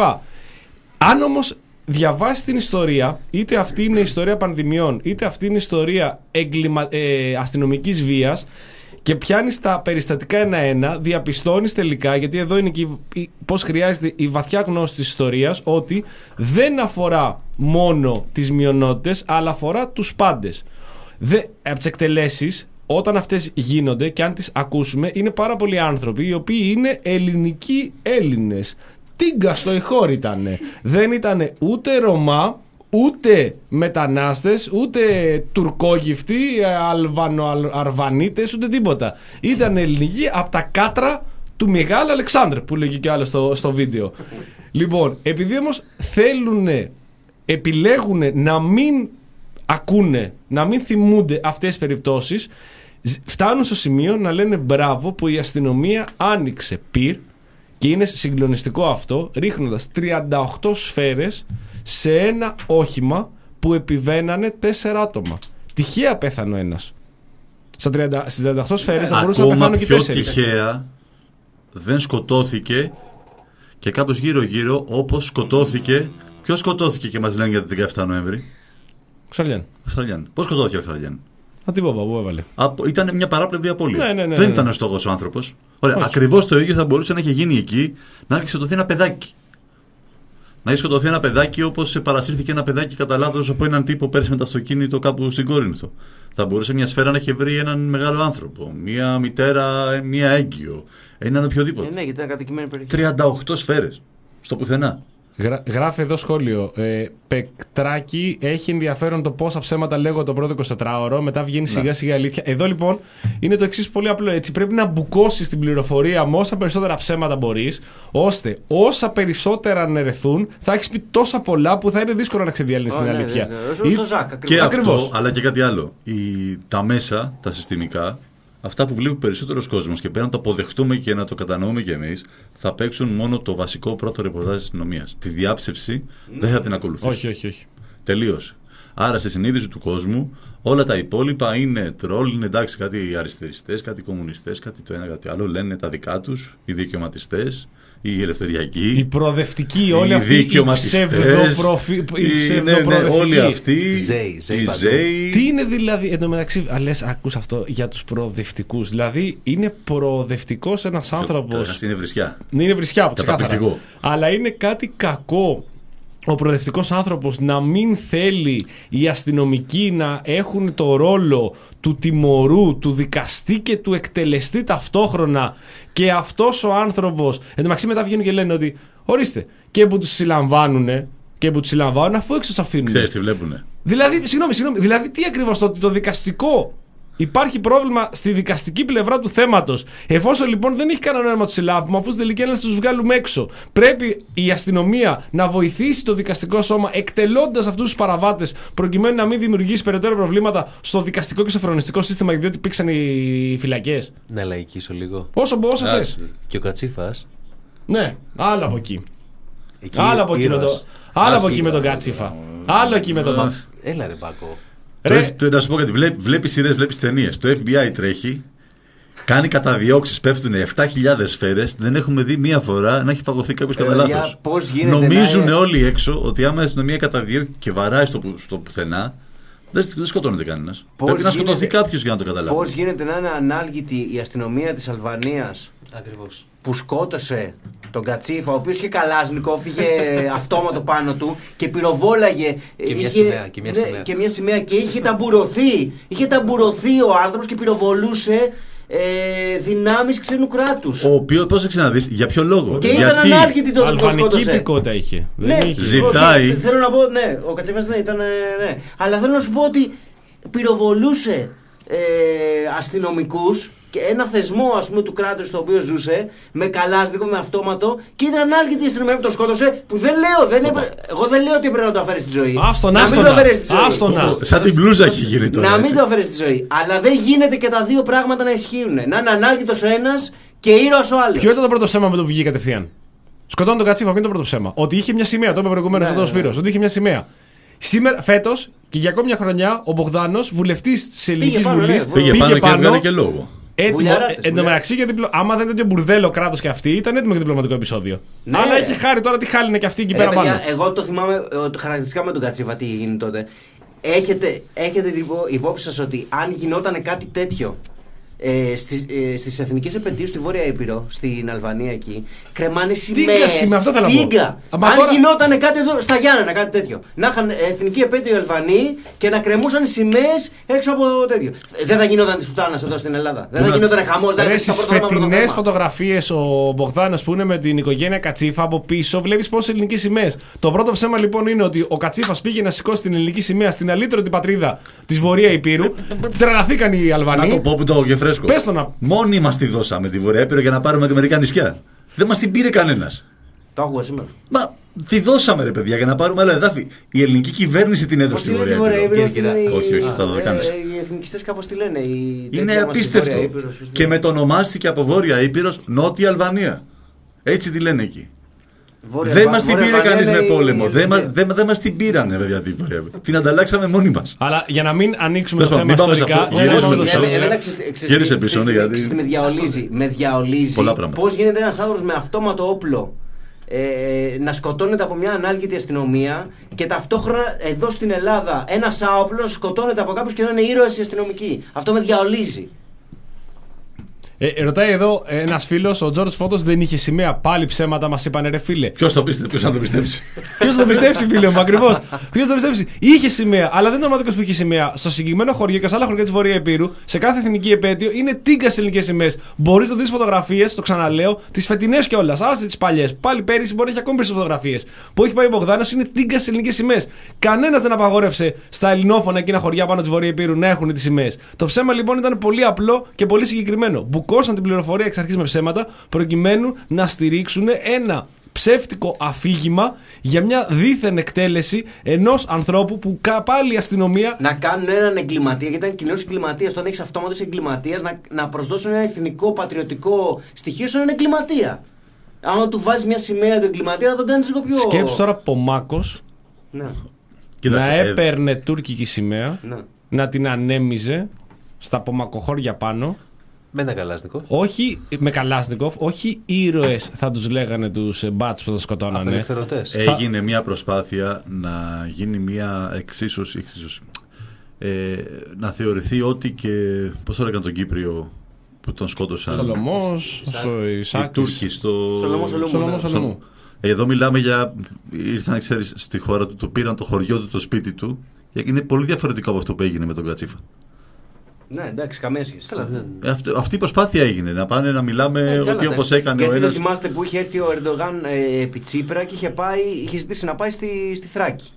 Αν όμως διαβάσει την ιστορία, είτε αυτή είναι η ιστορία πανδημιών, είτε αυτή είναι η ιστορία εγκλημα... ε, αστυνομικής βίας, και πιάνεις τα περιστατικά ένα-ένα, διαπιστώνεις τελικά, γιατί εδώ είναι και η, πώς χρειάζεται η βαθιά γνώση της ιστορίας, ότι δεν αφορά μόνο τις μειονότητες, αλλά αφορά τους πάντες. Δε, από τις εκτελέσεις, όταν αυτές γίνονται και αν τις ακούσουμε, είναι πάρα πολλοί άνθρωποι οι οποίοι είναι ελληνικοί Έλληνες. Τίγκα στο ηχώρι ήτανε. Δεν ήτανε ούτε Ρωμά, ούτε μετανάστες, ούτε τουρκόγυφτοι, αλβανοαρβανίτες, ούτε τίποτα. Ήταν ελληνικοί από τα κάτρα του Μεγάλου Αλεξάνδρου, που λέγει και άλλο στο, στο βίντεο. Λοιπόν, επειδή όμως θέλουν, επιλέγουν να μην ακούνε, να μην θυμούνται αυτές τις περιπτώσεις, φτάνουν στο σημείο να λένε μπράβο που η αστυνομία άνοιξε πυρ, και είναι συγκλονιστικό αυτό, ρίχνοντας τριάντα οκτώ σφαίρες σε ένα όχημα που επιβαίνανε τέσσερα άτομα. Τυχαία πέθανε ο ένας. Στα τριάντα, στις τριάντα οκτώ σφαίρες θα μπορούσαν να πεθάνουν και τέσσερις. Ακόμα πιο τυχαία δεν σκοτώθηκε και κάπως γύρω γύρω όπως σκοτώθηκε. Ποιος σκοτώθηκε και μας λένε για την δεκαεφτά Νοέμβρη? Ο Ξαλιάν. Ο Ξαλιάν. Πώς σκοτώθηκε ο Ξαλιάν? Α, την πόπα που έβαλε. Από, ήταν μια παράπλευρη απώλεια. Ναι, ναι, ναι, δεν ναι. ήταν ο στόχος ο άνθρωπος. Ακριβώς το ίδιο θα μπορούσε να έχει γίνει εκεί, να έχει σκοτωθεί ένα παιδάκι. Να έχει σκοτωθεί ένα παιδάκι όπως παρασύρθηκε ένα παιδάκι κατά λάθος από έναν τύπο πέρσι με το αυτοκίνητο κάπου στην Κόρινθο. Θα μπορούσε μια σφαίρα να έχει βρει έναν μεγάλο άνθρωπο, μια μητέρα, μια έγκυο, έναν οποιοδήποτε. Ε, ναι, γιατί ήταν κατοικημένη περιοχή. τριάντα οκτώ σφαίρες. Στο πουθενά. Γρα, γράφει εδώ σχόλιο. Ε, Πεκτράκη, έχει ενδιαφέρον το πόσα ψέματα λέγω το πρώτο εικοσιτετράωρο, μετά βγαίνει σιγά σιγά αλήθεια. Εδώ λοιπόν είναι το εξής πολύ απλό. Έτσι, πρέπει να μπουκώσεις την πληροφορία με όσα περισσότερα ψέματα μπορείς, ώστε όσα περισσότερα αναιρεθούν, θα έχεις πει τόσα πολλά που θα είναι δύσκολο να ξεδιαλύνεις την ναι, αλήθεια. ναι, ναι. Στο Ζακ, Και ακριβώς. αυτό, αλλά και κάτι άλλο. Η, τα μέσα, τα συστημικά, αυτά που βλέπει περισσότερος κόσμος και πρέπει να το αποδεχτούμε και να το κατανοούμε κι εμείς, θα παίξουν μόνο το βασικό πρώτο ρεπορτάζ της αστυνομίας. Τη διάψευση δεν θα την ακολουθήσει. Όχι, όχι, όχι. Τελείωσε. Άρα στη συνείδηση του κόσμου όλα τα υπόλοιπα είναι τρόλ, είναι εντάξει κάτι αριστεριστές, κάτι κομμουνιστές, κάτι το ένα, κάτι άλλο. Λένε τα δικά τους, οι δικαιωματιστές, οι ελευθεριακοί, Οι προοδευτικοί, όλοι οι αυτοί οι δικαιωματιστές, ψευδοπροφι... οι- οι ναι, ναι, ψευδοπροοδευτικοί. όλοι αυτοί, Ζέοι, ζέοι οι παντού. ζέοι. Τι είναι δηλαδή, εν τω μεταξύ, α, λες, ακούς αυτό για τους προοδευτικούς. Δηλαδή, είναι προοδευτικός ένας άνθρωπος. Καταρχάς είναι βρισιά. Είναι βρισιά, ξεκάθαρα. Καταπληκτικό. Αλλά είναι κάτι κακό ο προοδευτικός άνθρωπος να μην θέλει οι αστυνομικοί να έχουν το ρόλο του τιμωρού, του δικαστή και του εκτελεστή ταυτόχρονα, και αυτός ο άνθρωπος, εν τω μεταξύ μετά βγαίνουν και λένε ότι ορίστε, και που τους συλλαμβάνουνε και που τους συλλαμβάνουν αφού έξω τους αφήνουν. Ξέρεις τι βλέπουνε. Δηλαδή, συγγνώμη, συγγνώμη, δηλαδή τι ακριβώς, το, το δικαστικό Υπάρχει πρόβλημα στη δικαστική πλευρά του θέματος. Εφόσον λοιπόν δεν έχει κανένα νόημα να τους συλλάβουμε, αφού στην τελική να τους βγάλουμε έξω, πρέπει η αστυνομία να βοηθήσει το δικαστικό σώμα εκτελώντας αυτούς τους παραβάτες, προκειμένου να μην δημιουργήσει περαιτέρω προβλήματα στο δικαστικό και στο φρονιστικό σύστημα, διότι πήξαν οι φυλακές. Να λαϊκίσω λίγο. Όσο, όσο θες. Και ο Κατσίφας. Ναι, άλλο από εκεί. Εκεί Άλλο από εκεί με, το... άλλο από Άχι. εκεί με τον Κατσίφα. Άλλο εκεί με τον. Έλα ρε Μπάκο. Ρε. Το, το, να σου πω κάτι. Βλέπει, βλέπει σειρές, βλέπει ταινίες. Το Εφ Μπι Άι τρέχει. Κάνει καταδιώξεις, πέφτουν επτά χιλιάδες σφαίρες. Δεν έχουμε δει μία φορά να έχει φαγωθεί κάποιος κατά λάθος. Νομίζουν να... όλοι έξω ότι άμα η αστυνομία καταδιώκει και βαράει στο, στο πουθενά, δεν, δεν σκοτώνεται κανένας. Πρέπει να σκοτωθεί κάποιος για να το καταλάβει. Πώς γίνεται να είναι ανάλγητη η αστυνομία της Αλβανίας, Ακριβώς, που σκότωσε τον Κατσίφα, ο οποίος είχε καλάζνικοφ, είχε αυτόματο πάνω του και πυροβόλαγε. Και μια είχε, σημαία, και μια ναι, σημαία. και μια σημαία και είχε ταμπουρωθεί. Είχε ταμπουρωθεί ο άνθρωπος και πυροβολούσε ε, δυνάμεις ξένου κράτους. Ο οποίος, πώς θα ξαναδείς, για ποιο λόγο. Και Γιατί ήταν ανάλγητη τότε που Αλβανική σκότωσε. υπηκότητα είχε. Ναι, Δεν είχε. Ζητάει. όχι, θέλω να πω, ναι, ο Κατσίφας ναι, ήταν. Ναι. Αλλά θέλω να σου πω ότι πυροβολούσε ε, αστυνομικούς και ένα θεσμό, ας πούμε, του κράτους στο οποίο ζούσε, με καλάζνικο, με αυτόματο, και ήταν ανάλγητη η αστυνομία που τον σκότωσε. Που δεν λέω, δεν έπρε... εγώ δεν λέω ότι έπρεπε να το αφαίρει στη ζωή. Άστον, να μην άστον, το αφαίρει στη ζωή. άστον, άστον. Σαν την μπλούζα έχει γίνει τώρα. Να μην έτσι. το αφαίρει στη ζωή. Αλλά δεν γίνεται και τα δύο πράγματα να ισχύουν. Να είναι ανάλγητος ο ένας και ήρωας ο άλλος. Ποιο ήταν το πρώτο ψέμα με το που βγήκε κατευθείαν? Σκοτώνει τον Κατσίφα, ποιο είναι το πρώτο ψέμα? Ότι είχε μια σημαία, το είπε προηγουμένως Ναι, εδώ ο ναι, Σπύρος, ότι είχε μια σημαία. Σήμερα, φέτος και για ακόμη μια χρονιά, ο Μπογδάνος, βουλευτής της Ελληνικής πάνω, ναι, Βουλής, Πήγε πάνω και έβγαλε και λόγο. Έτοιμο, Βουλιαράτες, εν τω μεταξύ, για διπλω... άμα δεν ήταν τέτοιο μπουρδέλο κράτος και αυτή, ήταν έτοιμο για διπλωματικό επεισόδιο. Ναι. Αλλά έχει χάρη τώρα τι χάλινε και αυτή εκεί Ρε, πέρα παιδιά, πάνω. εγώ το θυμάμαι ε, το χαρακτηριστικά με τον Κατσίφα τι γίνει τότε. Έχετε, έχετε την υπό- υπόψη σας ότι αν γινόταν κάτι τέτοιο ε, στις, ε, στις εθνικές επαιτίους στη Βόρεια Ήπειρο, στην Αλβανία εκεί, κρεμάνε σημαίες. σημαία, αυτό θέλω να πω. Τίγκα. Αμα Αν τώρα- γινόταν κάτι εδώ, στα Γιάννενα, κάτι τέτοιο. Να είχαν εθνική επέτειο οι Αλβανοί και να κρεμούσαν σημαίες έξω από τέτοιο. Δεν θα γινόταν τη πουτάνα εδώ στην Ελλάδα. Δεν θα να- γινόταν χαμός. Δεν θα Ρε, έρθει στα στις πρώτα θέματα, πρώτο φετινές θέμα. φωτογραφίες ο Μπογδάνος που είναι με την οικογένεια Κατσίφα από πίσω, βλέπεις πόσες ελληνικές σημαίες. Το πρώτο ψέμα λοιπόν είναι ότι ο Κατσίφας πήγε να σηκώσει την ελληνική σημαία στην αλήτρωτη πατρίδα της Βορεία Υπήρου. Τρελαθήκαν οι Να το Αλβανοί. πω που το έχω και φρέσκο. Πες το να. Μόνοι μας τη δώσαμε τη Βορεια Ήπειρο για να πάρουμε και μερικά νησιά. Δεν μας την πήρε κανένας. Το άκουγα σήμερα. Μα τη δώσαμε ρε παιδιά για να πάρουμε άλλα εδάφη. Η ελληνική κυβέρνηση την έδωσε στη Βορεια Ήπειρο. Ήπειρο. Όχι, όχι, τα δωδεκάνησα. Οι εθνικιστές κάπως τι λένε. οι Είναι τέτοια μας στη Βόρεια απίστευτο. Ήπειρο, πώς Και λένε. μετονομάστηκε από Βόρεια Ήπειρος Νότια Αλβανία. Έτσι τη λένε εκεί. Βόρεια Δεν Αλβα- μας την Βόρεια πήρε Αλβανία κανείς με είναι η πόλεμο. Δεν εθνική. μας- Δεν δεν μας την πήρανε παιδιά τη Βορεια Ήπειρο. Την ανταλλάξαμε μόνοι μας. Αλλά για να μην ανοίξουμε το Τέλος θέμα πάντων, μην πάμε σε ιστορικά. αυτό. ναι, ναι, Γυρίζουμε ναι, το ναι, σώμα. ναι, ναι. Εμένα ξέρεις- ξέρεις- Γύρισε ξέρεις- πίσω, ναι, ξέρεις- γιατί- ξέρεις τι με διαολίζει. Με διαολίζει Πολλά πράγματα. πώς γίνεται ένας άνθρωπος με αυτόματο όπλο ε, να σκοτώνεται από μια ανάλγητη αστυνομία και ταυτόχρονα εδώ στην Ελλάδα ένας άοπλος σκοτώνεται από κάποιους και να είναι ήρωες οι αστυνομικοί. Αυτό με διαολίζει. Ε, ρωτάει εδώ ένας φίλος, ο Τζόρτζ Φώτος δεν είχε σημαία. Πάλι ψέματα μας είπανε ρε φίλε. Ποιος το πίστευε, ποιος να το πιστέψει. Ποιος θα το πιστέψει, φίλε μου, ακριβώς. Ποιος θα το πιστέψει. Είχε σημαία, αλλά δεν είναι ο μοναδικός που είχε σημαία. Στο συγκεκριμένο χωριό και σε άλλα χωριά της Βορεία Υπήρου, σε κάθε εθνική επέτειο, είναι τίγκα σε ελληνικές σημαίες. Μπορείς να δεις φωτογραφίες, το ξαναλέω, τις φετινές κιόλας. Άσε τις παλιές. Πάλι πέρυσι μπορεί να έχει ακόμη περισσότερες φωτογραφίες. Που έχει πάει ο Μπογδάνος, είναι τίγκα σε ελληνικές σημαίες. Κανένας δεν απαγόρευσε στα ελληνόφωνα εκείνα χωριά πάνω της Βορεία Υπήρου να έχουν τις σημαίες. Το ψέμα λοιπόν ήταν πολύ απλό και πολύ συγκεκριμένο. Μπουκώσαν την πληροφορία εξ αρχής με ψέματα προκειμένου να στηρίξουν ένα ψεύτικο αφήγημα για μια δίθεν εκτέλεση ενός ανθρώπου που κα- πάλι η αστυνομία. Να κάνουν έναν εγκληματία, γιατί ήταν κοινός εγκληματίας. Όταν έχεις αυτόματος εγκληματίας, να, να προσδώσουν ένα εθνικό πατριωτικό στοιχείο σε έναν εγκληματία. Αν του βάζεις μια σημαία του εγκληματία, θα τον κάνεις λίγο πιο. Σκέψου τώρα Πομάκος Ναι, Κοίταξε, να ε, έπαιρνε τουρκική σημαία, ναι. να την ανέμιζε στα Πομακοχώρια πάνω. Με ένα καλάστικο. Όχι με Καλάσνικοφ, όχι ήρωες θα τους λέγανε τους ε, μπάτς που τον σκοτώνανε. Απελευθερωτές. Έγινε μια προσπάθεια να γίνει μια εξίσωση, εξίσωση ε, να θεωρηθεί ότι και πώς το λέγανε τον Κύπριο που τον σκότωσαν Σολομός, ο οι Ισάκης. Τούρκοι στο... Σολομός, Σολομού, Σολομός, ναι. Σολομού. Εδώ μιλάμε για, ήρθαν ξέρεις στη χώρα του, το πήραν το χωριό του, το σπίτι του, και είναι πολύ διαφορετικό από αυτό που έγινε με τον Κατσίφα. Ναι, εντάξει, καμία σχέση. Καλά, δεν- Ε, αυτή, αυτή η προσπάθεια έγινε, να πάνε να μιλάμε Ε, καλά, ότι όπως εντάξει. έκανε Γιατί ο δεν ένας... θυμάστε που είχε έρθει ο Ερντογάν ε, επί Τσίπρα και είχε, πάει, είχε ζητήσει να πάει στη, στη Θράκη.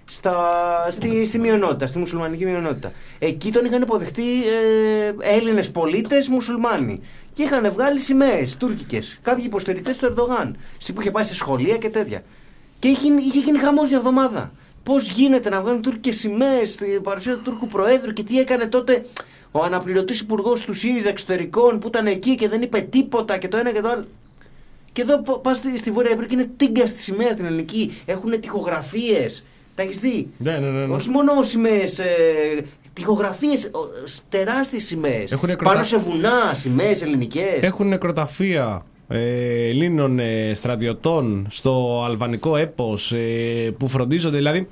στα, στη, στη μειονότητα, στη μουσουλμανική μειονότητα. Εκεί τον είχαν υποδεχτεί ε, Έλληνες πολίτες μουσουλμάνοι. Και είχαν βγάλει σημαίες τουρκικές. Κάποιοι υποστηρικτές του Ερντογάν. Που είχε πάει σε σχολεία και τέτοια. Και είχε, είχε γίνει χαμός μια εβδομάδα. Πώς γίνεται να βγάλουν τουρκικές σημαίες στην παρουσία του Τούρκου Προέδρου και τι έκανε τότε ο αναπληρωτής υπουργός του ΣΥΡΙΖΑ εξωτερικών που ήταν εκεί και δεν είπε τίποτα και το ένα και το άλλο. Και εδώ πας στη, στη Βόρεια Αίγυπτο και είναι τίγκα στη σημαία στην ελληνική. Έχουν τοιχογραφίες. Τα έχεις δει? Ναι, ναι, ναι, ναι. Όχι μόνο σημαίες. Ε, τοιχογραφίες, τεράστιες σημαίες. Νεκροτα... Πάνω σε βουνά, σημαίες ελληνικές. Έχουν νεκροταφεία ε, Ελλήνων ε, στρατιωτών στο αλβανικό έπος ε, που φροντίζονται. Δηλαδή,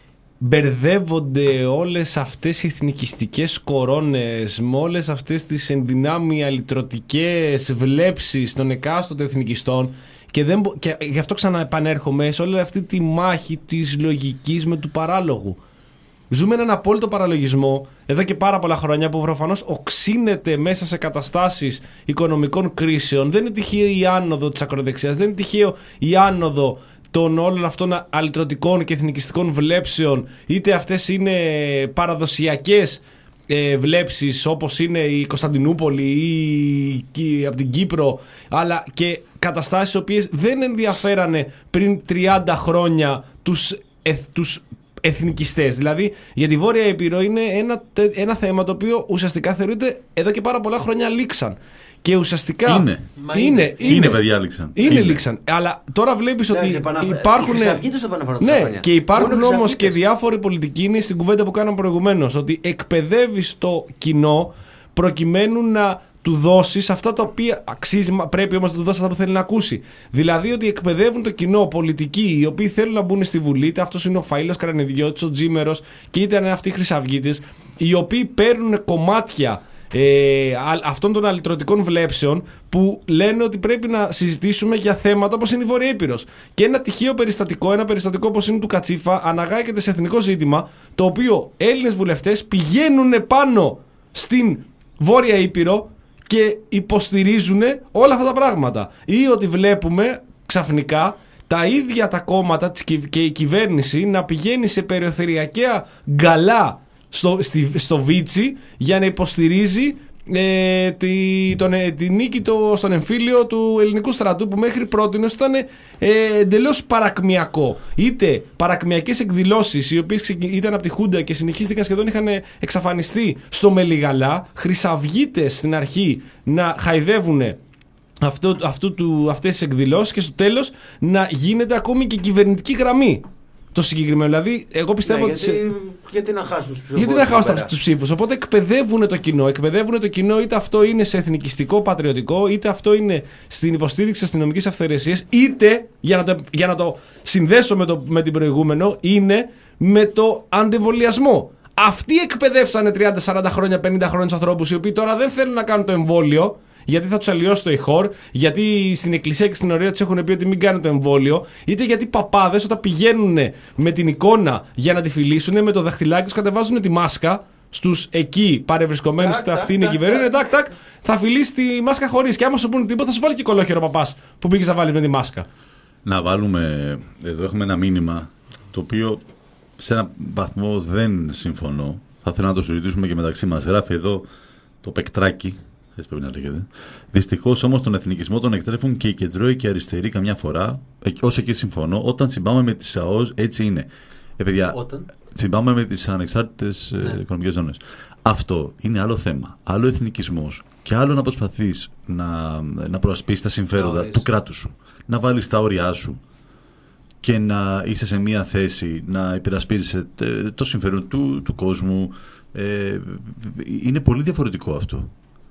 μπερδεύονται όλες αυτές οι εθνικιστικές κορώνες με όλες αυτές τις ενδυνάμει αλυτρωτικές βλέψεις των εκάστοτε εθνικιστών. Και, δεν, και γι' αυτό ξαναεπανέρχομαι σε όλη αυτή τη μάχη της λογικής με του παράλογου. Ζούμε έναν απόλυτο παραλογισμό εδώ και πάρα πολλά χρόνια που προφανώς οξύνεται μέσα σε καταστάσεις οικονομικών κρίσεων. Δεν είναι τυχαίο η άνοδο της ακροδεξιάς, δεν είναι τυχαίο η άνοδο των όλων αυτών αλυτρωτικών και εθνικιστικών βλέψεων, είτε αυτές είναι παραδοσιακές ε, βλέψεις όπως είναι η Κωνσταντινούπολη ή, ή από την Κύπρο, αλλά και καταστάσεις οι οποίες δεν ενδιαφέρανε πριν τριάντα χρόνια τους, ε, τους εθνικιστές. Δηλαδή για τη Βόρεια Ήπειρο είναι ένα, ένα θέμα το οποίο ουσιαστικά θεωρείται εδώ και πάρα πολλά χρόνια λήξαν. Και ουσιαστικά. Είναι. Είναι, είναι, είναι, είναι παιδιά, λήξαν. Είναι, είναι λήξαν. Αλλά τώρα βλέπεις ότι υπάρχουν. Ναι, και υπάρχουν όμως και διάφοροι πολιτικοί. Είναι στην κουβέντα που κάναμε προηγουμένως. Ότι εκπαιδεύεις το κοινό προκειμένου να του δώσεις αυτά τα οποία αξίζει, πρέπει όμως να του δώσεις αυτά που θέλει να ακούσει. Δηλαδή ότι εκπαιδεύουν το κοινό πολιτικοί οι οποίοι θέλουν να μπουν στη Βουλή, είτε αυτός είναι ο Φαΐλος Καρανιδιώτης, ο Τζίμερος και είτε είναι αυτοί οι χρυσαυγίτες, οι οποίοι παίρνουν κομμάτια ε, αυτών των αλυτρωτικών βλέψεων που λένε ότι πρέπει να συζητήσουμε για θέματα όπως είναι η Βόρεια Ήπειρος. Και ένα τυχαίο περιστατικό, ένα περιστατικό όπως είναι του Κατσίφα, αναγάγεται σε εθνικό ζήτημα, το οποίο Έλληνες βουλευτές πηγαίνουν πάνω στην Βόρεια Ήπειρο και υποστηρίζουν όλα αυτά τα πράγματα. Ή ότι βλέπουμε ξαφνικά τα ίδια τα κόμματα και η κυβέρνηση να πηγαίνει σε περιοθερειακά γκαλά στο, στη, στο Βίτσι για να υποστηρίζει ε, τη, τον, ε, τη νίκη το, στον εμφύλιο του ελληνικού στρατού, που μέχρι πρότινος ήταν ε, εντελώς παρακμιακό. Είτε παρακμιακές εκδηλώσεις οι οποίες ήταν από τη Χούντα και συνεχίστηκαν, σχεδόν είχαν εξαφανιστεί στο Μελιγαλά, χρυσαυγίτες στην αρχή να χαϊδεύουν αυτό, αυτό του, αυτές τις εκδηλώσεις και στο τέλος να γίνεται ακόμη και κυβερνητική γραμμή το συγκεκριμένο. Δηλαδή, εγώ πιστεύω ναι, ότι. Γιατί, γιατί να χάσουν τους ψήφους. Γιατί να χάσουν τους ψήφους. Οπότε εκπαιδεύουν το κοινό. Εκπαιδεύουν το κοινό, είτε αυτό είναι σε εθνικιστικό, πατριωτικό, είτε αυτό είναι στην υποστήριξη αστυνομικής αυθαιρεσίας, είτε, για να το, για να το συνδέσω με, το, με την προηγούμενο, είναι με το αντεμβολιασμό. Αυτοί εκπαιδεύσανε τριάντα, σαράντα χρόνια, πενήντα χρόνια τους ανθρώπους οι οποίοι τώρα δεν θέλουν να κάνουν το εμβόλιο, γιατί θα τους αλλοιώσει το ΙΧΟΡ, γιατί στην εκκλησία και στην ωραία τους έχουν πει ότι μην κάνουν το εμβόλιο, είτε γιατί παπάδες όταν πηγαίνουν με την εικόνα για να τη φιλήσουν, με το δαχτυλάκι τους κατεβάζουν τη μάσκα στους εκεί παρευρισκομένους, είτε αυτή είναι η κυβέρνηση, τάκ, τάκ, θα φιλήσει τη μάσκα χωρίς. Και άμα σου πούνε τίποτα, θα σου βάλει και κολόχερο παπάς που πήγες να βάλεις με τη μάσκα. Να βάλουμε, εδώ έχουμε ένα μήνυμα το οποίο σε έναν βαθμό δεν συμφωνώ. Θα ήθελα να το συζητήσουμε και μεταξύ μας. Γράφει εδώ το Πεκτράκι. Έτσι πρέπει να λέγεται. Δυστυχώς όμως τον εθνικισμό τον εκτρέφουν και οι κεντρώοι και οι αριστεροί καμιά φορά. Όσο εκεί συμφωνώ, όταν τσιμπάμε με τις ΑΟΣ, έτσι είναι. Ε, παιδιά, όταν τσιμπάμε με τις ανεξάρτητες ναι. ε, οικονομικές ζώνες. Αυτό είναι άλλο θέμα. Άλλο εθνικισμός. Και άλλο να προσπαθείς να, να προασπίσεις τα συμφέροντα oh, του κράτους σου. Να βάλεις τα όρια σου και να είσαι σε μια θέση να υπερασπίζεσαι το συμφέρον του, του κόσμου. Ε, είναι πολύ διαφορετικό αυτό.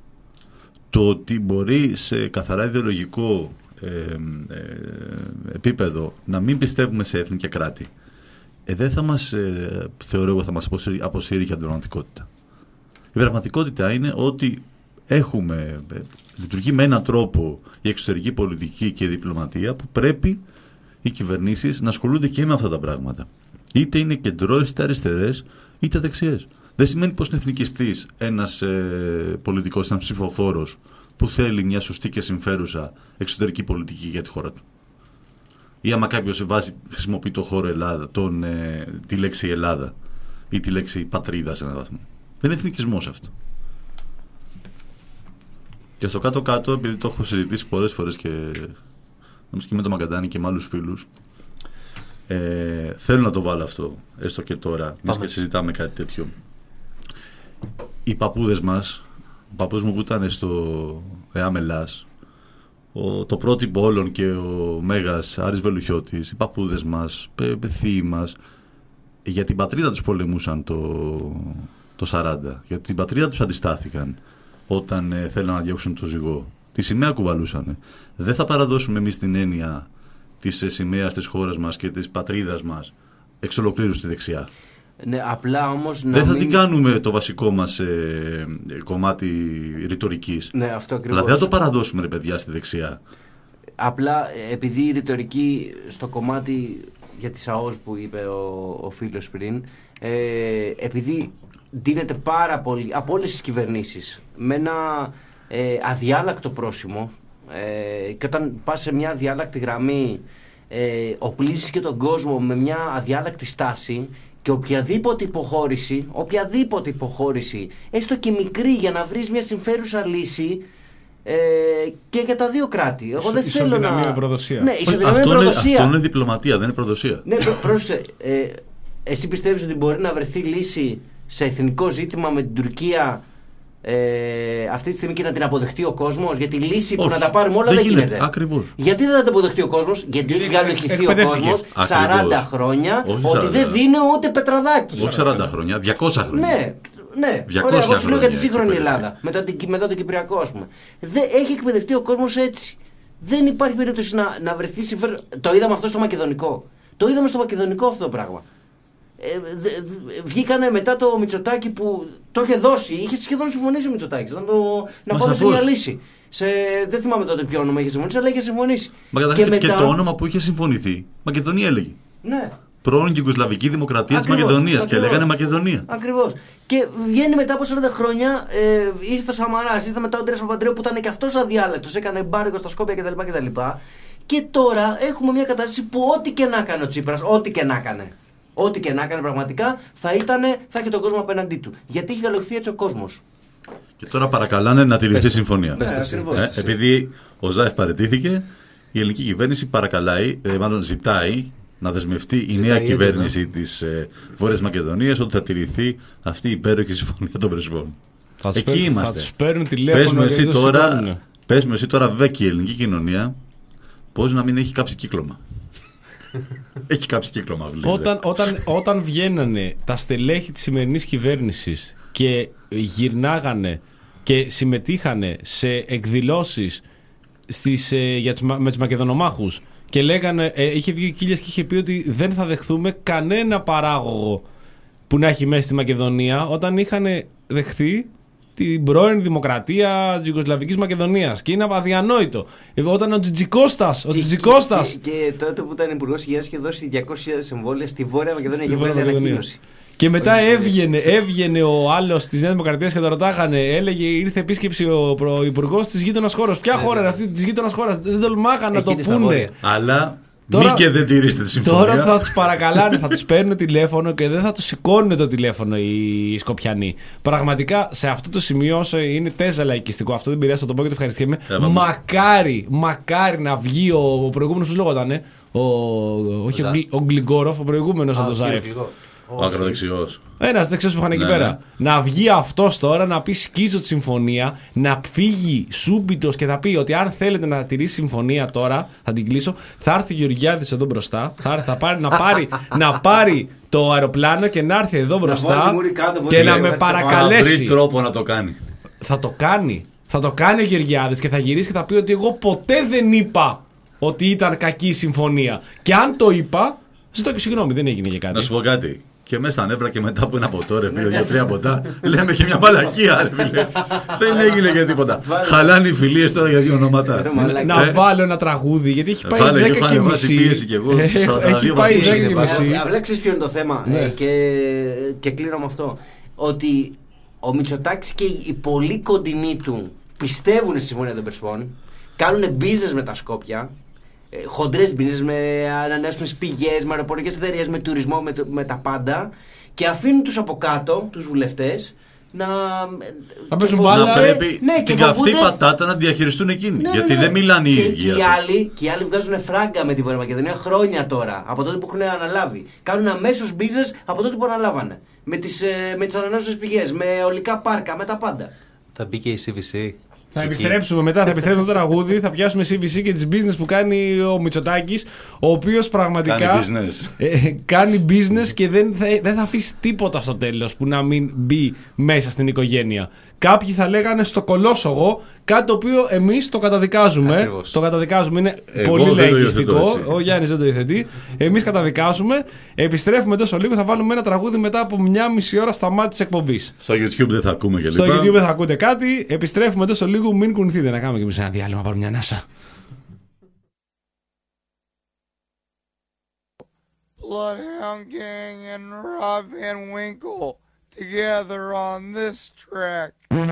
Το ότι μπορεί σε καθαρά ιδεολογικό ε, ε, επίπεδο να μην πιστεύουμε σε έθνη και κράτη, ε, δεν θα μας, ε, θεωρώ εγώ, θα μας αποσύρει και από την πραγματικότητα. Η πραγματικότητα είναι ότι έχουμε, ε, λειτουργεί με έναν τρόπο η εξωτερική πολιτική και η διπλωματία που πρέπει οι κυβερνήσεις να ασχολούνται και με αυτά τα πράγματα. Είτε είναι κεντρώες, είτε αριστερές, είτε δεξιές. Δεν σημαίνει πως είναι εθνικιστής ένας ε, πολιτικός, ένας ψηφοφόρος που θέλει μια σωστή και συμφέρουσα εξωτερική πολιτική για τη χώρα του. Ή άμα κάποιος βάζει, χρησιμοποιεί το χώρο Ελλάδα, τον, ε, τη λέξη Ελλάδα ή τη λέξη πατρίδα σε έναν βαθμό. Δεν είναι εθνικισμός αυτό. Και στο κάτω-κάτω, επειδή το έχω συζητήσει πολλές φορές και νομίζω και με τον Μακαντάνη και με άλλους φίλους, ε, θέλω να το βάλω αυτό, έστω και τώρα, μιας και συζητάμε κάτι τέτοιο. Οι παππούδες μας, ο παππούς μου που ήταν στο ΕΑΜ Ελλάς, ο, το πρότυπο όλων και ο Μέγας Άρης Βελουχιώτης, οι παππούδες μας, οι θείοι μας, για την πατρίδα τους πολεμούσαν το, το σαράντα. Για την πατρίδα τους αντιστάθηκαν όταν ε, θέλαν να διώξουν το ζυγό. Τη σημαία κουβαλούσαν. Δεν θα παραδώσουμε εμείς την έννοια της ε, σημαίας της χώρας μας και της πατρίδας μας εξ ολοκλήρου στη δεξιά. Ναι, απλά όμως να Δεν θα μην... την κάνουμε το βασικό μας ε, ε, κομμάτι ρητορικής. Ναι, αυτό ακριβώς. Δηλαδή δεν το παραδώσουμε, ρε παιδιά, στη δεξιά. Απλά επειδή η ρητορική στο κομμάτι για τις ΑΟΣ που είπε ο, ο φίλος πριν, ε, επειδή δίνεται πάρα πολύ από όλες τις κυβερνήσεις με ένα ε, αδιάλακτο πρόσημο, ε, και όταν πας σε μια αδιάλακτη γραμμή ε, οπλίσεις και τον κόσμο με μια αδιάλακτη στάση, και οποιαδήποτε υποχώρηση, οποιαδήποτε υποχώρηση, έστω και μικρή, για να βρεις μια συμφέρουσα λύση ε, και για τα δύο κράτη. Εγώ δεν θέλω να... με προδοσία. Ναι, ισοδυναμία Αυτό, με είναι, προδοσία. αυτό είναι διπλωματία, δεν είναι προδοσία. Ναι, προ, πρόσεξε. Ε, εσύ πιστεύεις ότι μπορεί να βρεθεί λύση σε εθνικό ζήτημα με την Τουρκία ε, αυτή τη στιγμή και να την αποδεχτεί ο κόσμος? Γιατί λύση Όχι, που να τα πάρουμε όλα δεν δεν γίνεται. γίνεται. Ακριβώς. Γιατί δεν θα την αποδεχτεί ο κόσμος? Γιατί έχει γαλοχηθεί ο κόσμος σαράντα χρόνια Όχι ότι σαράντα. δεν δίνει ούτε πετραδάκι. Όχι σαράντα χρόνια, διακόσια χρόνια. Ναι, ναι. διακόσια Ωραία, εγώ σου λέω για τη χρόνια σύγχρονη έχει Ελλάδα, μετά, την, μετά το Κυπριακό, ας πούμε. Δεν, έχει εκπαιδευτεί ο κόσμος έτσι. Δεν υπάρχει περίπτωση να, να βρεθεί συμφέρον. Το είδαμε αυτό στο Μακεδονικό. Το είδαμε στο Μακεδονικό αυτό το πράγμα. Ε, δε, δε, βγήκανε μετά το Μητσοτάκη που το είχε δώσει, είχε σχεδόν συμφωνήσει ο Μητσοτάκης να, το, να πάμε σε μια λύση. Σε, δεν θυμάμαι τότε ποιο όνομα είχε συμφωνήσει, αλλά είχε συμφωνήσει. Μα καταρχήν και, μετά... και το όνομα που είχε συμφωνηθεί, Μακεδονία έλεγε. Ναι. Πρώην Ιουγκοσλαβική Δημοκρατία της Ακριβώς, Μακεδονίας και ακριβώς. λέγανε Μακεδονία. Ακριβώς. Και βγαίνει μετά από σαράντα χρόνια, ε, ήρθε ο Σαμαράς, ήρθε μετά ο Αντρέας Παπαντρέου που ήταν και αυτός αδιάλεκτος, έκανε εμπάργκο στα Σκόπια κτλ. κτλ. Και τώρα έχουμε μια κατάσταση που ό,τι και να έκανε ο Τσίπρας, ό,τι και να έκανε, ό,τι και να έκανε πραγματικά θα, ήτανε, θα έχει τον κόσμο απέναντί του. Γιατί έχει γαλοχθεί έτσι ο κόσμος. Και τώρα παρακαλάνε να τηρηθεί η συμφωνία. Ναι, ακριβώς. Ε, επειδή ο Ζάεφ παραιτήθηκε, η ελληνική κυβέρνηση παρακαλάει, ε, μάλλον ζητάει, να δεσμευτεί η νέα κυβέρνηση της ε, Βόρειας Μακεδονίας ότι θα τηρηθεί αυτή η υπέροχη συμφωνία των Πρεσπών. Εκεί παίρνουν, είμαστε. Θα τους παίρνουν τηλέφωνο. Πες μου εσύ και δεν τους τώρα, σηκώνουν. πες μου εσύ τώρα, Βέκη, η ελληνική κοινωνία, πώς να μην έχει κάψει κύκλωμα. Έχει κάψει κύκλωμα, βλέπει. Όταν, όταν, όταν βγαίνανε τα στελέχη της σημερινής κυβέρνησης και γυρνάγανε και συμμετείχανε σε εκδηλώσεις στις, ε, για τους, με τους Μακεδονομάχους και λέγανε, ε, είχε βγει ο Κίλιας και είχε πει ότι δεν θα δεχθούμε κανένα παράγωγο που να έχει μέσα στη Μακεδονία, όταν είχαν δεχθεί την πρώην δημοκρατία της Ιουγκοσλαβικής Μακεδονίας. Και είναι αδιανόητο. Όταν ο Τζιτζικώστας, ο Τζιτζικώστας. Και, και, και τότε που ήταν υπουργός υγείας είχε δώσει διακόσιες χιλιάδες εμβόλια στη Βόρεια Μακεδονία Στη και Βόρεια βγάλει Μακεδονία. ανακοίνωση. Και μετά έβγαινε, έβγαινε ο άλλος της Νέας Δημοκρατίας και το ρωτάγανε. Έλεγε, ήρθε επίσκεψη ο υπουργός της γείτονας χώρας. Ποια χώρα είναι αυτή της γείτονας χώρας? Δεν τολμάγαν να το Εκείνη στα πούνε. βόρεια. Αλλά Τώρα- μη και δεν τηρήσετε τη συμφωνία. Τώρα θα τους παρακαλάνε, θα τους παίρνουν τηλέφωνο και δεν θα τους σηκώνουν το τηλέφωνο οι Σκοπιανοί. Πραγματικά σε αυτό το σημείο, όσο είναι τέζα λαϊκιστικό, αυτό δεν πειράζει, θα το πω και το ευχαριστούμε. Ε, πάμε. Μακάρι, μακάρι να βγει ο, ο προηγούμενος που λεγότανε. Ο, όχι ο, Γκλ- ο Γκλιγκόροφ, ο προηγούμενος από το Ζάεφ. Ο ακροδεξιός. Ένα δεξιό που είχαν εκεί Ναι, πέρα. ναι. Να βγει αυτό τώρα να πει σκίζω τη συμφωνία, να φύγει σούμπιτο και θα πει ότι αν θέλετε να τηρήσει συμφωνία τώρα, θα την κλείσω. Θα έρθει ο Γεωργιάδης εδώ μπροστά. Θα, έρθει, θα πάρει, να, πάρει, να πάρει το αεροπλάνο και να έρθει εδώ βάλει μπροστά τη μούρη κάτω, και μπορεί να να με λέει, θα Θα βρει παρακαλέσει. τρόπο να το κάνει. Θα το κάνει. Θα το κάνει ο Γεωργιάδης και θα γυρίσει και θα πει ότι εγώ ποτέ δεν είπα ότι ήταν κακή η συμφωνία. Και αν το είπα, ζητώ και συγγνώμη, δεν έγινε και κάτι. Να σου πω κάτι. Και μέσα στα νεύρα και μετά από ένα ποτό, ρε φίλε, για τρία ποτά, λέμε και μια μαλακία, ρε φίλε. Δεν έγινε και τίποτα. Χαλάνε οι φιλίες τώρα για δύο ονόματα. Ρε μαλάκα. Να Ε. βάλω ένα τραγούδι, γιατί έχει πάει Βάλε και δέκα και φάνε, βάζει μισή. πίεση κι εγώ, Ε, σαράντα δύο Έχει πάει βαθμούς. δέκα και Ε, μισή. Απλά ξέρεις ποιο είναι το θέμα, Ναι. ε, και, και κλείνω με αυτό. Ότι ο Μητσοτάκης και οι πολύ κοντινοί του πιστεύουν στη Συμφωνία των Πρεσπών, κάνουν business με τα Σκόπια, χοντρές business, με ανανεώσιμες πηγές, με αεροπορικές εταιρείες, με τουρισμό, με, το, με τα πάντα, και αφήνουν τους από κάτω, τους βουλευτές, να, να παίζουν μπάλα. Να πρέπει ναι, την καυτή πατάτα να διαχειριστούν εκείνοι. Ναι, γιατί ναι, ναι. δεν μιλάνε οι ίδιοι. Και, και, οι άλλοι, και οι άλλοι βγάζουν φράγκα με τη Βόρεια Μακεδονία χρόνια τώρα, από τότε που έχουν αναλάβει. Κάνουν αμέσως business από τότε που αναλάβανε. Με τις, με τις ανανεώσιμες πηγές, με ολικά πάρκα, με τα πάντα. Θα μπει και η σι βι σι. Θα επιστρέψουμε μετά, θα επιστρέψουμε το τραγούδι, θα πιάσουμε σι βι σι και τις business που κάνει ο Μητσοτάκης, ο οποίος πραγματικά κάνει business, ε, κάνει business και δεν θα, δεν θα αφήσει τίποτα στο τέλος που να μην μπει μέσα στην οικογένεια. Κάποιοι θα λέγανε στο κολόσογο, κάτι το οποίο εμείς το καταδικάζουμε. Ακριβώς. Το καταδικάζουμε, είναι Εγώ πολύ λαϊκιστικό. Ο Γιάννης δεν το υιοθετεί. Εμείς καταδικάζουμε. Επιστρέφουμε τόσο λίγο, θα βάλουμε ένα τραγούδι μετά από μια μισή ώρα στα μάτια της εκπομπής. Στο YouTube δεν θα ακούμε και Στο YouTube δεν θα ακούτε κάτι. Επιστρέφουμε τόσο λίγο, μην κουνηθείτε. Να κάνουμε και εμείς ένα διάλειμμα, πάρουμε μια ανάσα. Bloodhound Gang and Rob Van Winkle together on this track.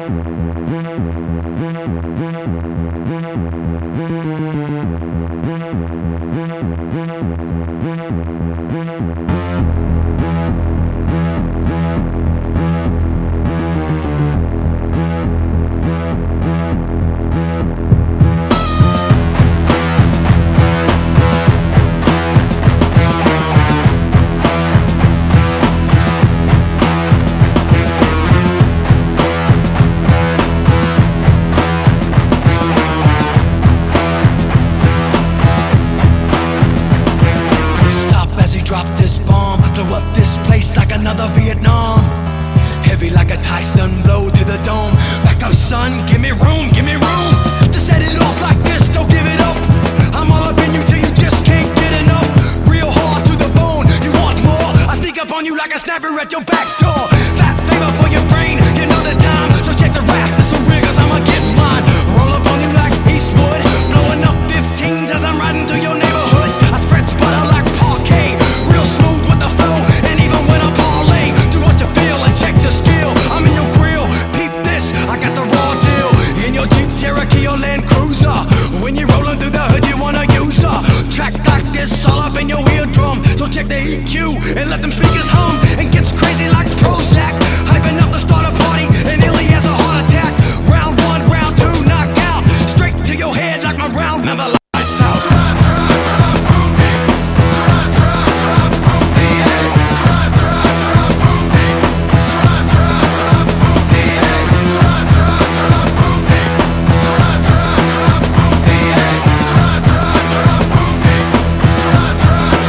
Another Vietnam, heavy like a Tyson blow to the dome. Back up, son, give me room, give me room to set it off like this. Don't give it up. I'm all up in you till you just can't get enough. Real hard to the bone. You want more? I sneak up on you like a sniper at your back door. Fat flavor for your brain. You know the time, so check the racks. There's some riggers, I'ma get mine. Roll up on you like Eastwood, blowing up fifteens as I'm riding through your neighborhood. I spread sputter like parquet, real smooth with the flow. And even when I'm do what you feel and check the skill. I'm in your grill, peep this, I got the raw deal. In your Jeep Cherokee or Land Cruiser, when you're rolling through the hood you wanna use her. Track like this all up in your eardrum. So check the E Q and let them speakers hum. And gets crazy like Prozac, hyping up to start a party and nearly has a heart attack. Round one, round two, knockout, straight to your head like my round number lights out.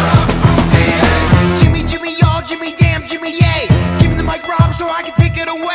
Away.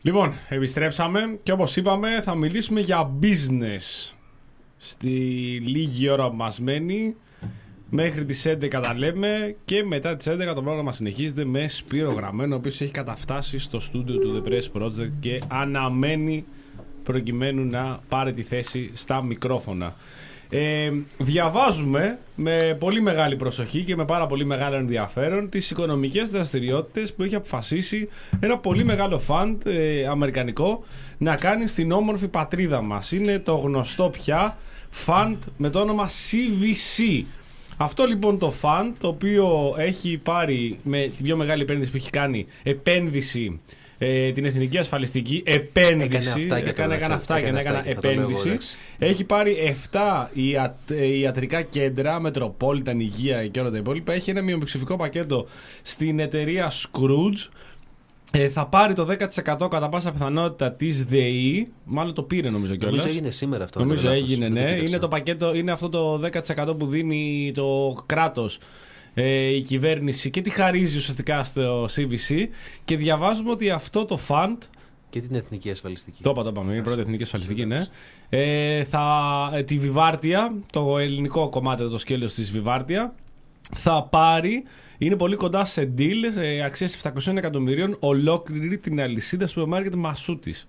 Λοιπόν, επιστρέψαμε και όπως είπαμε θα μιλήσουμε για business. Στη λίγη ώρα που μας μένει, μέχρι τις έντεκα τα λέμε και μετά τις έντεκα το πρόγραμμα συνεχίζεται με Σπύρο Γραμμένο, ο οποίος έχει καταφτάσει στο στούντιο του The Press Project και αναμένει προκειμένου να πάρει τη θέση στα μικρόφωνα. Ε, διαβάζουμε με πολύ μεγάλη προσοχή και με πάρα πολύ μεγάλο ενδιαφέρον τις οικονομικές δραστηριότητες που έχει αποφασίσει ένα πολύ μεγάλο φαντ ε, αμερικανικό να κάνει στην όμορφη πατρίδα μας. Είναι το γνωστό πια φαντ με το όνομα σι βι σι. Αυτό λοιπόν το φαντ, το οποίο έχει πάρει με την πιο μεγάλη επένδυση που έχει κάνει, επένδυση Ε, την εθνική ασφαλιστική επένδυση. Έκανε αυτά και έκανε επένδυση. Έχει πάρει επτά ιατ, ιατρικά κέντρα, Metropolitan, Υγεία και όλα τα υπόλοιπα. Έχει ένα μειοψηφικό πακέτο στην εταιρεία Scrooge. Ε, θα πάρει το δέκα τοις εκατό κατά πάσα πιθανότητα της ΔΕΗ. Μάλλον το πήρε νομίζω κιόλας. Νομίζω έγινε σήμερα αυτό. Νομίζω έγινε, ναι. Είναι, το πακέτο, είναι αυτό το δέκα τοις εκατό που δίνει το κράτος, Ε, η κυβέρνηση και τη χαρίζει ουσιαστικά στο σι βι σι και διαβάζουμε ότι αυτό το fund και την εθνική ασφαλιστική. Το είπα, το είπαμε. Η πρώτη εθνική ασφαλιστική, ναι. Ε, θα, ε, τη Βιβάρτια, το ελληνικό κομμάτι, το σκέλος της Βιβάρτια, θα πάρει. Είναι πολύ κοντά σε deal ε, αξίας επτακόσια εκατομμυρίων ολόκληρη την αλυσίδα σούπερ μάρκετ Μασούτης.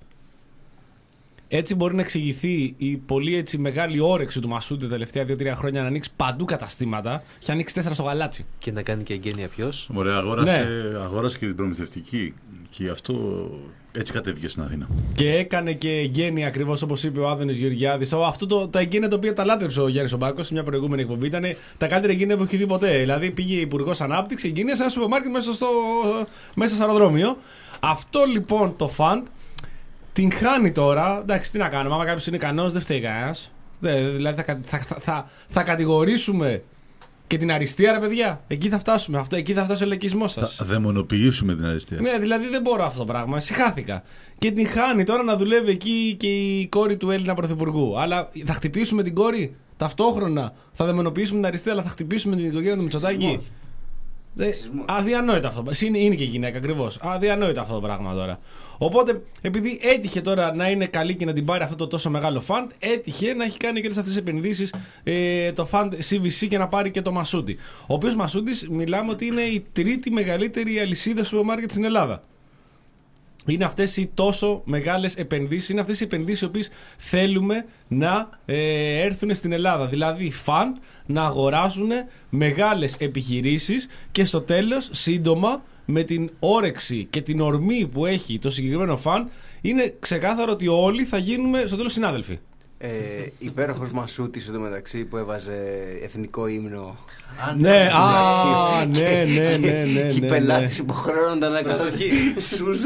Έτσι μπορεί να εξηγηθεί η πολύ έτσι μεγάλη όρεξη του Μασούτη τα τελευταία δύο τρία χρόνια να ανοίξει παντού καταστήματα. Έχει ανοίξει τέσσερα στο Γαλάτσι. Και να κάνει και εγγένεια ποιος. Ωραία, αγόρασε, ναι. αγόρασε και την προμηθευτική. Και αυτό έτσι κατέβηκε στην Αθήνα. Και έκανε και εγγένεια ακριβώς όπως είπε ο Άδωνης Γεωργιάδης. Αυτό το, τα εγγένεια τα οποία τα λάτρεψε ο Γιάννης Ομπάκος σε μια προηγούμενη εκπομπή ήταν τα καλύτερα εγγένεια που έχει δει ποτέ. Δηλαδή πήγε υπουργός Ανάπτυξη, εγγένεια σε ένα σούπερ μάρκετ μέσα στο, μέσα στο αεροδρόμιο. Αυτό λοιπόν το φαντ την χάνει τώρα. Εντάξει, τι να κάνουμε. Άμα κάποιος είναι ικανός, δεν φταίει κανένας. Δηλαδή θα, θα, θα, θα, θα κατηγορήσουμε και την αριστεία, ρε παιδιά. Εκεί θα φτάσουμε. Αυτό, εκεί θα φτάσει ο λαϊκισμός σας. Θα δαιμονοποιήσουμε την αριστεία. Ναι, δηλαδή δεν μπορώ αυτό το πράγμα. Συχάθηκα. Και την χάνει τώρα να δουλεύει εκεί και η κόρη του Έλληνα πρωθυπουργού. Αλλά θα χτυπήσουμε την κόρη ταυτόχρονα. Θα δαιμονοποιήσουμε την αριστεία, αλλά θα χτυπήσουμε την οικογένεια του Μητσοτάκη. Ε, αδιανόητο αυτό. Είναι, είναι και γυναίκα ακριβώς. Αδιανόητο αυτό το πράγμα τώρα. Οπότε, επειδή έτυχε τώρα να είναι καλή και να την πάρει αυτό το τόσο μεγάλο φαντ, έτυχε να έχει κάνει και αυτές τις επενδύσεις ε, το φαντ σι βι σι και να πάρει και το Μασούτη. Ο οποίος Μασούτης μιλάμε ότι είναι η τρίτη μεγαλύτερη αλυσίδα σούπερ μάρκετ στην Ελλάδα. Είναι αυτές οι τόσο μεγάλες επενδύσεις, είναι αυτές οι επενδύσεις οι οποίες θέλουμε να ε, έρθουν στην Ελλάδα. Δηλαδή, φαντ να αγοράζουν μεγάλες επιχειρήσεις και στο τέλος, σύντομα, με την όρεξη και την ορμή που έχει το συγκεκριμένο φαν, είναι ξεκάθαρο ότι όλοι θα γίνουμε στο τέλος συνάδελφοι. Ε, υπέροχος Μασούτης εντωμεταξύ που έβαζε εθνικό ύμνο. Ναι, α, ναι, ναι, ναι, ναι. Οι πελάτες υποχρεώνονταν να κάνουν σούζα.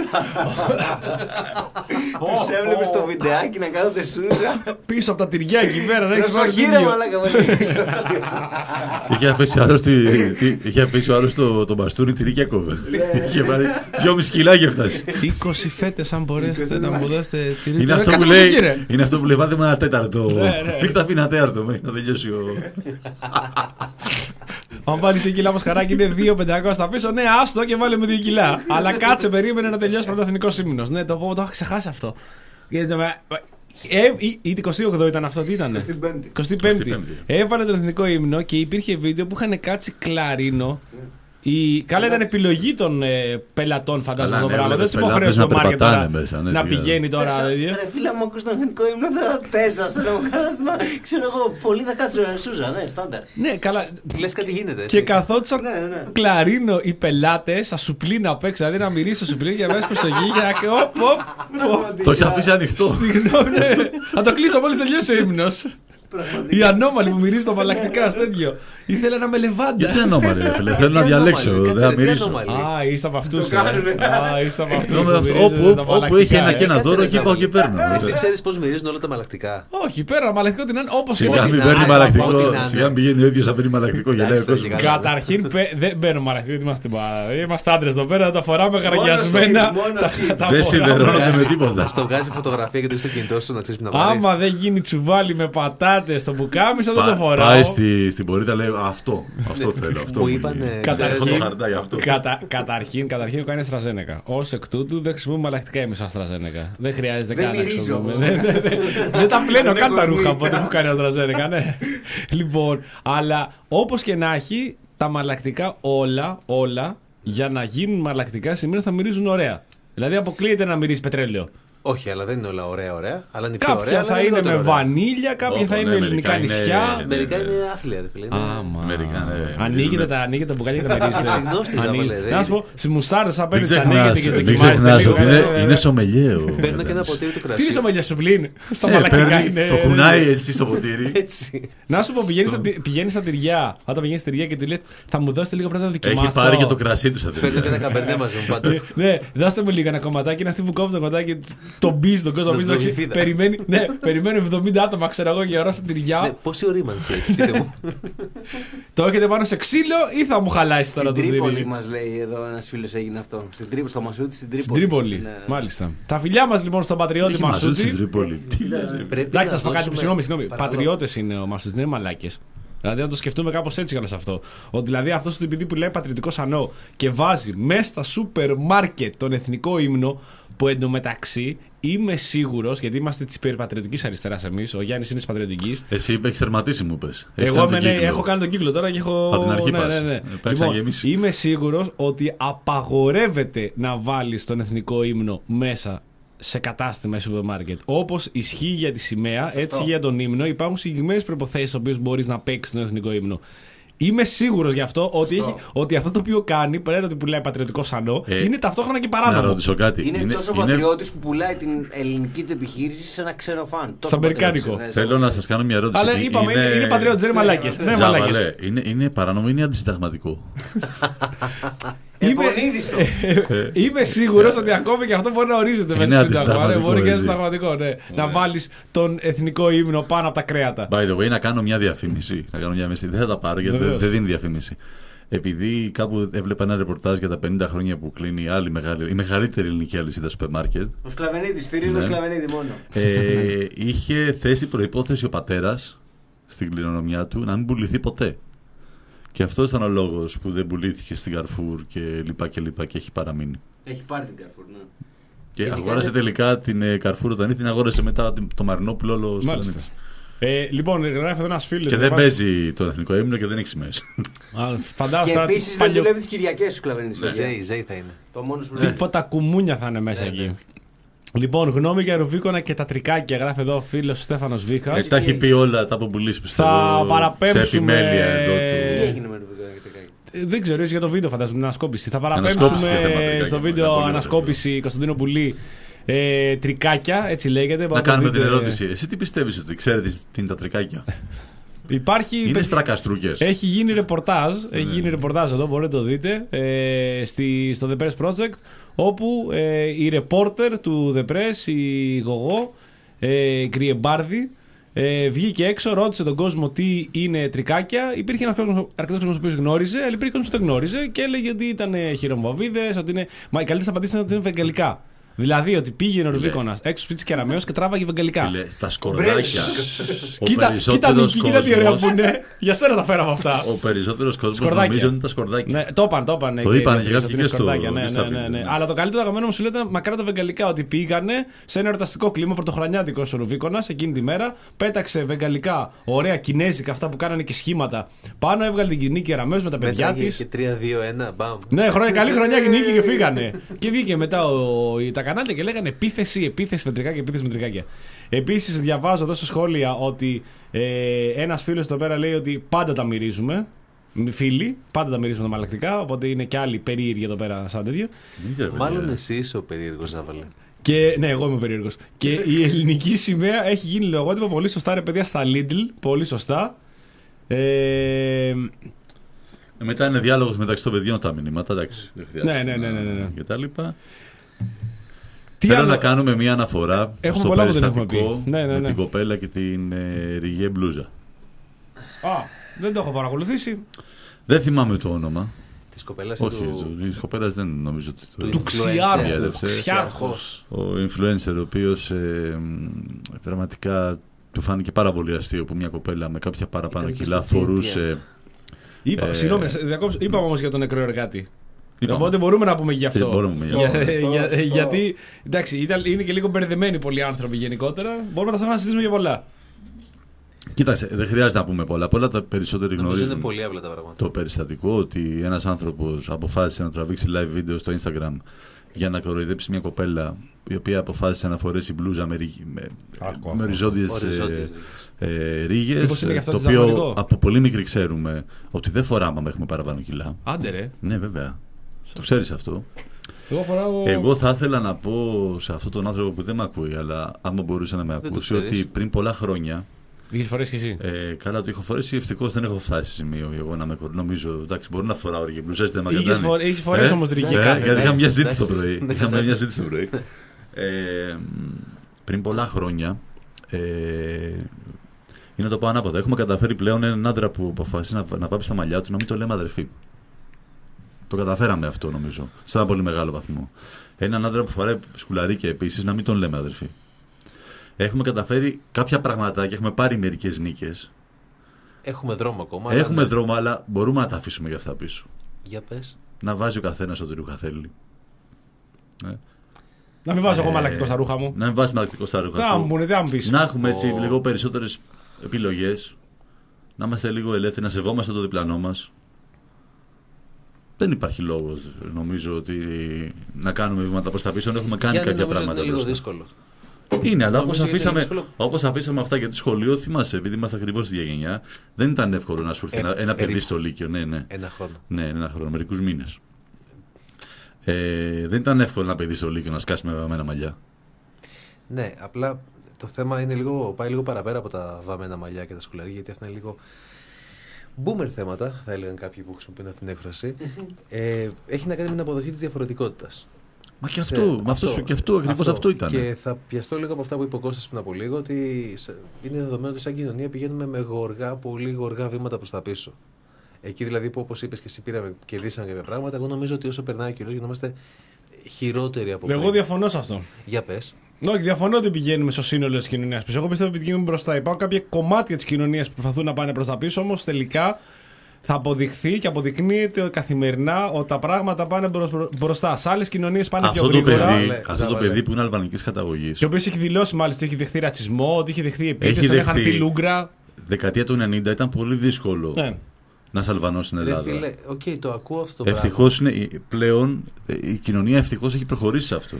Τους έβλεπες στο βιντεάκι να κάνονται σούζα. Πίσω από τα τυριά εκεί πέρα. Προσοχή ρε μαλάκα. Είχε αφήσει ο άλλος το μπαστούνι τυρί και κόβε. Είχε πάρει δυόμισι κιλά φτάσει. είκοσι φέτες αν μπορέσετε να μου δώσετε τυρί. Είναι αυτό που λέει βάλτε με ένα τέταρτο. Μην τα αφήνει ένα τέταρτο μέχρι να τελειώσει ο... Αν βάλει δύο κιλά μοσχαράκι είναι δύο χιλιάδες πεντακόσια στα πίσω. Ναι, άστο και βάλε με δύο κιλά. Αλλά κάτσε, περίμενε να τελειώσει πρωτοεθνικό ύμνος. Ναι, το πω, το είχα ξεχάσει αυτό. Η εικοστή όγδοη ήταν αυτό, τι ήταν? εικοστή πέμπτη. Έβαλε τον εθνικό ύμνο και υπήρχε βίντεο που είχαν κάτσει κλαρίνο. Η... Καλά, ήταν επιλογή των ε, πελατών, φαντάζομαι το πράγμα. Δεν του υποχρέωσε το μάρκετ τώρα μέσα, ναι, να πηγαίνει τώρα. Ρε φίλε μου, ακούς τον εθνικό ύμνο, θα τέσσερα σε ένα κατάστημα. Ξέρω εγώ, πολλοί θα κάτσουν να σούζα, ναι, στάνταρ. Ναι, καλά. Λες κάτι γίνεται. Και καθόντουσαν κλαρίνο οι πελάτες, θα σου πλύνει απ' έξω, δηλαδή να μυρίσει το σουπλίνι για να βάζει προσοχή για να. Το έχεις αφήσει ανοιχτό. Συγγνώμη, θα το κλείσω μόλις τελειώσει ο ύμνος. Η ανώμαλη που μυρίζει το απαλλακτικά τέτοιο. Ήθελα να με λεβάντα. Γιατί ανώμαλη, ρε φίλε. Θέλω να διαλέξω. Δεν θα μυρίσω. Α, είστε από αυτούς. Α, είστε από αυτούς. Όπου έχει ένα και ένα δώρο, εκεί πάω και παίρνω. Εσύ ξέρεις πώς μυρίζουν όλα τα μαλακτικά? Όχι, παίρνω μαλακτικό την είναι όπως είναι. Σιγά μην παίρνει μαλακτικό. Σιγά μην πηγαίνει ο ίδιος να παίρνει μαλακτικό. Καταρχήν δεν παίρνω μαλακτικό. Είμαστε άντρες εδώ πέρα, τα φοράμε γαραγιασμένα. Δεν συνδερώνονται με τίποτα. Στο βγάζει φωτογραφία και το στο κινητό σου να ξέρεις να πάρεις. Άμα δεν γίνει τσουβάλι με πατάτα. ελάτε στο πουκάμισο, δεν το φοράω. Πάει στη, στην πορεία, λέει αυτό. Αυτό θέλω. Αυτό Μου είπαν. Καταρχήν, αυτό. κατα, καταρχήν, καταρχήν κάνει AstraZeneca. Ως εκ τούτου δεν χρησιμοποιούμε αλλακτικά εμείς AstraZeneca. Δεν χρειάζεται καν. Δεν μυρίζω. Δεν τα πλένω καν τα ρούχα από τότε που κάνει AstraZeneca, ναι. Λοιπόν, αλλά όπως και να έχει, τα μαλακτικά όλα, όλα, για να γίνουν μαλακτικά σημαίνει θα μυρίζουν ωραία. Δηλαδή αποκλείεται να μυρίζει πετρέλαιο. Όχι, αλλά δεν είναι όλα ωραία, ωραία. Αλλά είναι πιο Κάποια ωραία, θα αλλά είναι με λιγότερο ωραία. βανίλια, κάποια Όπο, θα είναι ναι, ελληνικά μερικά είναι- νησιά. Μερικά ναι, είναι ναι. άθλια, ρε φίλε. είναι- Άμα. Μερικά, ναι, Ανοίγετε μυρίζουνε. τα, ανοίγετε τα μπουκάλια και τα μυρίζετε. Ξυγνώστης, Ανοίγετε. άβαλε, δεν Να σου είναι. πω, στις μουστάρδες θα Μην παίρνεις, ξεχνάς, ανοίγετε και μην δοκιμάζετε ξεχνάς λίγο. ότι Ναι, ναι, είναι, ναι. είναι σομελιέο. Παίρνω και ένα ποτήρι του Τι είναι κρασιού. σομελιά σου πλήν, στα Ε, μαλακτικά παίρνει, είναι. το κουνάει έτσι στο ποτήρι. Έτσι. Να σου πω, πηγαίνεις στα, πηγαίνεις στα τυριά. Όταν πηγαίνεις στα τυριά και του λες, θα μου δώσετε λίγο πρέπει να δοκιμάσω. Έχει πάρει και το κρασί του στα Φέρνω και ένα τελεία. καμπερνέ μαζί μου πάντα. Ναι, δώστε μου λίγο ένα κομματάκι. Είναι αυτή που κόβει το κομματάκι, τον μπει στον κόσμο. Το- μπεις, το εντάξει, γλυφίδα. Περιμένει, ναι, περιμένει εβδομήντα άτομα, ξέρω εγώ, για ώρα στα Ναι, τυριά. πόση ορίμανση έχει, πείτε μου. Το έχετε πάνω σε ξύλο ή θα μου χαλάσει τώρα Στην το Τρίπολη τυρί. μας λέει εδώ ένας φίλος έγινε αυτό. Στην Τρίπολη, στο Μασούτι, στην Τρίπολη. Στην Τρίπολη, Ναι, ναι. μάλιστα. Τα φιλιά μα λοιπόν στον πατριώτη Έχει μαζούτη στην Μασούτη. Τρίπολη. Τι λες, ρε. Πρέπει Εντάξει, θα σου πω κάτι. δώσουμε- Συγγνώμη, συγγνώμη. Παρακαλώ. Πατριώτε είναι ο Μασούτη, δεν είναι μαλάκε. Δηλαδή, να το σκεφτούμε κάπως έτσι κιόλας αυτό. Ότι δηλαδή αυτό το επειδή που λέει πατριωτικό σανό και βάζει μέσα στα σούπερ μάρκετ τον εθνικό ύμνο, που εντωμεταξύ είμαι σίγουρος, γιατί είμαστε τη υπερπατριωτική αριστερά εμείς, ο Γιάννης είναι τη πατριωτική. Εσύ είπε, έχει τερματίσει, μου πες. Έχεις Εγώ κάνει με, τον ναι, κύκλο. έχω κάνει τον κύκλο τώρα και έχω. Από την αρχή ναι, πας. ναι, ναι. Ε, πρέπει να γεμίσει. είμαι σίγουρος ότι απαγορεύεται να βάλεις τον εθνικό ύμνο μέσα σε κατάστημα ή σούπερ μάρκετ. Όπως ισχύει για τη σημαία, έτσι για τον ύμνο υπάρχουν συγκεκριμένες προϋποθέσεις στις οποίες μπορείς να παίξεις τον εθνικό ύμνο. Είμαι σίγουρος γι' αυτό ότι, έχει, ότι αυτό το οποίο κάνει, πέρα ότι πουλάει πατριωτικό σανό, Ε, είναι ταυτόχρονα και Να παράνομο. ρωτήσω κάτι. Είναι, τόσο πατριώτης που πουλάει την ελληνική του επιχείρηση σε ένα ξένο φαν. Τόσο αμερικάνικο. πατριώτης, ναι, Θέλω να σας κάνω μια ερώτηση. Αλλά Ε, είπαμε, είναι, είναι πατριώτες, δεν είναι μαλάκες. Δεν είναι μαλάκες. Ζάβαλε, είναι, είναι παράνομο ή είναι αντισυνταγματικό. Είμαι, Επονίδιστο. είμαι σίγουρος ότι ακόμη και αυτό μπορεί να ορίζεται Είναι μέσα στο Σύνταγμα. Ναι, αντισυνταγματικό, μπορεί και να έτσι. συνταγματικό, ναι. Να βάλεις τον εθνικό ύμνο πάνω από τα κρέατα. By the way, να κάνω μια διαφήμιση. Να κάνω μια μέση. Δεν θα τα πάρω γιατί δεν, Βεβαίως. δεν δίνει διαφήμιση. Επειδή κάπου έβλεπα ένα ρεπορτάζ για τα πενήντα χρόνια που κλείνει η, άλλη μεγάλη, η μεγαλύτερη ελληνική αλυσίδα σούπερ μάρκετ. Ο Σκλαβενίδης, στηρίζω Ναι. ο Σκλαβενίδη μόνο. Ε, είχε θέσει προϋπόθεση ο πατέρας στην κληρονομιά του να μην πουληθεί ποτέ. Και αυτό ήταν ο λόγος που δεν πουλήθηκε στην Carrefour και λοιπά και λοιπά και έχει παραμείνει. Έχει πάρει την Carrefour, ναι. Και Γιατί αγόρασε κάνει- τελικά την ε, Carrefour όταν ήρθε, την αγόρασε μετά την- το Μαρινόπουλο όλο ο Μάλιστα. Σπλανήτης. Ε, λοιπόν, γράφει εδώ ένα φίλο. Και δεν παίζει το εθνικό ύμνο και δεν έχει σημαίες. Και Φαντάζομαι επίσης δεν δουλεύει τις Κυριακές ο Σκλαβενίδης. παιδιά. Ζέι, ζέι θα είναι. Το μόνο που Τίποτα κουμούνια θα είναι μέσα Ναι, εκεί. ναι. Λοιπόν, γνώμη για Ρουβίκονα και τα τρικάκια. Γράφει εδώ ο φίλος Στέφανος Βίχα. Ε, τα έχει πει όλα τα από πουλήσει πιστεύω. Θα παραπέμψουμε- Σε επιμέλεια εδώ Τι του. έγινε με το βίντεο και τα κάνει. Ε, Δεν ξέρω, ίσως για το βίντεο φαντάζομαι, την ανασκόπηση. Θα Ανασκόπηση παραπέμψουμε και θεματικά, στο είναι βίντεο πολύ ωραίο. ανασκόπηση Κωνσταντίνο Πουλή ε, τρικάκια, έτσι λέγεται. Να κάνουμε την δείτε- ερώτηση. Εσύ τι πιστεύεις ότι ξέρετε τι είναι τα τρικάκια. Υπάρχει. Είναι στρακαστρούκες. Έχει γίνει ρεπορτάζ, έχει Ναι. γίνει ρεπορτάζ εδώ, μπορείτε να το δείτε, ε, στη, στο The Press Project, όπου ε, η ρεπόρτερ του The Press, η Γογό, ε, η Κρυεμπάρδη, ε, βγήκε έξω, ρώτησε τον κόσμο τι είναι τρικάκια. Υπήρχε ένας κόσμος, αρκετός κόσμος που γνώριζε, αλλά υπήρχε κόσμος που δεν γνώριζε και έλεγε ότι ήταν χειρομβαβίδες, ότι είναι. Μα οι καλύτερες απαντήσεις ήταν ότι είναι βεγγαλικά. Δηλαδή ότι πήγαινε ο Ρουβίκονας έξω σπίτι της Κεραμέως και τράβαγε βεγγαλικά. Φίλε, τα σκορδάκια. Ο Κοίτα, κοίτα περισσότερος Νίκη, κοίτα τι ωραία κόσμος- που είναι. Για σένα τα φέραμε αυτά. Ο περισσότερος κόσμος Σκορδάκια. νομίζω ότι είναι τα σκορδάκια. Ναι, το είπαν, το είπαν. Το είπαν και κάποιοι είναι και στο- σκορδάκια, ναι, και στα ναι, ναι, ναι. βίντεο, ναι. Αλλά το καλύτερο αγαπημένο μου σου λέει ήταν μακριά τα βεγγαλικά. Ότι πήγανε σε ένα εορταστικό κλίμα πρωτοχρονιάτικο ο Ρουβίκονας εκείνη τη μέρα. Πέταξε βεγγαλικά, ωραία κινέζικα αυτά που κάνανε και σχήματα. Πάνω έβγαλε την κοινή Κεραμέως με τα παιδιά Μέτραγε τη. και τρία δύο ένα, μπαμ. Ναι, χρόνια, καλή χρονιά και νίκη και φύγανε. Και βγήκε μετά ο, τα κανάλια και λέγανε επίθεση, επίθεση με τρικάκια, επίθεση με τρικάκια. Επίσης διαβάζω εδώ σε σχόλια ότι ε, ένας φίλος εδώ πέρα λέει ότι πάντα τα μυρίζουμε. Φίλοι, πάντα τα μυρίζουμε τα μαλακτικά. Οπότε είναι και άλλοι περίεργοι εδώ πέρα σαν τέτοιο. Μην ξέρω, Μάλλον παιδιά. εσύ είσαι ο περίεργος, Ζάβαλε. Και ναι, εγώ είμαι περίεργος. Και η ελληνική σημαία έχει γίνει λογότυπο πολύ σωστά, ρε παιδιά, στα Lidl. Πολύ σωστά. Ε, Ε, Μετά είναι διάλογος μεταξύ των παιδιών τα μηνύματα. Εντάξει. δεν χρειάζεται Ναι, ναι, ναι, ναι, ναι, ναι. Και τα λοιπά. τι Θέλω άλλο- να κάνουμε μια αναφορά Έχουμε στο πολλά που δεν έχουμε περιστατικό πει. Ναι, ναι, με ναι. την κοπέλα και την ε, ριγέ μπλούζα. Α, δεν το έχω παρακολουθήσει. Δεν θυμάμαι το όνομα. Της κοπέλας Όχι, του... τη κοπέλα δεν νομίζω ότι το Του Ξιάρχου. διέρευσε. Ξιάρχος. Ο influencer, ο οποίος ε, μ, πραγματικά του φάνηκε πάρα πολύ αστείο που μια κοπέλα με κάποια παραπάνω Ήταν κιλά και στο φορούσε. Είπα, Ε, συγγνώμη, διακόψω, είπαμε όμως για τον νεκρό εργάτη. Είπαμε. Οπότε μπορούμε να πούμε γι' αυτό. Ε, μπορούμε γι' Για- αυτό. για- γιατί, εντάξει, ήταν, είναι και λίγο μπερδεμένοι πολλοί άνθρωποι γενικότερα. Μπορούμε να τα να συζητήσουμε για πολλά. Κοίταξε, δεν χρειάζεται να πούμε πολλά. Πολλά τα περισσότεροι Νομίζω είναι γνωρίζουν πολύ απλά τα πράγματα. το περιστατικό ότι ένας άνθρωπος αποφάσισε να τραβήξει live βίντεο στο Instagram για να κοροϊδέψει μια κοπέλα η οποία αποφάσισε να φορέσει μπλούζα με, ρί- με, Άκου, με άκου. οριζόντιες Οριζόντιες ε, ε, ρίγες, Μήπως είναι και αυτό το δυσδραματικό? οποίο από πολύ μικρή ξέρουμε ότι δεν φοράμε άμα έχουμε παραπάνω κιλά. Άντε ρε. Ναι, βέβαια. Το ξέρεις αυτό. Εγώ φοράω. Εγώ θα ήθελα να πω σε αυτόν τον άνθρωπο που δεν με ακούει, αλλά άμα μπορούσε να με Δεν το ακούσει, ξέρεις. ότι πριν πολλά χρόνια. Είχες φορέσει κι εσύ. Ε, καλά, το έχω φορέσει. Ευτυχώς δεν έχω φτάσει σε σημείο εγώ να με κορ- νομίζω. Εντάξει, μπορεί να φοράω ρίγε μπλουζές, δεν με Είχες αγκατάνει. φορέ- είχες φορέσει όμως ρίγε Ε, κάθε, γιατί είχα μια ζήτηση το εντάξει, πρωί. ναι, Είχαμε μια εντάξει. ζήτηση το πρωί. Ε, πριν πολλά χρόνια. Ε, είναι να το πω ανάποδα. Έχουμε καταφέρει πλέον έναν άντρα που αποφάσισε να, να πάψει τα μαλλιά του να μην το λέμε αδερφή. Το καταφέραμε αυτό νομίζω. Σε ένα πολύ μεγάλο βαθμό. Έναν άντρα που φοράει σκουλαρίκια επίσης να μην τον λέμε αδερφή. Έχουμε καταφέρει κάποια πραγματάκια, έχουμε πάρει μερικές νίκες. Έχουμε δρόμο ακόμα. αλλά Έχουμε ναι. δρόμο, αλλά μπορούμε να τα αφήσουμε για αυτά πίσω. Για πες. Να βάζει ο καθένας ό,τι ρούχα θέλει. Ε, Να μην βάζω εγώ ε, μαλακικό στα ρούχα μου. Να μην βάζει μαλακτικό στα ρούχα Να μου σου. πούνε, τι να μου πεις. Να έχουμε έτσι Ο- λίγο περισσότερες επιλογές. Να είμαστε λίγο ελεύθεροι, να σεβόμαστε το διπλανό μας. Δεν υπάρχει λόγος, νομίζω, ότι να κάνουμε βήματα προς τα πίσω. Δεν έχουμε κάνει Γιάννη, κάποια νομίζω ότι πράγματα είναι λίγο μπροστά. δύσκολο. Είναι, αλλά όπως Νομίζω ότι είναι αφήσαμε, δύσκολο. όπως αφήσαμε αυτά για το σχολείο, θυμάσαι, επειδή είμαστε ακριβώς στη ίδια γενιά, δεν ήταν εύκολο να σου έρθει Ε, ένα, ένα παιδί περίπου. στο Λύκειο. Ναι, ναι. Ένα χρόνο. Ναι, ένα χρόνο, μερικούς μήνες. Ε, δεν ήταν εύκολο ένα παιδί στο Λύκειο να σκάσει με βαμμένα μαλλιά. Ναι, απλά το θέμα είναι λίγο, πάει λίγο παραπέρα από τα βαμμένα μαλλιά και τα σκουλαρία, γιατί αυτά είναι λίγο boomer θέματα, θα έλεγαν κάποιοι που χρησιμοποιούν αυτή την έκφραση. ε, έχει να κάνει με την αποδοχή της διαφορετικότητας. Μα και Σε- αυτό, με αυτό, σου- και αυτό, ακριβώς αυτό ήταν. Και θα πιαστώ λίγο από αυτά που είπε ο Κώστας πριν από λίγο, ότι σε- είναι δεδομένο ότι σαν κοινωνία πηγαίνουμε με γοργά, πολύ γοργά βήματα προς τα πίσω. Εκεί δηλαδή που, όπως είπες και εσύ, πήραμε, κερδίσαμε κάποια πράγματα, εγώ νομίζω ότι όσο περνάει ο καιρός γινόμαστε χειρότεροι από πριν. Εγώ διαφωνώ σε αυτό. Για πες. Όχι, διαφωνώ ότι πηγαίνουμε στο σύνολο τη κοινωνία πίσω. Εγώ πιστεύω ότι πηγαίνουμε μπροστά. Υπάρχουν κάποια κομμάτια τη κοινωνία που προσπαθούν να πάνε προ τα πίσω, όμως τελικά θα αποδειχθεί και αποδεικνύεται καθημερινά ότι τα πράγματα πάνε μπρος- μπροστά. Σε άλλες κοινωνίες πάνε Αυτό πιο το, γρήγορα. παιδί, Ζάβαλε, αυτό το ζάβαλε. παιδί που είναι αλβανικής καταγωγής, Και ο οποίο έχει δηλώσει μάλιστα ότι έχει δεχθεί ρατσισμό, ότι έχει δεχθεί επίθεση, Έχει τον είχαν δεχθεί. πει λούγκρα. δεκαετία του ενενήντα ήταν πολύ δύσκολο Ναι. να είσαι Αλβανός στην Ρε Ελλάδα. φίλε, οκ, το ακούω αυτό το Ευτυχώς είναι πλέον ε, η κοινωνία ευτυχώς έχει προχωρήσει σε αυτό.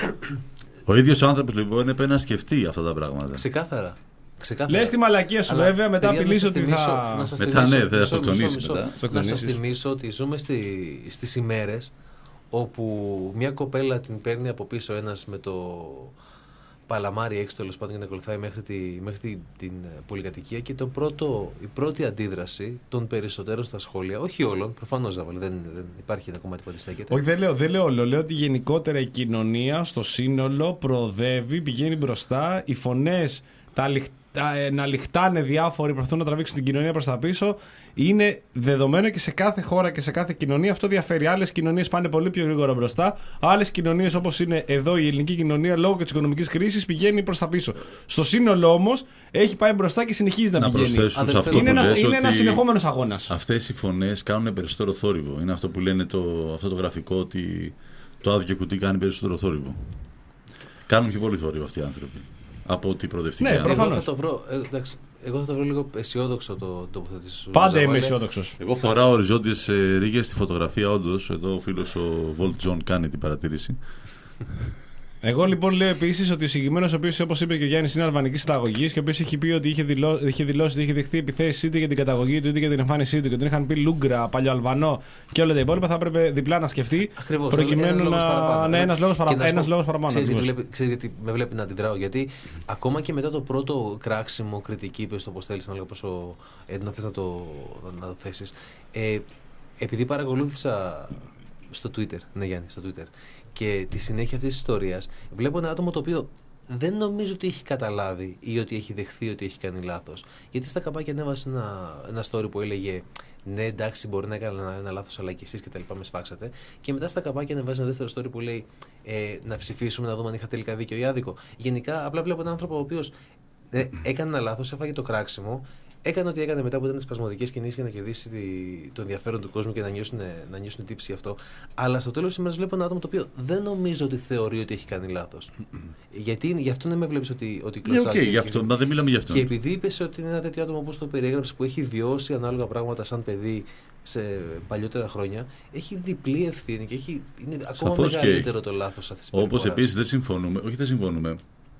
Ο ίδιος ο άνθρωπος λοιπόν έπρεπε να σκεφτεί αυτά τα πράγματα. Ξεκάθαρα. Ξεκάθαρα. Λες τη μαλακία σου, Αλλά, βέβαια, μετά παιδιά, απειλείς να ότι σας θυμίσω- θα. να σας Μετά, θυμίσω- ναι, δεν θα μισό, αυτοκτονήσει μισό, μετά. μισό. Θα Να σας αυτοκτονήσεις. θυμίσω ότι ζούμε στη, στις ημέρες όπου μια κοπέλα την παίρνει από πίσω ένας με το παλαμάρι έξω, τέλος πάντων, για να ακολουθάει μέχρι, τη, μέχρι τη, την ε, πολυκατοικία, και το πρώτο, η πρώτη αντίδραση των περισσότερων στα σχόλια, όχι όλων, προφανώς δεν, δεν υπάρχει ένα κομμάτι που αντιστέκεται. Όχι, δεν λέω, δεν λέω όλο. Λέω ότι γενικότερα η κοινωνία στο σύνολο προοδεύει, πηγαίνει μπροστά. Οι φωνές τα λιχ- τα- ε, να λιχτάνε διάφοροι, προσπαθούν να τραβήξουν την κοινωνία προς τα πίσω. Είναι δεδομένο και σε κάθε χώρα και σε κάθε κοινωνία αυτό διαφέρει. Άλλες κοινωνίες πάνε πολύ πιο γρήγορα μπροστά. Άλλες κοινωνίες, όπως είναι εδώ η ελληνική κοινωνία, λόγω και της οικονομικής κρίσης, πηγαίνει προς τα πίσω. Στο σύνολο όμως έχει πάει μπροστά και συνεχίζει να, Να πηγαίνει. προσθέσω σε Αδελφέ, αυτό Είναι που ένας, λες είναι ότι ένας συνεχόμενος αγώνας. αυτές οι φωνές κάνουν περισσότερο θόρυβο. Είναι αυτό που λένε το, αυτό το γραφικό, ότι το άδειο κουτί κάνει περισσότερο θόρυβο. Κάνουν πιο πολύ θόρυβο αυτοί οι άνθρωποι από ότι οι προοδευτικοί Ναι, άνθρωποι. εγώ προφανώς. θα το βρω, ε, εντάξει, εγώ θα το βρω λίγο αισιόδοξο το τοποθέτηση σου. Πάντα Ζαβάλε. είμαι αισιόδοξος. Εγώ φοράω οριζόντιες ε, ρίγες στη φωτογραφία, όντως. Εδώ ο φίλος ο Volt John κάνει την παρατήρηση. Εγώ λοιπόν λέω επίση ότι ο συγκεκριμένο, ο οποίο όπως είπε και ο Γιάννης, είναι αλβανική καταγωγή και ο οποίο έχει πει ότι είχε, δηλώ, είχε δηλώσει ότι είχε δεχθεί επιθέσει είτε για την καταγωγή του είτε για την εμφάνισή του και τον είχαν πει Λούγκρα, Παλιοαλβανό και όλα τα υπόλοιπα, θα έπρεπε διπλά να σκεφτεί. Ακριβώς, προκειμένου ένας λόγος να. παραπάνω. Ναι, ένα λόγο Και να σου ένας πω, λόγος παραπάνω. Ξέρεις γιατί, ακριβώς. βλέπει, ξέρεις γιατί με βλέπει να αντιδράω. Γιατί ακόμα και μετά το πρώτο κράξιμο, κριτική, πες το πώς θέλεις, να λέω πόσο έντονα θες να το, να το θέσεις. Ε, επειδή παρακολούθησα στο Twitter, ναι Γιάννη, στο Twitter, και τη συνέχεια αυτής της ιστορίας, βλέπω ένα άτομο το οποίο δεν νομίζω ότι έχει καταλάβει ή ότι έχει δεχθεί ότι έχει κάνει λάθος. Γιατί στα καπάκια ανέβασε ένα, ένα story που έλεγε ναι, εντάξει, μπορεί να έκανα ένα, ένα λάθος, αλλά και εσείς και τα λοιπά με σφάξατε. Και μετά στα καπάκια ανεβάζει ένα δεύτερο story που λέει ε, να ψηφίσουμε, να δούμε αν είχα τελικά δίκιο ή άδικο. Γενικά, απλά βλέπω έναν άνθρωπο ο οποίος Ε, έκανε ένα λάθος, έφαγε το κράξιμο. Έκανε ό,τι έκανε μετά που ήταν σπασμωδικές κινήσεις για να κερδίσει τη, το ενδιαφέρον του κόσμου και να νιώσουν, να νιώσουν τύψη αυτό. Αλλά στο τέλος της ημέρας βλέπω ένα άτομο το οποίο δεν νομίζω ότι θεωρεί ότι έχει κάνει λάθος. Γιατί γι' αυτό δεν με βλέπεις ότι, ότι κλωτσάει. Ναι, οκ, γι' αυτό, μα δεν μιλάμε γι' αυτό. Και επειδή είπες ότι είναι ένα τέτοιο άτομο όπως το περιέγραψε που έχει βιώσει ανάλογα πράγματα σαν παιδί σε παλιότερα χρόνια, έχει διπλή ευθύνη και έχει, είναι ακόμα Σαφώς μεγαλύτερο το λάθος αυτής της περιφοράς. Όπως επίσης δεν συμφωνούμε, όχι δεν συμφωνούμε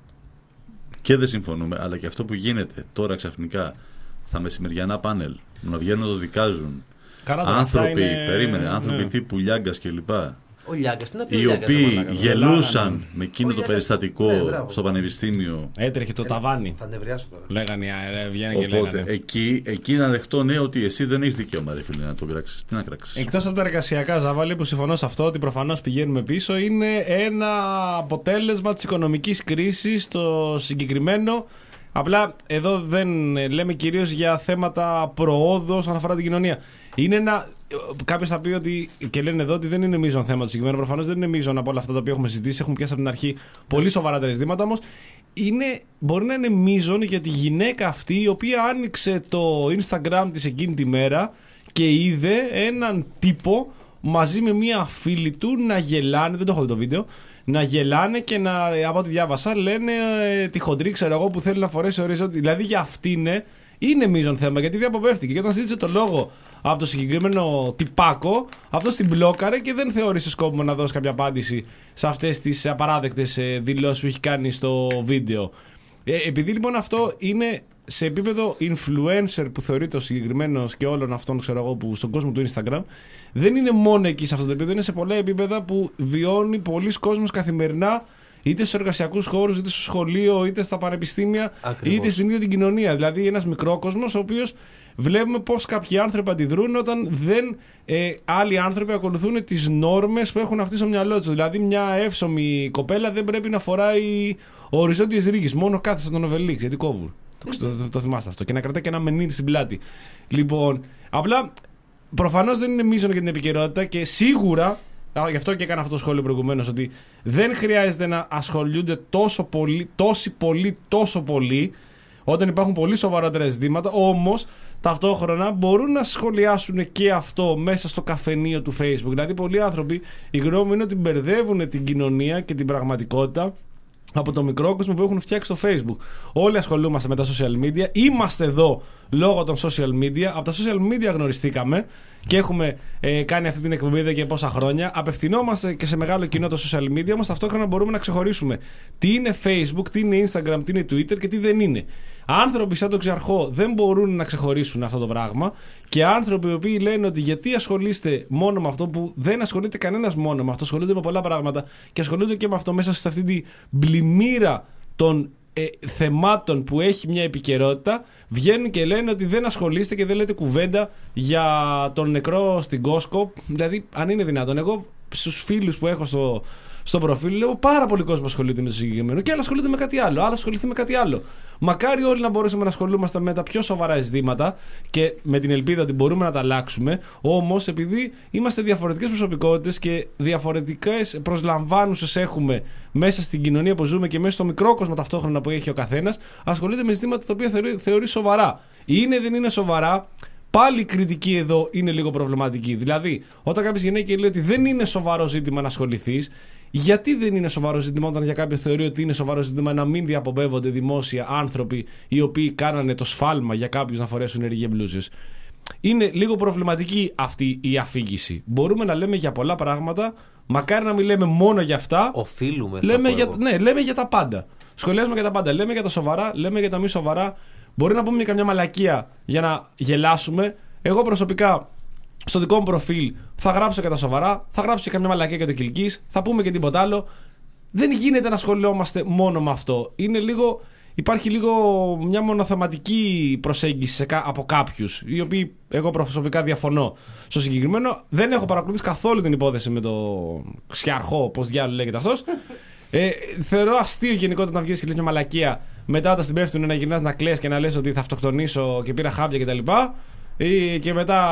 και δεν συμφωνούμε, αλλά και αυτό που γίνεται τώρα ξαφνικά στα μεσημεριανά πάνελ, να βγαίνουν να το δικάζουν. Καλά, άνθρωποι, είναι... περίμενε, άνθρωποι ναι. τύπου Λιάγκας κλπ. Ο Λιάγκας, τι να πει οι ο Λιάγκας, οποίοι μαλάκα, γελούσαν ναι. με εκείνο Ο το Λιάγκας, περιστατικό ναι, μπράβο. στο πανεπιστήμιο. Έτρεχε το Ε, ταβάνι. Θα νευριάσω τώρα. Λέγανε, ε, βγαίνανε και Οπότε λέγανε. εκεί, εκεί να δεχτώ ναι ότι εσύ δεν έχεις δικαίωμα ρε φίλε να το κράξεις. Τι να κράξεις. Εκτός από τα εργασιακά, Ζαβάλη, που συμφωνώ σε αυτό ότι προφανώς πηγαίνουμε πίσω, είναι ένα αποτέλεσμα της οικονομικής κρίσης το συγκεκριμένο. Απλά εδώ δεν λέμε κυρίως για θέματα προόδου όσον αφορά την κοινωνία. Είναι ένα. Κάποιο θα πει ότι. Και λένε εδώ ότι δεν είναι μείζον θέμα το συγκεκριμένο. Προφανώς δεν είναι μείζον από όλα αυτά τα οποία έχουμε συζητήσει. Έχουμε πιάσει από την αρχή πολύ σοβαρά ζητήματα. Όμως είναι, μπορεί να είναι μείζον για τη γυναίκα αυτή η οποία άνοιξε το Instagram της εκείνη τη μέρα και είδε έναν τύπο μαζί με μία φίλη του να γελάνε. Δεν το έχω δει το βίντεο. Να γελάνε και να, από ό,τι διάβασα, λένε ε, τη χοντρή, ξέρω εγώ, που θέλει να φορέσει οριζόντια. Δηλαδή για αυτή είναι, είναι μείζον θέμα γιατί δεν αποπέφτηκε. Και όταν ζήτησε το λόγο από το συγκεκριμένο τυπάκο, αυτό την μπλόκαρε και δεν θεώρησε σκόπιμο να δώσει κάποια απάντηση σε αυτές τις απαράδεκτες ε, δηλώσεις που έχει κάνει στο βίντεο. Ε, επειδή λοιπόν αυτό είναι σε επίπεδο influencer που θεωρείται ο συγκεκριμένος και όλων αυτών, ξέρω εγώ, που στον κόσμο του Instagram, δεν είναι μόνο εκεί σε αυτό το επίπεδο, είναι σε πολλά επίπεδα που βιώνει πολλοί κόσμος καθημερινά, είτε στους εργασιακούς χώρους, είτε στο σχολείο, είτε στα πανεπιστήμια, Ακριβώς. είτε στην ίδια την κοινωνία. Δηλαδή ένας μικρόκοσμος, ο οποίος βλέπουμε πώς κάποιοι άνθρωποι αντιδρούν όταν δεν, ε, άλλοι άνθρωποι ακολουθούν τις νόρμες που έχουν αυτοί στο μυαλό τους. Δηλαδή μια εύσωμη κοπέλα δεν πρέπει να φοράει οριζόντιες ρίγες, μόνο κάθεται στον Οβελίξ, γιατί κόβουν. Το, το, το, το θυμάστε αυτό. Και να κρατάει και ένα μενίρι στην πλάτη. Λοιπόν, απλά προφανώς δεν είναι μείζον για την επικαιρότητα και σίγουρα, γι' αυτό και έκανα αυτό το σχόλιο προηγουμένως, ότι δεν χρειάζεται να ασχολούνται τόσο πολύ, τόσοι πολύ, τόσο πολύ, όταν υπάρχουν πολύ σοβαρότερα ζητήματα. Όμως ταυτόχρονα μπορούν να σχολιάσουν και αυτό μέσα στο καφενείο του Facebook. Δηλαδή, πολλοί άνθρωποι, η γνώμη είναι ότι μπερδεύουν την κοινωνία και την πραγματικότητα από το μικρό κόσμο που έχουν φτιάξει στο Facebook. Όλοι ασχολούμαστε με τα social media. Είμαστε εδώ λόγω των social media. Από τα social media γνωριστήκαμε και έχουμε ε, κάνει αυτή την εκπομπή εδώ και πόσα χρόνια. Απευθυνόμαστε και σε μεγάλο κοινό το social media, όμως ταυτόχρονα μπορούμε να ξεχωρίσουμε τι είναι Facebook, τι είναι Instagram, τι είναι Twitter και τι δεν είναι. Άνθρωποι σαν τον Ξαρχό δεν μπορούν να ξεχωρίσουν αυτό το πράγμα και άνθρωποι οι οποίοι λένε ότι γιατί ασχολείστε μόνο με αυτό, που δεν ασχολείται κανένας μόνο με αυτό, ασχολούνται με πολλά πράγματα και ασχολούνται και με αυτό μέσα σε αυτή την πλημμύρα των ε, θεμάτων που έχει μια επικαιρότητα, βγαίνουν και λένε ότι δεν ασχολείστε και δεν λέτε κουβέντα για τον νεκρό στην Κόσκο. Δηλαδή, αν είναι δυνατόν, εγώ στους φίλους που έχω στο, στο προφίλ λέω πάρα πολύ κόσμο ασχολείται με το συγκεκριμένο και άλλο ασχολείται με κάτι άλλο, άλλο ασχοληθεί με κάτι άλλο. Μακάρι όλοι να μπορούσαμε να ασχολούμαστε με τα πιο σοβαρά ζητήματα και με την ελπίδα ότι μπορούμε να τα αλλάξουμε. Όμως, επειδή είμαστε διαφορετικές προσωπικότητες και διαφορετικές προσλαμβάνουσες έχουμε μέσα στην κοινωνία που ζούμε και μέσα στο μικρό κόσμο ταυτόχρονα που έχει ο καθένας, ασχολείται με ζητήματα τα οποία θεωρεί, θεωρεί σοβαρά. Είναι δεν είναι σοβαρά. Πάλι η κριτική εδώ είναι λίγο προβληματική. Δηλαδή, όταν κάποιος γυναίκα λέει ότι δεν είναι σοβαρό ζήτημα να ασχοληθείς, γιατί δεν είναι σοβαρό ζήτημα όταν για κάποιον θεωρεί ότι είναι σοβαρό ζήτημα να μην διαπομπεύονται δημόσια άνθρωποι οι οποίοι κάνανε το σφάλμα για κάποιους να φορέσουν ρίγες μπλούζες? Είναι λίγο προβληματική αυτή η αφήγηση. Μπορούμε να λέμε για πολλά πράγματα, μακάρι να μην λέμε μόνο για αυτά. Οφείλουμε. Λέμε για, ναι, λέμε για τα πάντα. Σχολιάζουμε για τα πάντα. Λέμε για τα σοβαρά, λέμε για τα μη σοβαρά. Μπορεί να πούμε και καμιά μαλακία για να γελάσουμε. Εγώ προσωπικά στο δικό μου προφίλ θα γράψω και τα σοβαρά, θα γράψω και καμιά μαλακία για το Κιλκής, θα πούμε και τίποτα άλλο. Δεν γίνεται να σχολιόμαστε μόνο με αυτό. Είναι λίγο, υπάρχει λίγο μια μονοθεματική προσέγγιση σε, από κάποιους, οι οποίοι εγώ προσωπικά διαφωνώ. Στο συγκεκριμένο δεν έχω παρακολουθήσει καθόλου την υπόθεση με το Ξιαρχό, πώς διάλογο λέγεται αυτός. Ε, θεωρώ αστείο γενικότερα να βγεις και λες μια μαλακία, μετά όταν στην πέφτουν να γυρνάς να κλαις και να λες ότι θα αυτοκτονήσω και πήρα χάπια κτλ. Και, και μετά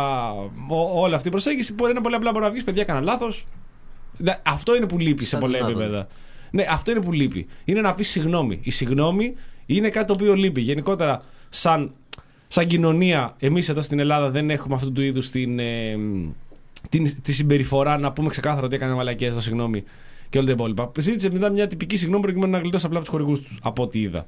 ό, όλη αυτή η προσέγγιση μπορεί να πολύ απλά μπορεί να βγεις, παιδιά, έκανα λάθος. Αυτό είναι που λείπει σε πολλά επίπεδα. Ναι, αυτό είναι που λείπει. Είναι να πεις συγγνώμη. Η συγγνώμη Είναι κάτι το οποίο λείπει. Γενικότερα, σαν, σαν κοινωνία, εμείς εδώ στην Ελλάδα δεν έχουμε αυτού του είδους την, ε, την, τη συμπεριφορά να πούμε ξεκάθαρα ότι έκανε μαλακίες, το συγγνώμη και όλα τα υπόλοιπα. Ζήτησε μετά μια τυπική συγγνώμη προκειμένου να γλιτώσει απλά από τους χορηγούς του, από ό,τι είδα.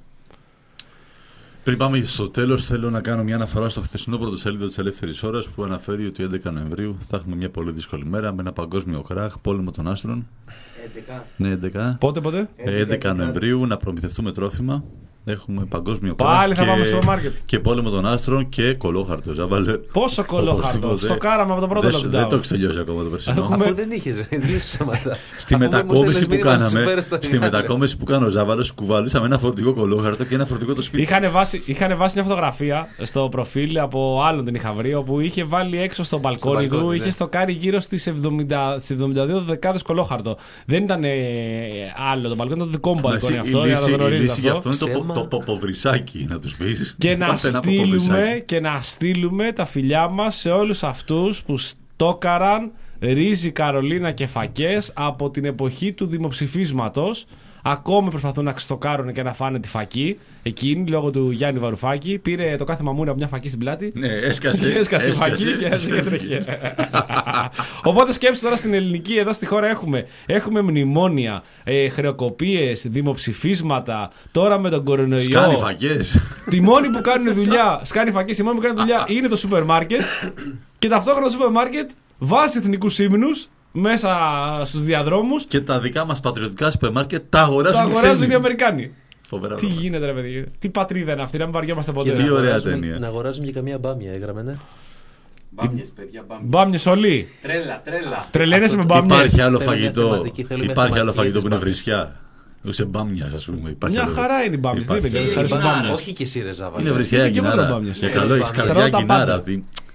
Πριν πάμε στο τέλος, θέλω να κάνω μια αναφορά στο χθεσινό πρωτοσέλιδο της Ελεύθερης Ώρας που αναφέρει ότι έντεκα Νοεμβρίου θα έχουμε μια πολύ δύσκολη μέρα με ένα παγκόσμιο κράχ, πόλεμο των άστρων. έντεκα. Ναι, έντεκα. Πότε, πότε? έντεκα Νοεμβρίου να προμηθευτούμε τρόφιμα. Έχουμε παγκόσμιο κράχ. Πάλι θα και... πάμε στο μάρκετ. Και πόλεμο των άστρων και κολόχαρτο. Ζάβαλε. Πόσο κολόχαρτο? Στο κάραμε από το πρώτο lockdown. Δεν το έχει τελειώσει ακόμα το περσινό. Έχουμε... Αφού δεν είχε, δεν ψέματα. Στη μετακόμιση που κάναμε, στη μετακόμιση που κάνω ο Ζάβαλος, κουβαλήσαμε ένα φορτηγό κολόχαρτο και ένα φορτηγό το σπίτι. Είχαν βάσει, είχαν βάσει μια φωτογραφία στο προφίλ από άλλον την είχα βρει, όπου είχε βάλει έξω στο μπαλκόνι του, είχε στοκάρει γύρω στις εβδομήντα, εβδομήντα δύο δεκάδες κολόχαρτο. Δεν ήταν άλλο το μπαλκόνι, ήταν το δικό μου μπαλκόνι αυτό. Η λύση γι' αυτό είναι το ποποβρισάκι, να τους πεις. Και να, στείλουμε, και να στείλουμε τα φιλιά μας σε όλους αυτούς που στόκαραν ρύζι, καρολίνα και φακές από την εποχή του δημοψηφίσματος. Ακόμη προσπαθούν να στοκάρουν και να φάνε τη φακή. Εκείνη, λόγω του Γιάννη Βαρουφάκη, πήρε το κάθε μαμούνι από μια φακή στην πλάτη. Ναι, έσκασε. έσκασε η φακή και έτρεχε. Οπότε σκέψτε τώρα στην ελληνική, εδώ στη χώρα έχουμε, έχουμε μνημόνια, ε, χρεοκοπίες, δημοψηφίσματα. Τώρα με τον κορονοϊό. Σκάνει φακές. Τη μόνη που κάνουν δουλειά, σκάνει φακές, η μόνη που κάνει δουλειά είναι το σούπερ μάρκετ. Και ταυτόχρονα το σούπερ μάρκετ βάζει εθνικούς ύμνους μέσα στους διαδρόμους. Και τα δικά μας πατριωτικά σούπερ μάρκετ τα αγοράζουν, τα αγοράζουν οι Αμερικάνοι. Φοβερά. Τι γίνεται, ρε παιδί, τι πατρίδα είναι αυτή, να μην βαριόμαστε ποτέ. Και τι ωραία ταινία. Να αγοράζουν και καμία μπάμια, έγραμμε, ναι. Μπάμιες, παιδιά, μπάμιες. Μπάμιες όλοι. Τρέλα, τρέλα. Τρελαίνεσαι με μπάμιες. Υπάρχει άλλο φαγητό, υπάρχει άλλο φαγητό που είναι βρισιά. Σε μπάμια, α πούμε. Μια χαρά είναι η μπάμια. Δεν είναι όχι και εσύ, ρε Ζάβα. Είναι βρισιά γυνάρα. Και καλό, έχει καρδιά γυνάρα.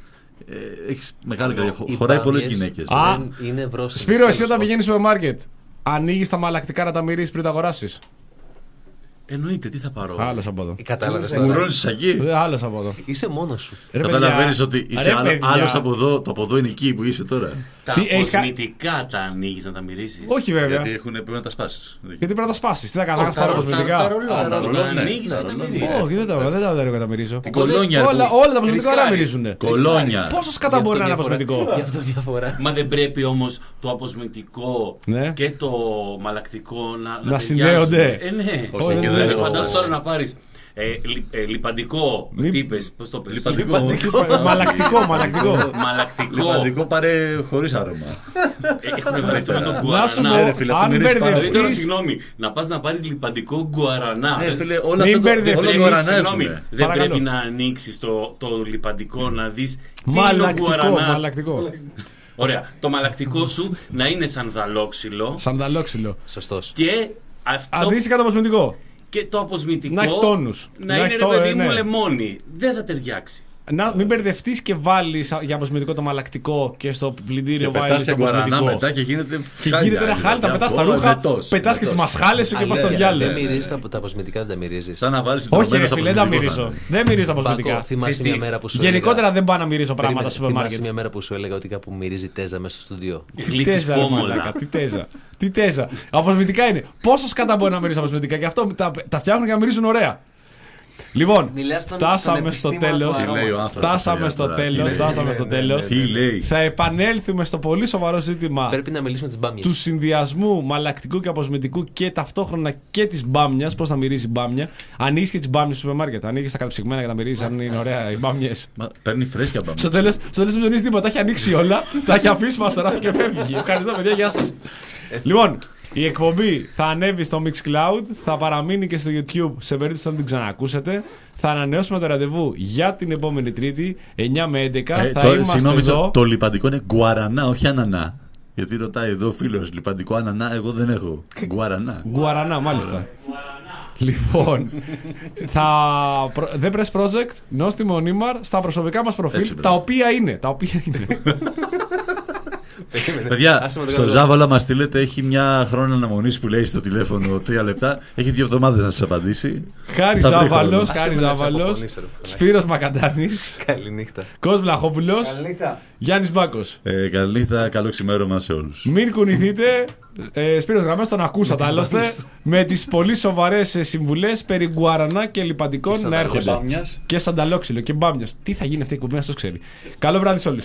Έχει μεγάλη καρδιά. Χωράει πολλές γυναίκες. Σπύρο, εσύ όταν πηγαίνεις στο μάρκετ, ανοίγεις τα μαλακτικά να τα μυρίσεις πριν τα αγοράσεις? Εννοείται, τι θα πάρω. Άλλος από εδώ. Κατάλαβες τώρα. Μου ρώνεις εκεί. Άλλος από εδώ. Είσαι μόνος σου. Καταλαβαίνεις ότι είσαι άλλος από εδώ. Το από εδώ είναι εκεί που είσαι τώρα. Τα κοσμητικά τα ανοίγεις να τα μυρίσεις? Όχι βέβαια. Γιατί έχουν πρέπει να τα σπάσεις. Γιατί πρέπει να τα σπάσεις. Τι θα κάνω, θα πάρω κοσμητικά? Τα ανοίγεις και τα μυρίσεις. Όχι, δεν τα ανοίγω και τα μυρίζω. Όλα τα κοσμητικά όλα μυρίζουν. Κολόνια. Πόσο σκατά μπορεί να είναι αποσμητικό? Γι' αυτό διαφορά. Μα δεν πρέπει όμως το αποσμητικό και το μαλακτικό να συνδέονται? Ε, ναι. Φαντάζομαι τώρα να πάρεις λιπαντικό. Τι είπες, πώς το πες? Λιπαντικό. Μαλακτικό, μαλακτικό. Λιπαντικό πάρε χωρίς άρωμα. Έχουν βρει αυτό με τον γκουαρανά. Αν μπερδευτείς. Συγγνώμη, να πας να πάρεις λιπαντικό γκουαρανά. Μην μπερδευτείς. Συγγνώμη, δεν πρέπει να ανοίξεις το λιπαντικό να δεις τι είναι ο γκουαρανάς. Μαλακτικό. Ωραία, το μαλακτικό σου να είναι σανδαλόξυλο. Σανδαλόξυλο. Σωστός. Και αυτό. Αντίστοιχα το αποσμητικό. Και το αποσμητικό να έχει τόνους. Να, να είναι το, ρε παιδί μου, ναι, λεμόνι. Δεν θα ταιριάξει. Να μην μπερδευτείς και βάλεις για αποσμητικό το μαλακτικό και στο πλυντήριο βάλεις το αποσμητικό. Μετά και γίνεται και γίνεται ένα χάλι, τα πετάς στα ρούχα, πετάς και τις μασχάλες σου και πας στο διάλογο. Δεν μυρίζεις τα αποσμητικά, δεν τα μυρίζεις. Σαν να βάλεις όχι ρε φίλε, δεν τα μυρίζω. Δεν μυρίζω τα αποσμητικά. Γενικότερα δεν πάω να μυρίζω πράγματα στο σούπερ μάρκετ. Θυμάσαι μια μέρα που σου έλεγα ότι κάπου μυρίζει τέζα μέσα στο στούντιο? Τι τέζα. Τι τέζα. Αποσμητικά είναι. Πόσο σκατά μπορεί να μυρίζει αποσμητικά και αυτό τα φτιάχνουν και να μυρίζουν ωραία. Λοιπόν, φτάσαμε στο τέλος. Φτάσαμε στο τέλος. Φτάσαμε στο τέλος. Θα επανέλθουμε στο πολύ σοβαρό ζήτημα του συνδυασμού μαλακτικού και αποσμητικού και ταυτόχρονα και της μπάμιας. Πώς θα μυρίζει μπάμια? Ανοίγεις και τις μπάμιες στο σούπερ μάρκετ. Ανοίγεις τα κατεψυγμένα και τα μυρίζεις, αν είναι ωραία οι μπάμιες. Παίρνει φρέσκια μπάμια. Στο τέλος δεν ψωνίζει τίποτα. Τα έχει ανοίξει όλα. Τα έχει αφήσει μαστορά και φεύγει. Ευχαριστώ, παιδιά. Γεια σας. Λοιπόν, η εκπομπή θα ανέβει στο Mixcloud, θα παραμείνει και στο YouTube σε περίπτωση να την ξανακούσετε. Θα ανανεώσουμε το ραντεβού για την επόμενη Τρίτη, εννιά με έντεκα. Ε, θα το, είμαστε συγνώμη, εδώ. Το, το λιπαντικό είναι γκουαρανά, όχι ανανά. Γιατί ρωτάει εδώ ο φίλος, λιπαντικό ανανά, εγώ δεν έχω. Γκουαρανά. Γκουαρανά, μάλιστα. Λοιπόν, θα. The Press Project, νόστιμο Νίμαρ, στα προσωπικά μας προφίλ, τα οποία είναι. Τα οποία είναι. Παιδιά, στο Ζάβαλα μας στείλετε, έχει μια χρόνια αναμονής που λέει στο τηλέφωνο τρία λεπτά. Έχει δύο εβδομάδες να σας απαντήσει. Χάρη Ζάβαλος, Χάρη Ζάβαλος, Σπύρος Μακαντάνης, Καληνύχτα. Κος Βλαχόπουλος, Γιάννης Μπάκος. Ε, καληνύχτα, καλό ξημέρωμα σε όλους. Μην κουνηθείτε. Ε, Σπύρος Γραμμές, τον ακούσατε άλλωστε. Με τις πολύ σοβαρές συμβουλές περί γκουαρανά και λιπαντικών και να έρχονται. Και μπάμιας. Και σανταλόξυλο και μπάμιας. Τι θα γίνει αυτή η εκπομπή, να το ξέρει. Καλό βράδυ σε όλους.